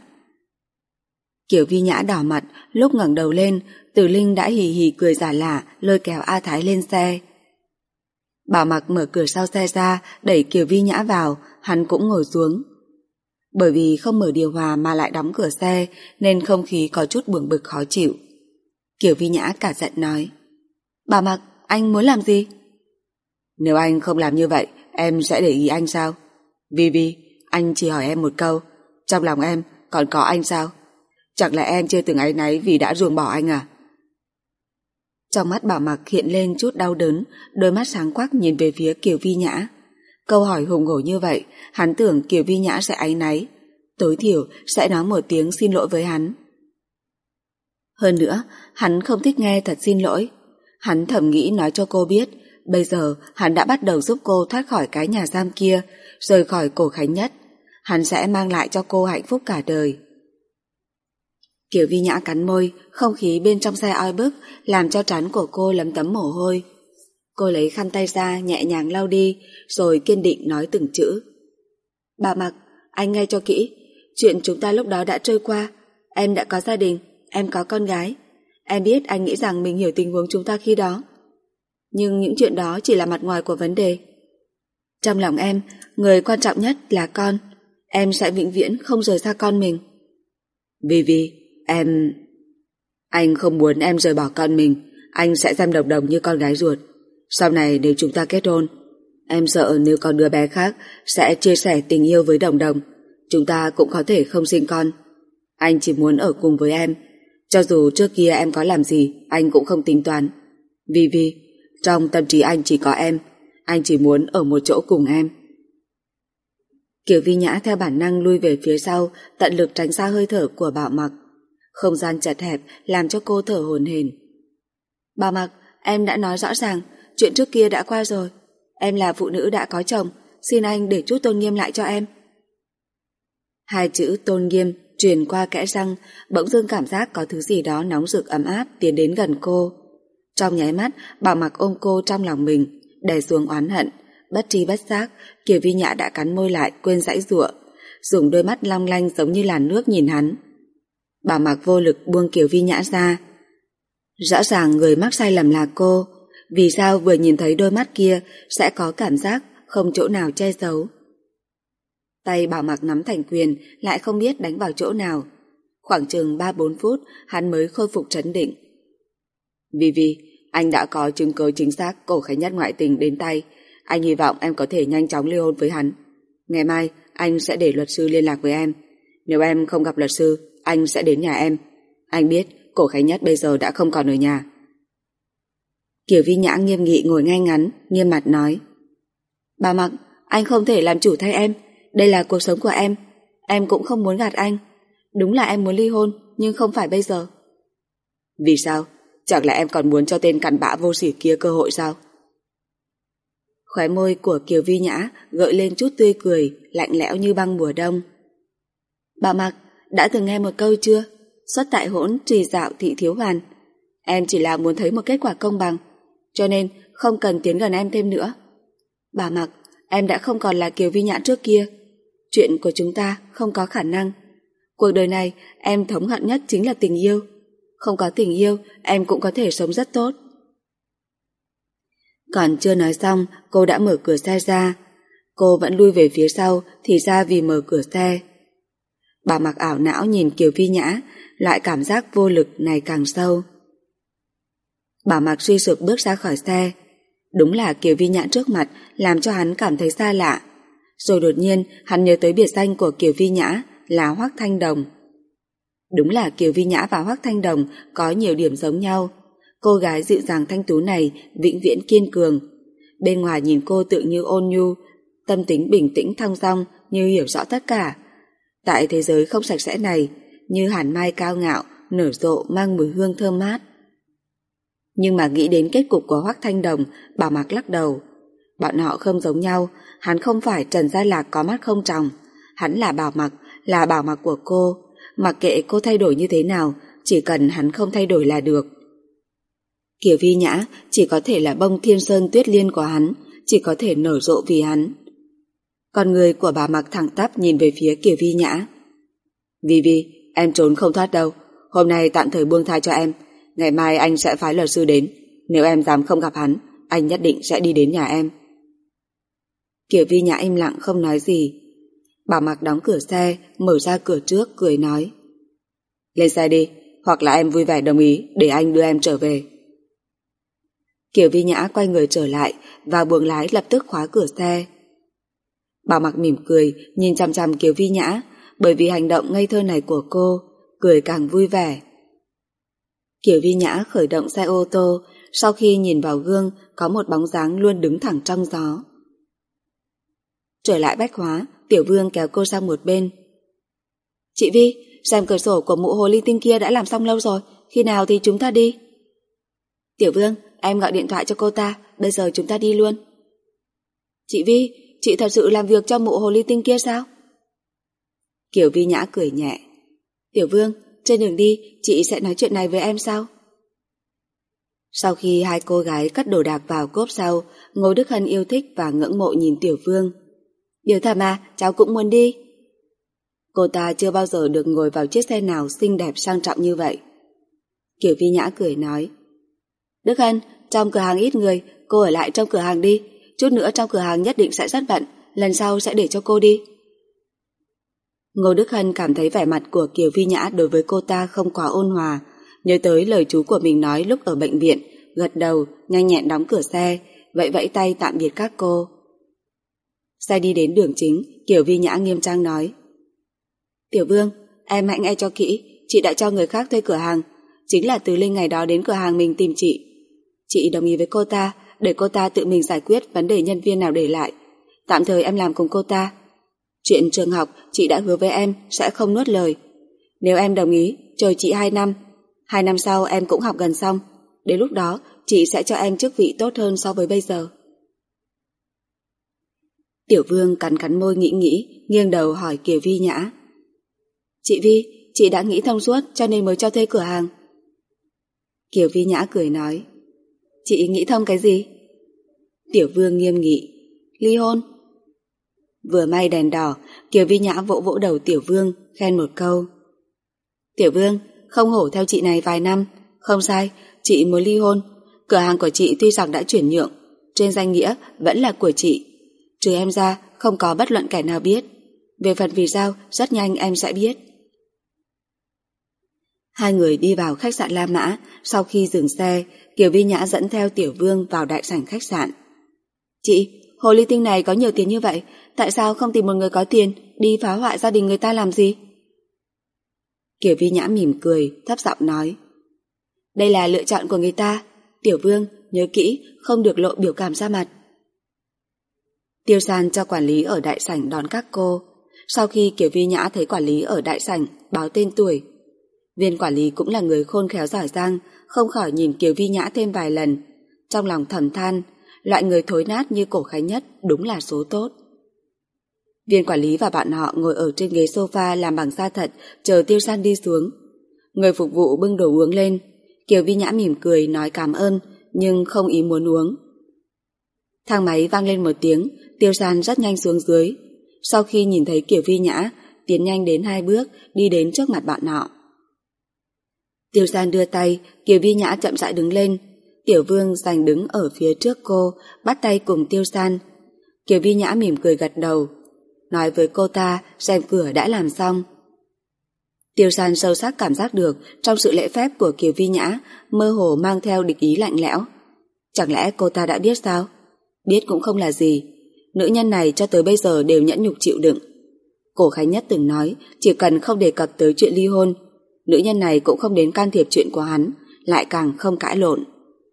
Kiều Vi Nhã đỏ mặt, lúc ngẩng đầu lên, Tử Linh đã hì hì cười giả lả, lôi kéo A Thái lên xe. Bảo Mặc mở cửa sau xe ra, đẩy Kiều Vi Nhã vào, hắn cũng ngồi xuống. Bởi vì không mở điều hòa mà lại đóng cửa xe, nên không khí có chút buồn bực khó chịu. Kiều Vi Nhã cả giận nói. Bảo Mặc, anh muốn làm gì? Nếu anh không làm như vậy, em sẽ để ý anh sao? Vi, anh chỉ hỏi em một câu, trong lòng em còn có anh sao? Chẳng lẽ em chưa từng áy náy vì đã ruồng bỏ anh à? Trong mắt Bảo Mặc hiện lên chút đau đớn, đôi mắt sáng quắc nhìn về phía Kiều Vi Nhã. Câu hỏi hùng hổ như vậy, hắn tưởng Kiều Vi Nhã sẽ áy náy, tối thiểu sẽ nói một tiếng xin lỗi với hắn. Hơn nữa, hắn không thích nghe thật xin lỗi. Hắn thầm nghĩ nói cho cô biết, bây giờ hắn đã bắt đầu giúp cô thoát khỏi cái nhà giam kia, rời khỏi Cổ Khánh Nhất. Hắn sẽ mang lại cho cô hạnh phúc cả đời. Kiều Vi Nhã cắn môi, không khí bên trong xe oi bức làm cho trán của cô lấm tấm mồ hôi. Cô lấy khăn tay ra nhẹ nhàng lau đi, rồi kiên định nói từng chữ. Bảo Mặc, anh nghe cho kỹ, chuyện chúng ta lúc đó đã trôi qua. Em đã có gia đình, em có con gái. Em biết anh nghĩ rằng mình hiểu tình huống chúng ta khi đó. Nhưng những chuyện đó chỉ là mặt ngoài của vấn đề. Trong lòng em, người quan trọng nhất là con. Em sẽ vĩnh viễn không rời xa con mình. Vi, em... Anh không muốn em rời bỏ con mình. Anh sẽ xem Đồng Đồng như con gái ruột. Sau này nếu chúng ta kết hôn, em sợ nếu có đứa bé khác sẽ chia sẻ tình yêu với Đồng Đồng. Chúng ta cũng có thể không sinh con. Anh chỉ muốn ở cùng với em. Cho dù trước kia em có làm gì, anh cũng không tính toán. Vi, trong tâm trí anh chỉ có em. Anh chỉ muốn ở một chỗ cùng em. Kiều Vi Nhã theo bản năng lui về phía sau, tận lực tránh xa hơi thở của Bảo Mặc. Không gian chật hẹp làm cho cô thở hổn hển. Bảo Mặc, em đã nói rõ ràng, chuyện trước kia đã qua rồi. Em là phụ nữ đã có chồng, xin anh để chút tôn nghiêm lại cho em. Hai chữ tôn nghiêm truyền qua kẽ răng, bỗng dưng cảm giác có thứ gì đó nóng rực ấm áp tiến đến gần cô. Trong nháy mắt, Bảo Mặc ôm cô trong lòng mình, đè xuống oán hận. Bất tri bất giác, Kiều Vi Nhã đã cắn môi lại quên giãy giụa, dùng đôi mắt long lanh giống như làn nước nhìn hắn. Bảo Mặc vô lực buông Kiều Vi Nhã ra. Rõ ràng người mắc sai lầm là cô, vì sao vừa nhìn thấy đôi mắt kia sẽ có cảm giác không chỗ nào che giấu. Tay Bảo Mặc nắm thành quyền lại không biết đánh vào chỗ nào. Khoảng chừng 3-4 phút hắn mới khôi phục trấn định. Vi, anh đã có chứng cứ chính xác Cổ Khánh Nhất ngoại tình đến tay. Anh hy vọng em có thể nhanh chóng ly hôn với hắn. Ngày mai anh sẽ để luật sư liên lạc với em. Nếu em không gặp luật sư, anh sẽ đến nhà em. Anh biết Cổ Khánh Nhất bây giờ đã không còn ở nhà. Kiều Vi Nhã nghiêm nghị ngồi ngay ngắn, nghiêm mặt nói. Bảo Mặc, anh không thể làm chủ thay em. đây là cuộc sống của em cũng không muốn gạt anh. Đúng là em muốn ly hôn, nhưng không phải bây giờ. Vì sao? Chẳng lẽ em còn muốn cho tên cặn bã vô sỉ kia cơ hội sao? Khóe môi của Kiều Vi Nhã gợi lên chút tươi cười, lạnh lẽo như băng mùa đông. Bà Mặc, đã từng nghe một câu chưa? Xuất tại hỗn, trì dạo thị thiếu hoàn. Em chỉ là muốn thấy một kết quả công bằng, cho nên không cần tiến gần em thêm nữa. Bà Mặc, em đã không còn là Kiều Vi Nhã trước kia. Chuyện của chúng ta không có khả năng. Cuộc đời này em thống hận nhất chính là tình yêu. Không có tình yêu, em cũng có thể sống rất tốt. Còn chưa nói xong, cô đã mở cửa xe ra. Cô vẫn lui về phía sau, thì ra vì mở cửa xe. Bà Mặc ảo não nhìn Kiều Vi Nhã, loại cảm giác vô lực này càng sâu. Bà Mặc suy sụp bước ra khỏi xe. Đúng là Kiều Vi Nhã trước mặt làm cho hắn cảm thấy xa lạ. Rồi đột nhiên hắn nhớ tới biệt danh của Kiều Vi Nhã là Hoắc Thanh Đồng. Đúng là Kiều Vi Nhã và Hoắc Thanh Đồng có nhiều điểm giống nhau. Cô gái dịu dàng thanh tú này vĩnh viễn kiên cường. Bên ngoài nhìn cô tự như ôn nhu, tâm tính bình tĩnh thong dong như hiểu rõ tất cả. Tại thế giới không sạch sẽ này, như hàn mai cao ngạo, nở rộ mang mùi hương thơm mát. Nhưng mà nghĩ đến kết cục của Hoắc Thanh Đồng, bà Mặc lắc đầu. Bọn họ không giống nhau, hắn không phải Trần Gia Lạc có mắt không tròng. Hắn là Bảo Mặc, là Bảo Mặc của cô. Mặc kệ cô thay đổi như thế nào, chỉ cần hắn không thay đổi là được. Kiều Vi Nhã chỉ có thể là bông thiên sơn tuyết liên của hắn, chỉ có thể nở rộ vì hắn. Con người của bà Mặc thẳng tắp nhìn về phía Kiều Vi Nhã. Vi, em trốn không thoát đâu. Hôm nay tạm thời buông tha cho em. Ngày mai anh sẽ phái luật sư đến. Nếu em dám không gặp hắn, anh nhất định sẽ đi đến nhà em. Kiều Vi Nhã im lặng không nói gì. Bà Mặc đóng cửa xe, mở ra cửa trước, cười nói. Lên xe đi, hoặc là em vui vẻ đồng ý để anh đưa em trở về. Kiều Vi Nhã quay người trở lại và buồng lái lập tức khóa cửa xe. Bà Mặc mỉm cười nhìn chằm chằm Kiều Vi Nhã, bởi vì hành động ngây thơ này của cô, cười càng vui vẻ. Kiều Vi Nhã khởi động xe ô tô, sau khi nhìn vào gương có một bóng dáng luôn đứng thẳng trong gió. Trở lại Bách Hóa, Tiểu Vương kéo cô sang một bên. Chị Vi, rèm cửa sổ của mụ hồ ly tinh kia đã làm xong lâu rồi, khi nào thì chúng ta đi? Tiểu Vương, em gọi điện thoại cho cô ta, bây giờ chúng ta đi luôn. Chị Vi, chị thật sự làm việc cho mụ hồ ly tinh kia sao? Kiều Vi Nhã cười nhẹ. Tiểu Vương, trên đường đi chị sẽ nói chuyện này với em sao? Sau khi hai cô gái cất đồ đạc vào cốp sau, Ngô Đức Hân yêu thích và ngưỡng mộ nhìn Tiểu Vương. Điều thật mà, cháu cũng muốn đi. Cô ta chưa bao giờ được ngồi vào chiếc xe nào xinh đẹp sang trọng như vậy. Kiều Vi Nhã cười nói. Đức Hân, trong cửa hàng ít người, cô ở lại trong cửa hàng đi. Chút nữa trong cửa hàng nhất định sẽ rất bận, lần sau sẽ để cho cô đi. Ngô Đức Hân cảm thấy vẻ mặt của Kiều Vi Nhã đối với cô ta không quá ôn hòa, nhớ tới lời chú của mình nói lúc ở bệnh viện, gật đầu, nhanh nhẹn đóng cửa xe, vẫy tay tạm biệt các cô. Xe đi đến đường chính, Kiều Vi Nhã nghiêm trang nói. Tiểu Vương, em hãy nghe cho kỹ, chị đã cho người khác thuê cửa hàng, chính là Từ Linh ngày đó đến cửa hàng mình tìm chị. Chị đồng ý với cô ta, để cô ta tự mình giải quyết vấn đề nhân viên nào để lại. Tạm thời em làm cùng cô ta. Chuyện trường học, chị đã hứa với em sẽ không nuốt lời. Nếu em đồng ý, chờ chị 2 năm. 2 năm sau em cũng học gần xong. Đến lúc đó, chị sẽ cho em chức vị tốt hơn so với bây giờ. Tiểu Vương cắn môi nghĩ, nghiêng đầu hỏi Kiều Vi Nhã. Chị Vi, chị đã nghĩ thông suốt cho nên mới cho thuê cửa hàng. Kiều Vi Nhã cười nói. Chị nghĩ thông cái gì? Tiểu Vương nghiêm nghị. Ly hôn. Vừa may đèn đỏ, Kiều Vi Nhã vỗ vỗ đầu Tiểu Vương, khen một câu. Tiểu Vương, không hổ theo chị này vài năm. Không sai, chị muốn ly hôn. Cửa hàng của chị tuy rằng đã chuyển nhượng, trên danh nghĩa vẫn là của chị. Trừ em ra, không có bất luận kẻ nào biết. Về phần vì sao, rất nhanh em sẽ biết. Hai người đi vào khách sạn La Mã. Sau khi dừng xe, Kiều Vi Nhã dẫn theo Tiểu Vương vào đại sảnh khách sạn. Chị, hồ ly tinh này có nhiều tiền như vậy, tại sao không tìm một người có tiền đi phá hoại gia đình người ta làm gì? Kiều Vi Nhã mỉm cười, thấp giọng nói. Đây là lựa chọn của người ta. Tiểu Vương, nhớ kỹ, không được lộ biểu cảm ra mặt. Tiêu San cho quản lý ở đại sảnh đón các cô. Sau khi Kiều Vi Nhã thấy quản lý ở đại sảnh báo tên tuổi, viên quản lý cũng là người khôn khéo giỏi giang, không khỏi nhìn Kiều Vi Nhã thêm vài lần, trong lòng thầm than, loại người thối nát như Cổ Khánh Nhất đúng là số tốt. Viên quản lý và bạn họ ngồi ở trên ghế sofa làm bằng da thật, chờ Tiêu San đi xuống. Người phục vụ bưng đồ uống lên, Kiều Vi Nhã mỉm cười nói cảm ơn, nhưng không ý muốn uống. Thang máy vang lên một tiếng, Tiêu San rất nhanh xuống dưới. Sau khi nhìn thấy Kiều Vi Nhã, tiến nhanh đến 2 bước, đi đến trước mặt bạn họ. Tiêu San đưa tay, Kiều Vi Nhã chậm rãi đứng lên. Tiểu Vương giành đứng ở phía trước cô, bắt tay cùng Tiêu San. Kiều Vi Nhã mỉm cười gật đầu, nói với cô ta rèm cửa đã làm xong. Tiêu San sâu sắc cảm giác được trong sự lễ phép của Kiều Vi Nhã mơ hồ mang theo địch ý lạnh lẽo. Chẳng lẽ cô ta đã biết sao? Biết cũng không là gì. Nữ nhân này cho tới bây giờ đều nhẫn nhục chịu đựng. Cổ Khánh Nhất từng nói chỉ cần không đề cập tới chuyện ly hôn, nữ nhân này cũng không đến can thiệp chuyện của hắn, lại càng không cãi lộn.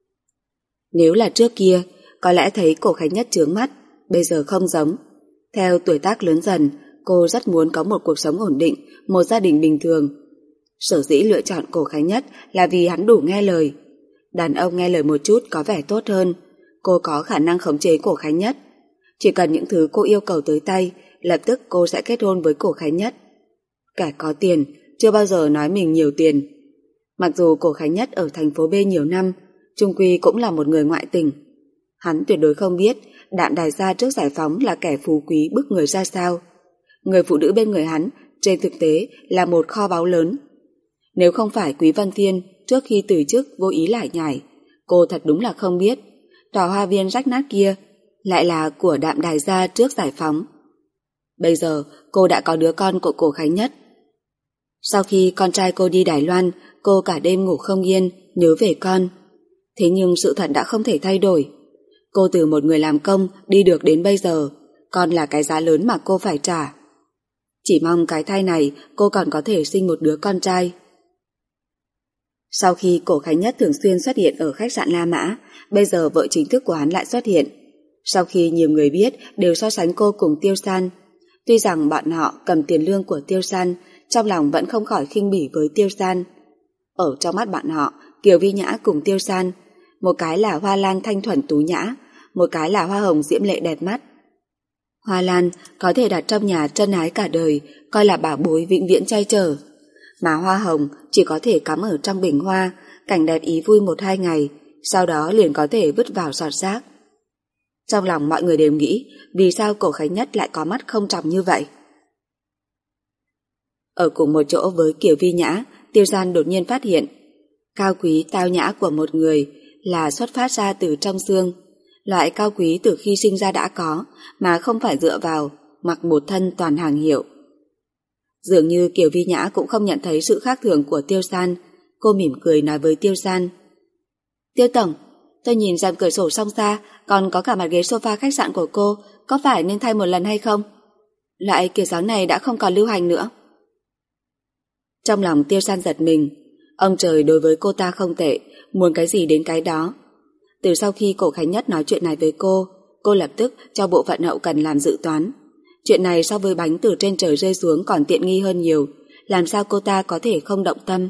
Nếu là trước kia, có lẽ thấy Cổ Khánh Nhất chướng mắt, bây giờ không giống. Theo tuổi tác lớn dần, cô rất muốn có một cuộc sống ổn định, một gia đình bình thường. Sở dĩ lựa chọn Cổ Khánh Nhất là vì hắn đủ nghe lời. Đàn ông nghe lời một chút có vẻ tốt hơn. Cô có khả năng khống chế Cổ Khánh Nhất. Chỉ cần những thứ cô yêu cầu tới tay, lập tức cô sẽ kết hôn với Cổ Khánh Nhất. Kẻ có tiền, chưa bao giờ nói mình nhiều tiền. Mặc dù Cổ Khánh Nhất ở thành phố B nhiều năm, chung quy cũng là một người ngoại tình. Hắn tuyệt đối không biết Đạm Đài Gia trước giải phóng là kẻ phú quý bức người ra sao. Người phụ nữ bên người hắn trên thực tế là một kho báu lớn. Nếu không phải Quý Vân Thiên trước khi từ chức vô ý lải nhải, cô thật đúng là không biết tòa hoa viên rách nát kia lại là của Đạm Đài Gia trước giải phóng. Bây giờ cô đã có đứa con của Cổ Khánh Nhất. Sau khi con trai cô đi Đài Loan, cô cả đêm ngủ không yên, nhớ về con. Thế nhưng sự thật đã không thể thay đổi. Cô từ một người làm công đi được đến bây giờ, con là cái giá lớn mà cô phải trả. Chỉ mong cái thai này cô còn có thể sinh một đứa con trai. Sau khi Cổ Khánh Nhất thường xuyên xuất hiện ở khách sạn La Mã, bây giờ vợ chính thức của hắn lại xuất hiện. Sau khi nhiều người biết đều so sánh cô cùng Tiêu San. Tuy rằng bọn họ cầm tiền lương của Tiêu San, trong lòng vẫn không khỏi khinh bỉ với Tiêu San. Ở trong mắt bọn họ, Kiều Vi Nhã cùng Tiêu San, một cái là hoa lan thanh thuần tú nhã, một cái là hoa hồng diễm lệ đẹp mắt. Hoa lan có thể đặt trong nhà trân ái cả đời, coi là bảo bối vĩnh viễn che chở. Mà hoa hồng chỉ có thể cắm ở trong bình hoa, cảnh đẹp ý vui 1-2 ngày, sau đó liền có thể vứt vào sọt rác. Trong lòng mọi người đều nghĩ vì sao Cổ Khánh Nhất lại có mắt không tròng như vậy. Ở cùng một chỗ với Kiều Vi Nhã, Tiêu San đột nhiên phát hiện cao quý tao nhã của một người là xuất phát ra từ trong xương. Loại cao quý từ khi sinh ra đã có, mà không phải dựa vào mặc một thân toàn hàng hiệu. Dường như Kiều Vi Nhã cũng không nhận thấy sự khác thường của Tiêu San. Cô mỉm cười nói với Tiêu San: Tiêu tổng, tôi nhìn rèm cửa sổ song xa, còn có cả mặt ghế sofa khách sạn của cô, có phải nên thay một lần hay không? Loại kiểu dáng này đã không còn lưu hành nữa. Trong lòng Tiêu San giật mình. Ông trời đối với cô ta không tệ, muốn cái gì đến cái đó. Từ sau khi Cổ Khánh Nhất nói chuyện này với cô lập tức cho bộ phận hậu cần làm dự toán. Chuyện này so với bánh từ trên trời rơi xuống còn tiện nghi hơn nhiều, làm sao cô ta có thể không động tâm.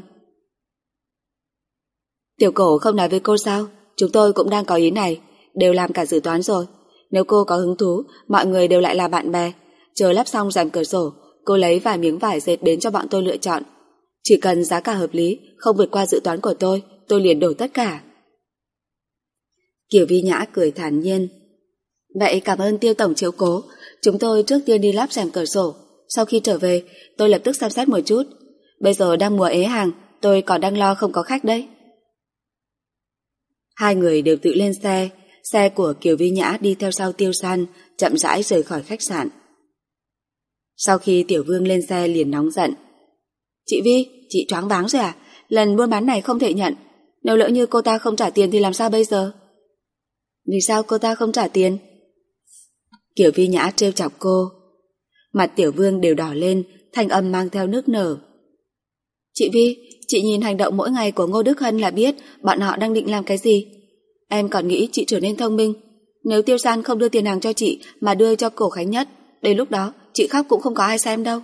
Tiểu Cổ không nói với cô sao? Chúng tôi cũng đang có ý này, đều làm cả dự toán rồi. Nếu cô có hứng thú, mọi người đều lại là bạn bè. Chờ lắp xong rèm cửa sổ, cô lấy vài miếng vải dệt đến cho bọn tôi lựa chọn. Chỉ cần giá cả hợp lý, không vượt qua dự toán của tôi liền đổi tất cả. Kiều Vi Nhã cười thản nhiên: Vậy cảm ơn Tiêu tổng chiếu cố. Chúng tôi trước tiên đi lắp rèm cửa sổ, sau khi trở về tôi lập tức xem xét một chút. Bây giờ đang mùa ế hàng, tôi còn đang lo không có khách đấy. Hai người đều tự lên xe. Xe của Kiều Vi Nhã đi theo sau Tiêu San, chậm rãi rời khỏi khách sạn. Sau khi Tiểu Vương lên xe liền nóng giận: Chị Vi, chị choáng váng rồi à? Lần buôn bán này không thể nhận. Nếu lỡ như cô ta không trả tiền thì làm sao bây giờ? Vì sao cô ta không trả tiền? Kiều Vi Nhã trêu chọc cô. Mặt Tiểu Vương đều đỏ lên, thanh âm mang theo nước nở. Chị Vi, chị nhìn hành động mỗi ngày của Ngô Đức Hân là biết bọn họ đang định làm cái gì. Em còn nghĩ chị trở nên thông minh. Nếu Tiêu San không đưa tiền hàng cho chị mà đưa cho Cổ Khánh Nhất, đến lúc đó chị khóc cũng không có ai xem đâu.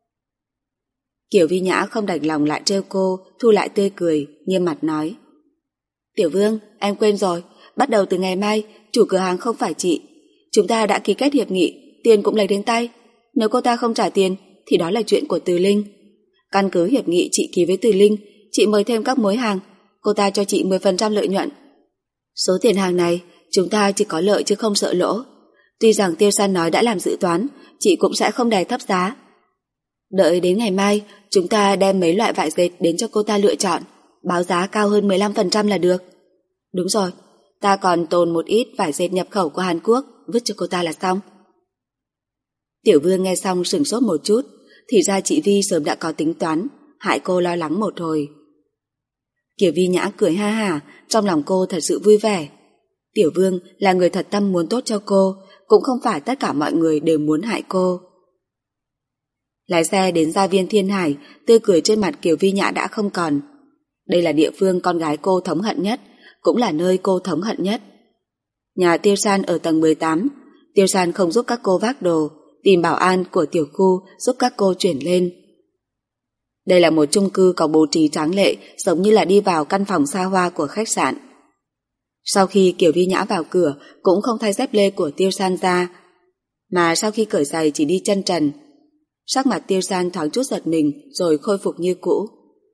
Kiều Vi Nhã không đành lòng lại trêu cô, thu lại tươi cười, nghiêm mặt nói. Tiểu Vương, em quên rồi, bắt đầu từ ngày mai, chủ cửa hàng không phải chị. Chúng ta đã ký kết hiệp nghị, tiền cũng lấy đến tay. Nếu cô ta không trả tiền, thì đó là chuyện của Từ Linh. Căn cứ hiệp nghị chị ký với Từ Linh, chị mời thêm các mối hàng, cô ta cho chị 10% lợi nhuận. Số tiền hàng này, chúng ta chỉ có lợi chứ không sợ lỗ. Tuy rằng Tiêu San nói đã làm dự toán, chị cũng sẽ không đè thấp giá. Đợi đến ngày mai, chúng ta đem mấy loại vải dệt đến cho cô ta lựa chọn, báo giá cao hơn 15% là được. Đúng rồi, ta còn tồn một ít vải dệt nhập khẩu của Hàn Quốc, vứt cho cô ta là xong. Tiểu Vương nghe xong sửng sốt một chút, thì ra chị Vi sớm đã có tính toán, hại cô lo lắng một hồi. Kiều Vi Nhã cười ha hả, trong lòng cô thật sự vui vẻ. Tiểu Vương là người thật tâm muốn tốt cho cô, cũng không phải tất cả mọi người đều muốn hại cô. Lái xe đến gia viên Thiên Hải, tươi cười trên mặt Kiều Vi Nhã đã không còn. Đây là địa phương con gái cô thống hận nhất, cũng là nơi cô thống hận nhất. Nhà Tiêu San ở tầng 18, Tiêu San không giúp các cô vác đồ, tìm bảo an của tiểu khu giúp các cô chuyển lên. Đây là một chung cư có bố trí tráng lệ, giống như là đi vào căn phòng xa hoa của khách sạn. Sau khi Kiều Vi Nhã vào cửa, cũng không thay dép lê của Tiêu San ra, mà sau khi cởi giày chỉ đi chân trần. Sắc mặt Tiêu San thoáng chút giật mình rồi khôi phục như cũ.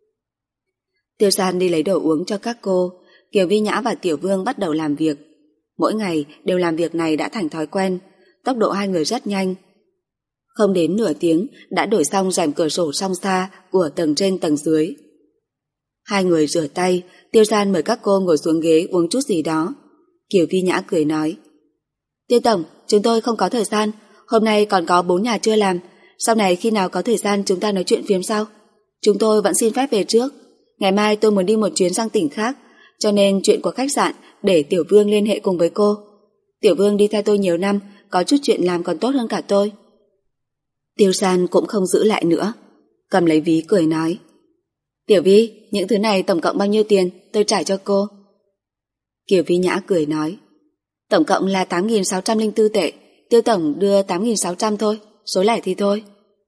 Tiêu San đi lấy đồ uống cho các cô, Kiều Vi Nhã và Tiểu Vương bắt đầu làm việc. Mỗi ngày đều làm việc này đã thành thói quen, tốc độ hai người rất nhanh. Không đến nửa tiếng đã đổi xong rèm cửa sổ song xa của tầng trên tầng dưới. Hai người rửa tay, Tiêu San mời các cô ngồi xuống ghế uống chút gì đó. Kiều Vi Nhã cười nói. Tiêu Tổng, chúng tôi không có thời gian, hôm nay còn có 4 nhà chưa làm, sau này khi nào có thời gian chúng ta nói chuyện phiếm sau. Chúng tôi vẫn xin phép về trước, ngày mai tôi muốn đi một chuyến sang tỉnh khác, cho nên chuyện của khách sạn để Tiểu Vương liên hệ cùng với cô. Tiểu Vương đi theo tôi nhiều năm, có chút chuyện làm còn tốt hơn cả tôi. Tiêu San cũng không giữ lại nữa, cầm lấy ví cười nói. Tiểu Vi, những thứ này tổng cộng bao nhiêu tiền, tôi trả cho cô. Kiều Vi Nhã cười nói. Tổng cộng là 8.604 tệ, Tiêu Tổng đưa 8.600 thôi, số lẻ thì thôi.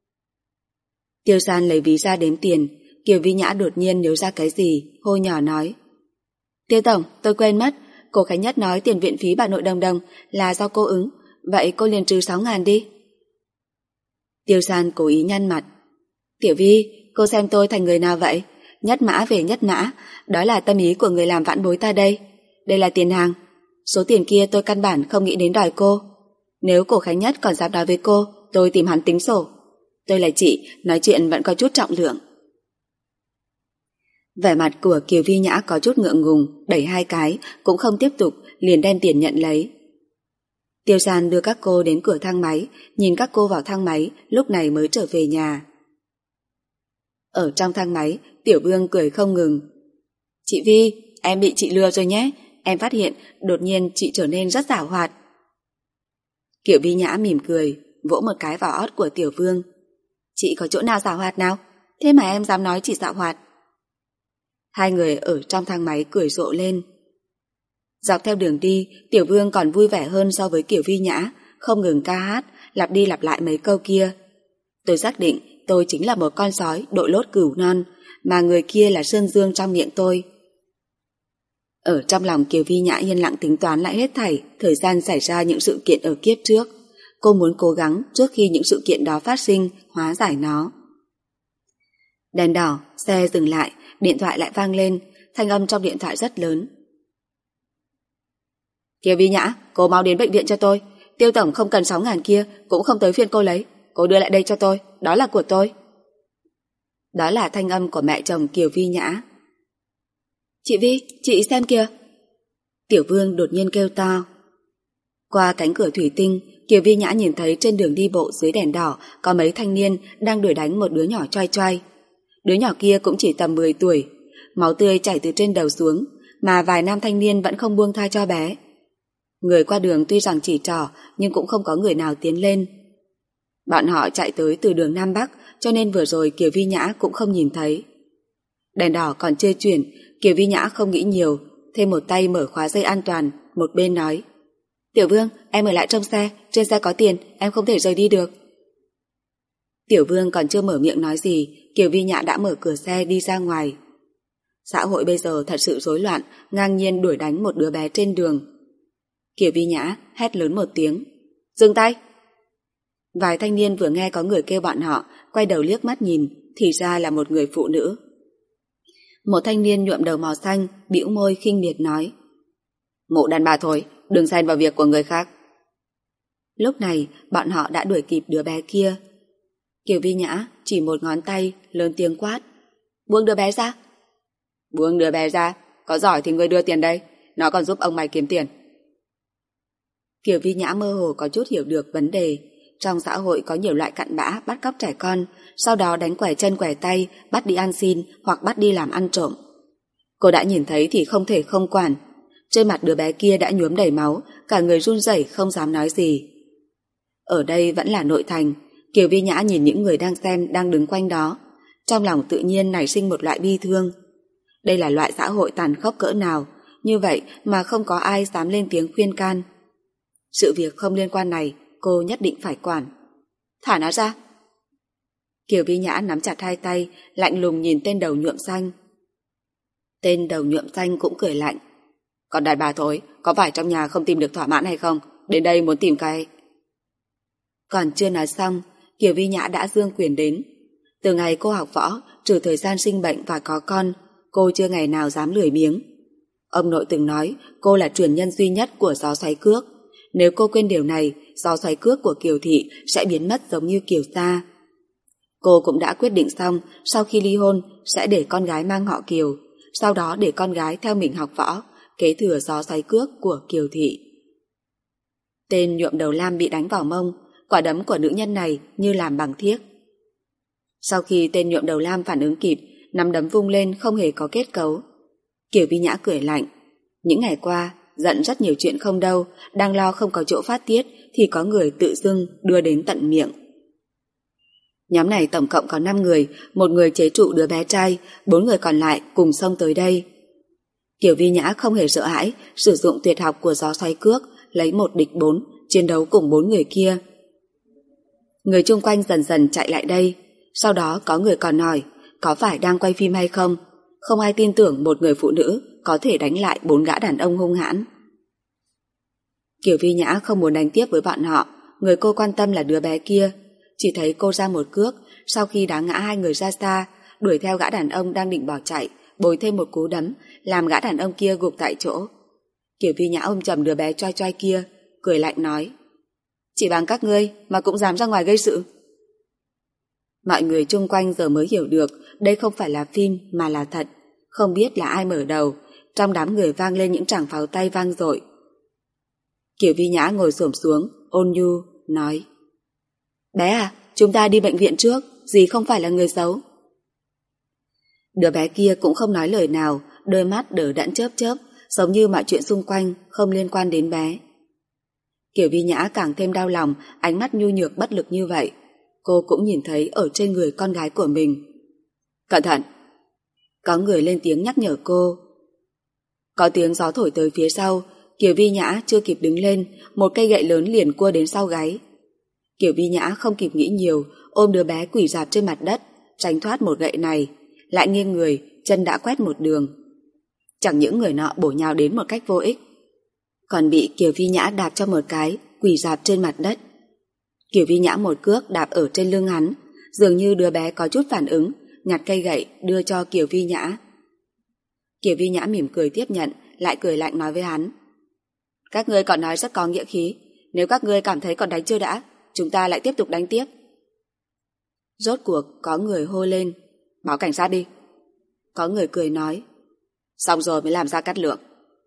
Tiêu San lấy ví ra đếm tiền, Kiều Vi Nhã đột nhiên nhớ ra cái gì, hô nhỏ nói. Tiêu Tổng, tôi quên mất, cô Khánh Nhất nói tiền viện phí bà nội Đồng Đồng là do cô ứng, vậy cô liền trừ 6.000 đi. Tiêu San cố ý nhăn mặt. Tiểu Vi, cô xem tôi thành người nào vậy? Nhất mã về nhất mã, đó là tâm ý của người làm vãn bối ta đây. Đây là tiền hàng, số tiền kia tôi căn bản không nghĩ đến đòi cô. Nếu Cổ Khánh Nhất còn dám nói với cô, tôi tìm hắn tính sổ. Tôi là chị, nói chuyện vẫn có chút trọng lượng. Vẻ mặt của Kiều Vi Nhã có chút ngượng ngùng, đẩy 2 cái, cũng không tiếp tục, liền đem tiền nhận lấy. Tiêu San đưa các cô đến cửa thang máy, nhìn các cô vào thang máy, lúc này mới trở về nhà. Ở trong thang máy, Tiểu Vương cười không ngừng. Chị Vi, em bị chị lừa rồi nhé, em phát hiện đột nhiên chị trở nên rất giảo hoạt. Kiều Vi Nhã mỉm cười, vỗ một cái vào ót của Tiểu Vương. Chị có chỗ nào giảo hoạt nào? Thế mà em dám nói chị giảo hoạt. Hai người ở trong thang máy cười rộ lên. Dọc theo đường đi, Tiểu Vương còn vui vẻ hơn so với Kiều Vi Nhã, không ngừng ca hát, lặp đi lặp lại mấy câu kia. Tôi xác định tôi chính là một con sói đội lốt cừu non, mà người kia là sơn dương trong miệng tôi. Ở trong lòng Kiều Vi Nhã yên lặng tính toán lại hết thảy thời gian xảy ra những sự kiện ở kiếp trước. Cô muốn cố gắng trước khi những sự kiện đó phát sinh hóa giải nó. Đèn đỏ, xe dừng lại, điện thoại lại vang lên, thanh âm trong điện thoại rất lớn. Kiều Vi Nhã, cô mau đến bệnh viện cho tôi. Tiêu Tổng không cần 6.000 kia, cũng không tới phiên cô lấy. Cô đưa lại đây cho tôi, đó là của tôi. Đó là thanh âm của mẹ chồng Kiều Vi Nhã. Chị Vi, chị xem kìa. Tiểu Vương đột nhiên kêu to. Qua cánh cửa thủy tinh, Kiều Vi Nhã nhìn thấy trên đường đi bộ dưới đèn đỏ có mấy thanh niên đang đuổi đánh một đứa nhỏ choai choai. Đứa nhỏ kia cũng chỉ tầm 10 tuổi, máu tươi chảy từ trên đầu xuống, mà vài nam thanh niên vẫn không buông tha cho bé. Người qua đường tuy rằng chỉ trỏ, nhưng cũng không có người nào tiến lên. Bọn họ chạy tới từ đường Nam Bắc, cho nên vừa rồi Kiều Vi Nhã cũng không nhìn thấy. Đèn đỏ còn chưa chuyển, Kiều Vi Nhã không nghĩ nhiều, thêm một tay mở khóa dây an toàn, một bên nói. Tiểu Vương, em ở lại trong xe, trên xe có tiền, em không thể rời đi được. Tiểu Vương còn chưa mở miệng nói gì, Kiều Vi Nhã đã mở cửa xe đi ra ngoài. Xã hội bây giờ thật sự rối loạn, ngang nhiên đuổi đánh một đứa bé trên đường. Kiều Vi Nhã hét lớn một tiếng, dừng tay! Vài thanh niên vừa nghe có người kêu bọn họ, quay đầu liếc mắt nhìn, thì ra là một người phụ nữ. Một thanh niên nhuộm đầu màu xanh, bĩu môi khinh miệt nói, mụ đàn bà thôi, đừng xen vào việc của người khác. Lúc này, bọn họ đã đuổi kịp đứa bé kia. Kiều Vi Nhã chỉ một ngón tay, lớn tiếng quát, buông đứa bé ra! Buông đứa bé ra, có giỏi thì ngươi đưa tiền đây, nó còn giúp ông mày kiếm tiền. Kiều Vi Nhã mơ hồ có chút hiểu được vấn đề. Trong xã hội có nhiều loại cặn bã bắt cóc trẻ con, sau đó đánh quẻ chân quẻ tay, bắt đi ăn xin hoặc bắt đi làm ăn trộm. Cô đã nhìn thấy thì không thể không quản. Trên mặt đứa bé kia đã nhuốm đầy máu, cả người run rẩy không dám nói gì. Ở đây vẫn là nội thành, Kiều Vi Nhã nhìn những người đang xem đang đứng quanh đó. Trong lòng tự nhiên nảy sinh một loại bi thương. Đây là loại xã hội tàn khốc cỡ nào, như vậy mà không có ai dám lên tiếng khuyên can. Sự việc không liên quan này, cô nhất định phải quản. Thả nó ra! Kiều Vi Nhã nắm chặt hai tay, lạnh lùng nhìn tên đầu nhuộm xanh. Tên đầu nhuộm xanh cũng cười lạnh. Còn đàn bà thối, có phải trong nhà không tìm được thỏa mãn hay không? Đến đây muốn tìm cái... Còn chưa nói xong, Kiều Vi Nhã đã giương quyền đến. Từ ngày cô học võ, trừ thời gian sinh bệnh và có con, cô chưa ngày nào dám lười biếng. Ông nội từng nói cô là truyền nhân duy nhất của gió xoáy cước. Nếu cô quên điều này, gió xoáy cước của Kiều Thị sẽ biến mất giống như Kiều Sa. Cô cũng đã quyết định xong, sau khi ly hôn sẽ để con gái mang họ Kiều, sau đó để con gái theo mình học võ, kế thừa gió xoáy cước của Kiều Thị. Tên nhuộm đầu lam bị đánh vào mông, quả đấm của nữ nhân này như làm bằng thiếc. Sau khi tên nhuộm đầu lam phản ứng kịp, nắm đấm vung lên không hề có kết cấu. Kiều Vi Nhã cười lạnh. Những ngày qua, giận rất nhiều chuyện không đâu, đang lo không có chỗ phát tiết thì có người tự dưng đưa đến tận miệng. Nhóm này tổng cộng có 5 người, một người chế trụ đứa bé trai, 4 người còn lại cùng xông tới đây. Kiều Vi Nhã không hề sợ hãi, sử dụng tuyệt học của gió xoáy cước, lấy 1 địch 4, chiến đấu cùng 4 người kia. Người chung quanh dần dần chạy lại đây, sau đó có người còn hỏi, có phải đang quay phim hay không? Không ai tin tưởng một người phụ nữ có thể đánh lại 4 gã đàn ông hung hãn. Kiều Vi Nhã không muốn đánh tiếp với bọn họ, người cô quan tâm là đứa bé kia. Chỉ thấy cô ra một cước, sau khi đá ngã 2 người ra xa, đuổi theo gã đàn ông đang định bỏ chạy, bồi thêm một cú đấm, làm gã đàn ông kia gục tại chỗ. Kiều Vi Nhã ôm chầm đứa bé choi choi kia, cười lạnh nói, chỉ bằng các ngươi mà cũng dám ra ngoài gây sự. Mọi người chung quanh giờ mới hiểu được đây không phải là phim mà là thật. Không biết là ai mở đầu, trong đám người vang lên những tràng pháo tay vang dội. Kiều Vi Nhã ngồi xổm xuống, ôn nhu, nói, bé à, chúng ta đi bệnh viện trước, dì không phải là người xấu. Đứa bé kia cũng không nói lời nào, đôi mắt đờ đẫn chớp chớp, giống như mọi chuyện xung quanh không liên quan đến bé. Kiều Vi Nhã càng thêm đau lòng, ánh mắt nhu nhược bất lực như vậy. Cô cũng nhìn thấy ở trên người con gái của mình. Cẩn thận! Có người lên tiếng nhắc nhở cô. Có tiếng gió thổi tới phía sau, Kiều Vi Nhã chưa kịp đứng lên, một cây gậy lớn liền cua đến sau gáy. Kiều Vi Nhã không kịp nghĩ nhiều, ôm đứa bé quỳ rạp trên mặt đất, tránh thoát một gậy này, lại nghiêng người, chân đã quét một đường. Chẳng những người nọ bổ nhào đến một cách vô ích, còn bị Kiều Vi Nhã đạp cho một cái, quỳ rạp trên mặt đất. Kiều Vi Nhã một cước đạp ở trên lưng hắn, dường như đứa bé có chút phản ứng, nhặt cây gậy đưa cho Kiều Vi Nhã. Kiều Vi Nhã mỉm cười tiếp nhận, lại cười lạnh nói với hắn, các ngươi còn nói rất có nghĩa khí, nếu các ngươi cảm thấy còn đánh chưa đã, chúng ta lại tiếp tục đánh tiếp. Rốt cuộc có người hô lên, báo cảnh sát đi. Có người cười nói, xong rồi mới làm ra cát lượng.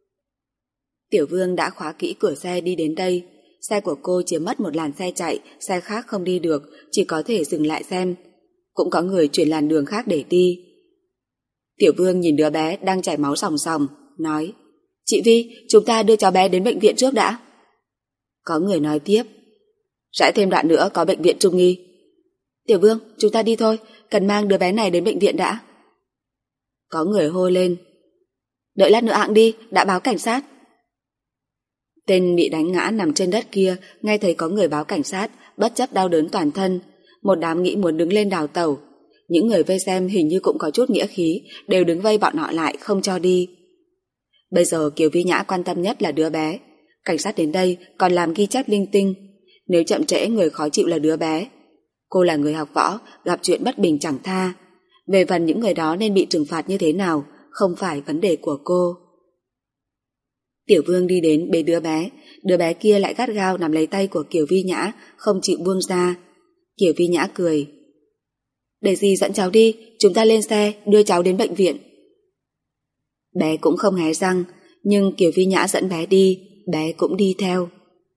Tiểu Vương đã khóa kỹ cửa xe đi đến đây. Xe của cô chiếm mất một làn xe chạy, xe khác không đi được, chỉ có thể dừng lại xem. Cũng có người chuyển làn đường khác để đi. Tiểu Vương nhìn đứa bé đang chảy máu ròng ròng, nói, chị Vi, chúng ta đưa cháu bé đến bệnh viện trước đã. Có người nói tiếp, rẽ thêm đoạn nữa có bệnh viện Trung Nghi. Tiểu Vương, chúng ta đi thôi, cần mang đứa bé này đến bệnh viện đã. Có người hô lên, đợi lát nữa hẵng đi, đã báo cảnh sát. Tên bị đánh ngã nằm trên đất kia nghe thấy có người báo cảnh sát, bất chấp đau đớn toàn thân. Một đám nghĩ muốn đứng lên đào tẩu. Những người vây xem hình như cũng có chút nghĩa khí, đều đứng vây bọn họ lại không cho đi. Bây giờ Kiều Vi Nhã quan tâm nhất là đứa bé. Cảnh sát đến đây còn làm ghi chép linh tinh. Nếu chậm trễ người khó chịu là đứa bé. Cô là người học võ, gặp chuyện bất bình chẳng tha. Về phần những người đó nên bị trừng phạt như thế nào, không phải vấn đề của cô. Tiểu Vương đi đến bế đứa bé kia lại gắt gao nắm lấy tay của Kiều Vi Nhã, không chịu buông ra. Kiều Vi Nhã cười. Để dì dẫn cháu đi, chúng ta lên xe, đưa cháu đến bệnh viện. Bé cũng không hé răng, nhưng Kiều Vi Nhã dẫn bé đi, bé cũng đi theo.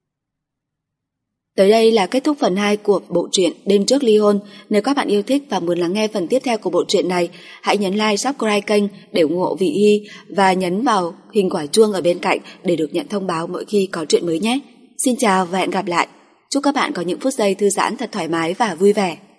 Tới đây là kết thúc phần 2 của bộ truyện Đêm Trước Ly Hôn. Nếu các bạn yêu thích và muốn lắng nghe phần tiếp theo của bộ truyện này, hãy nhấn like, subscribe kênh để ủng hộ Vị Hy và nhấn vào hình quả chuông ở bên cạnh để được nhận thông báo mỗi khi có truyện mới nhé. Xin chào và hẹn gặp lại. Chúc các bạn có những phút giây thư giãn thật thoải mái và vui vẻ.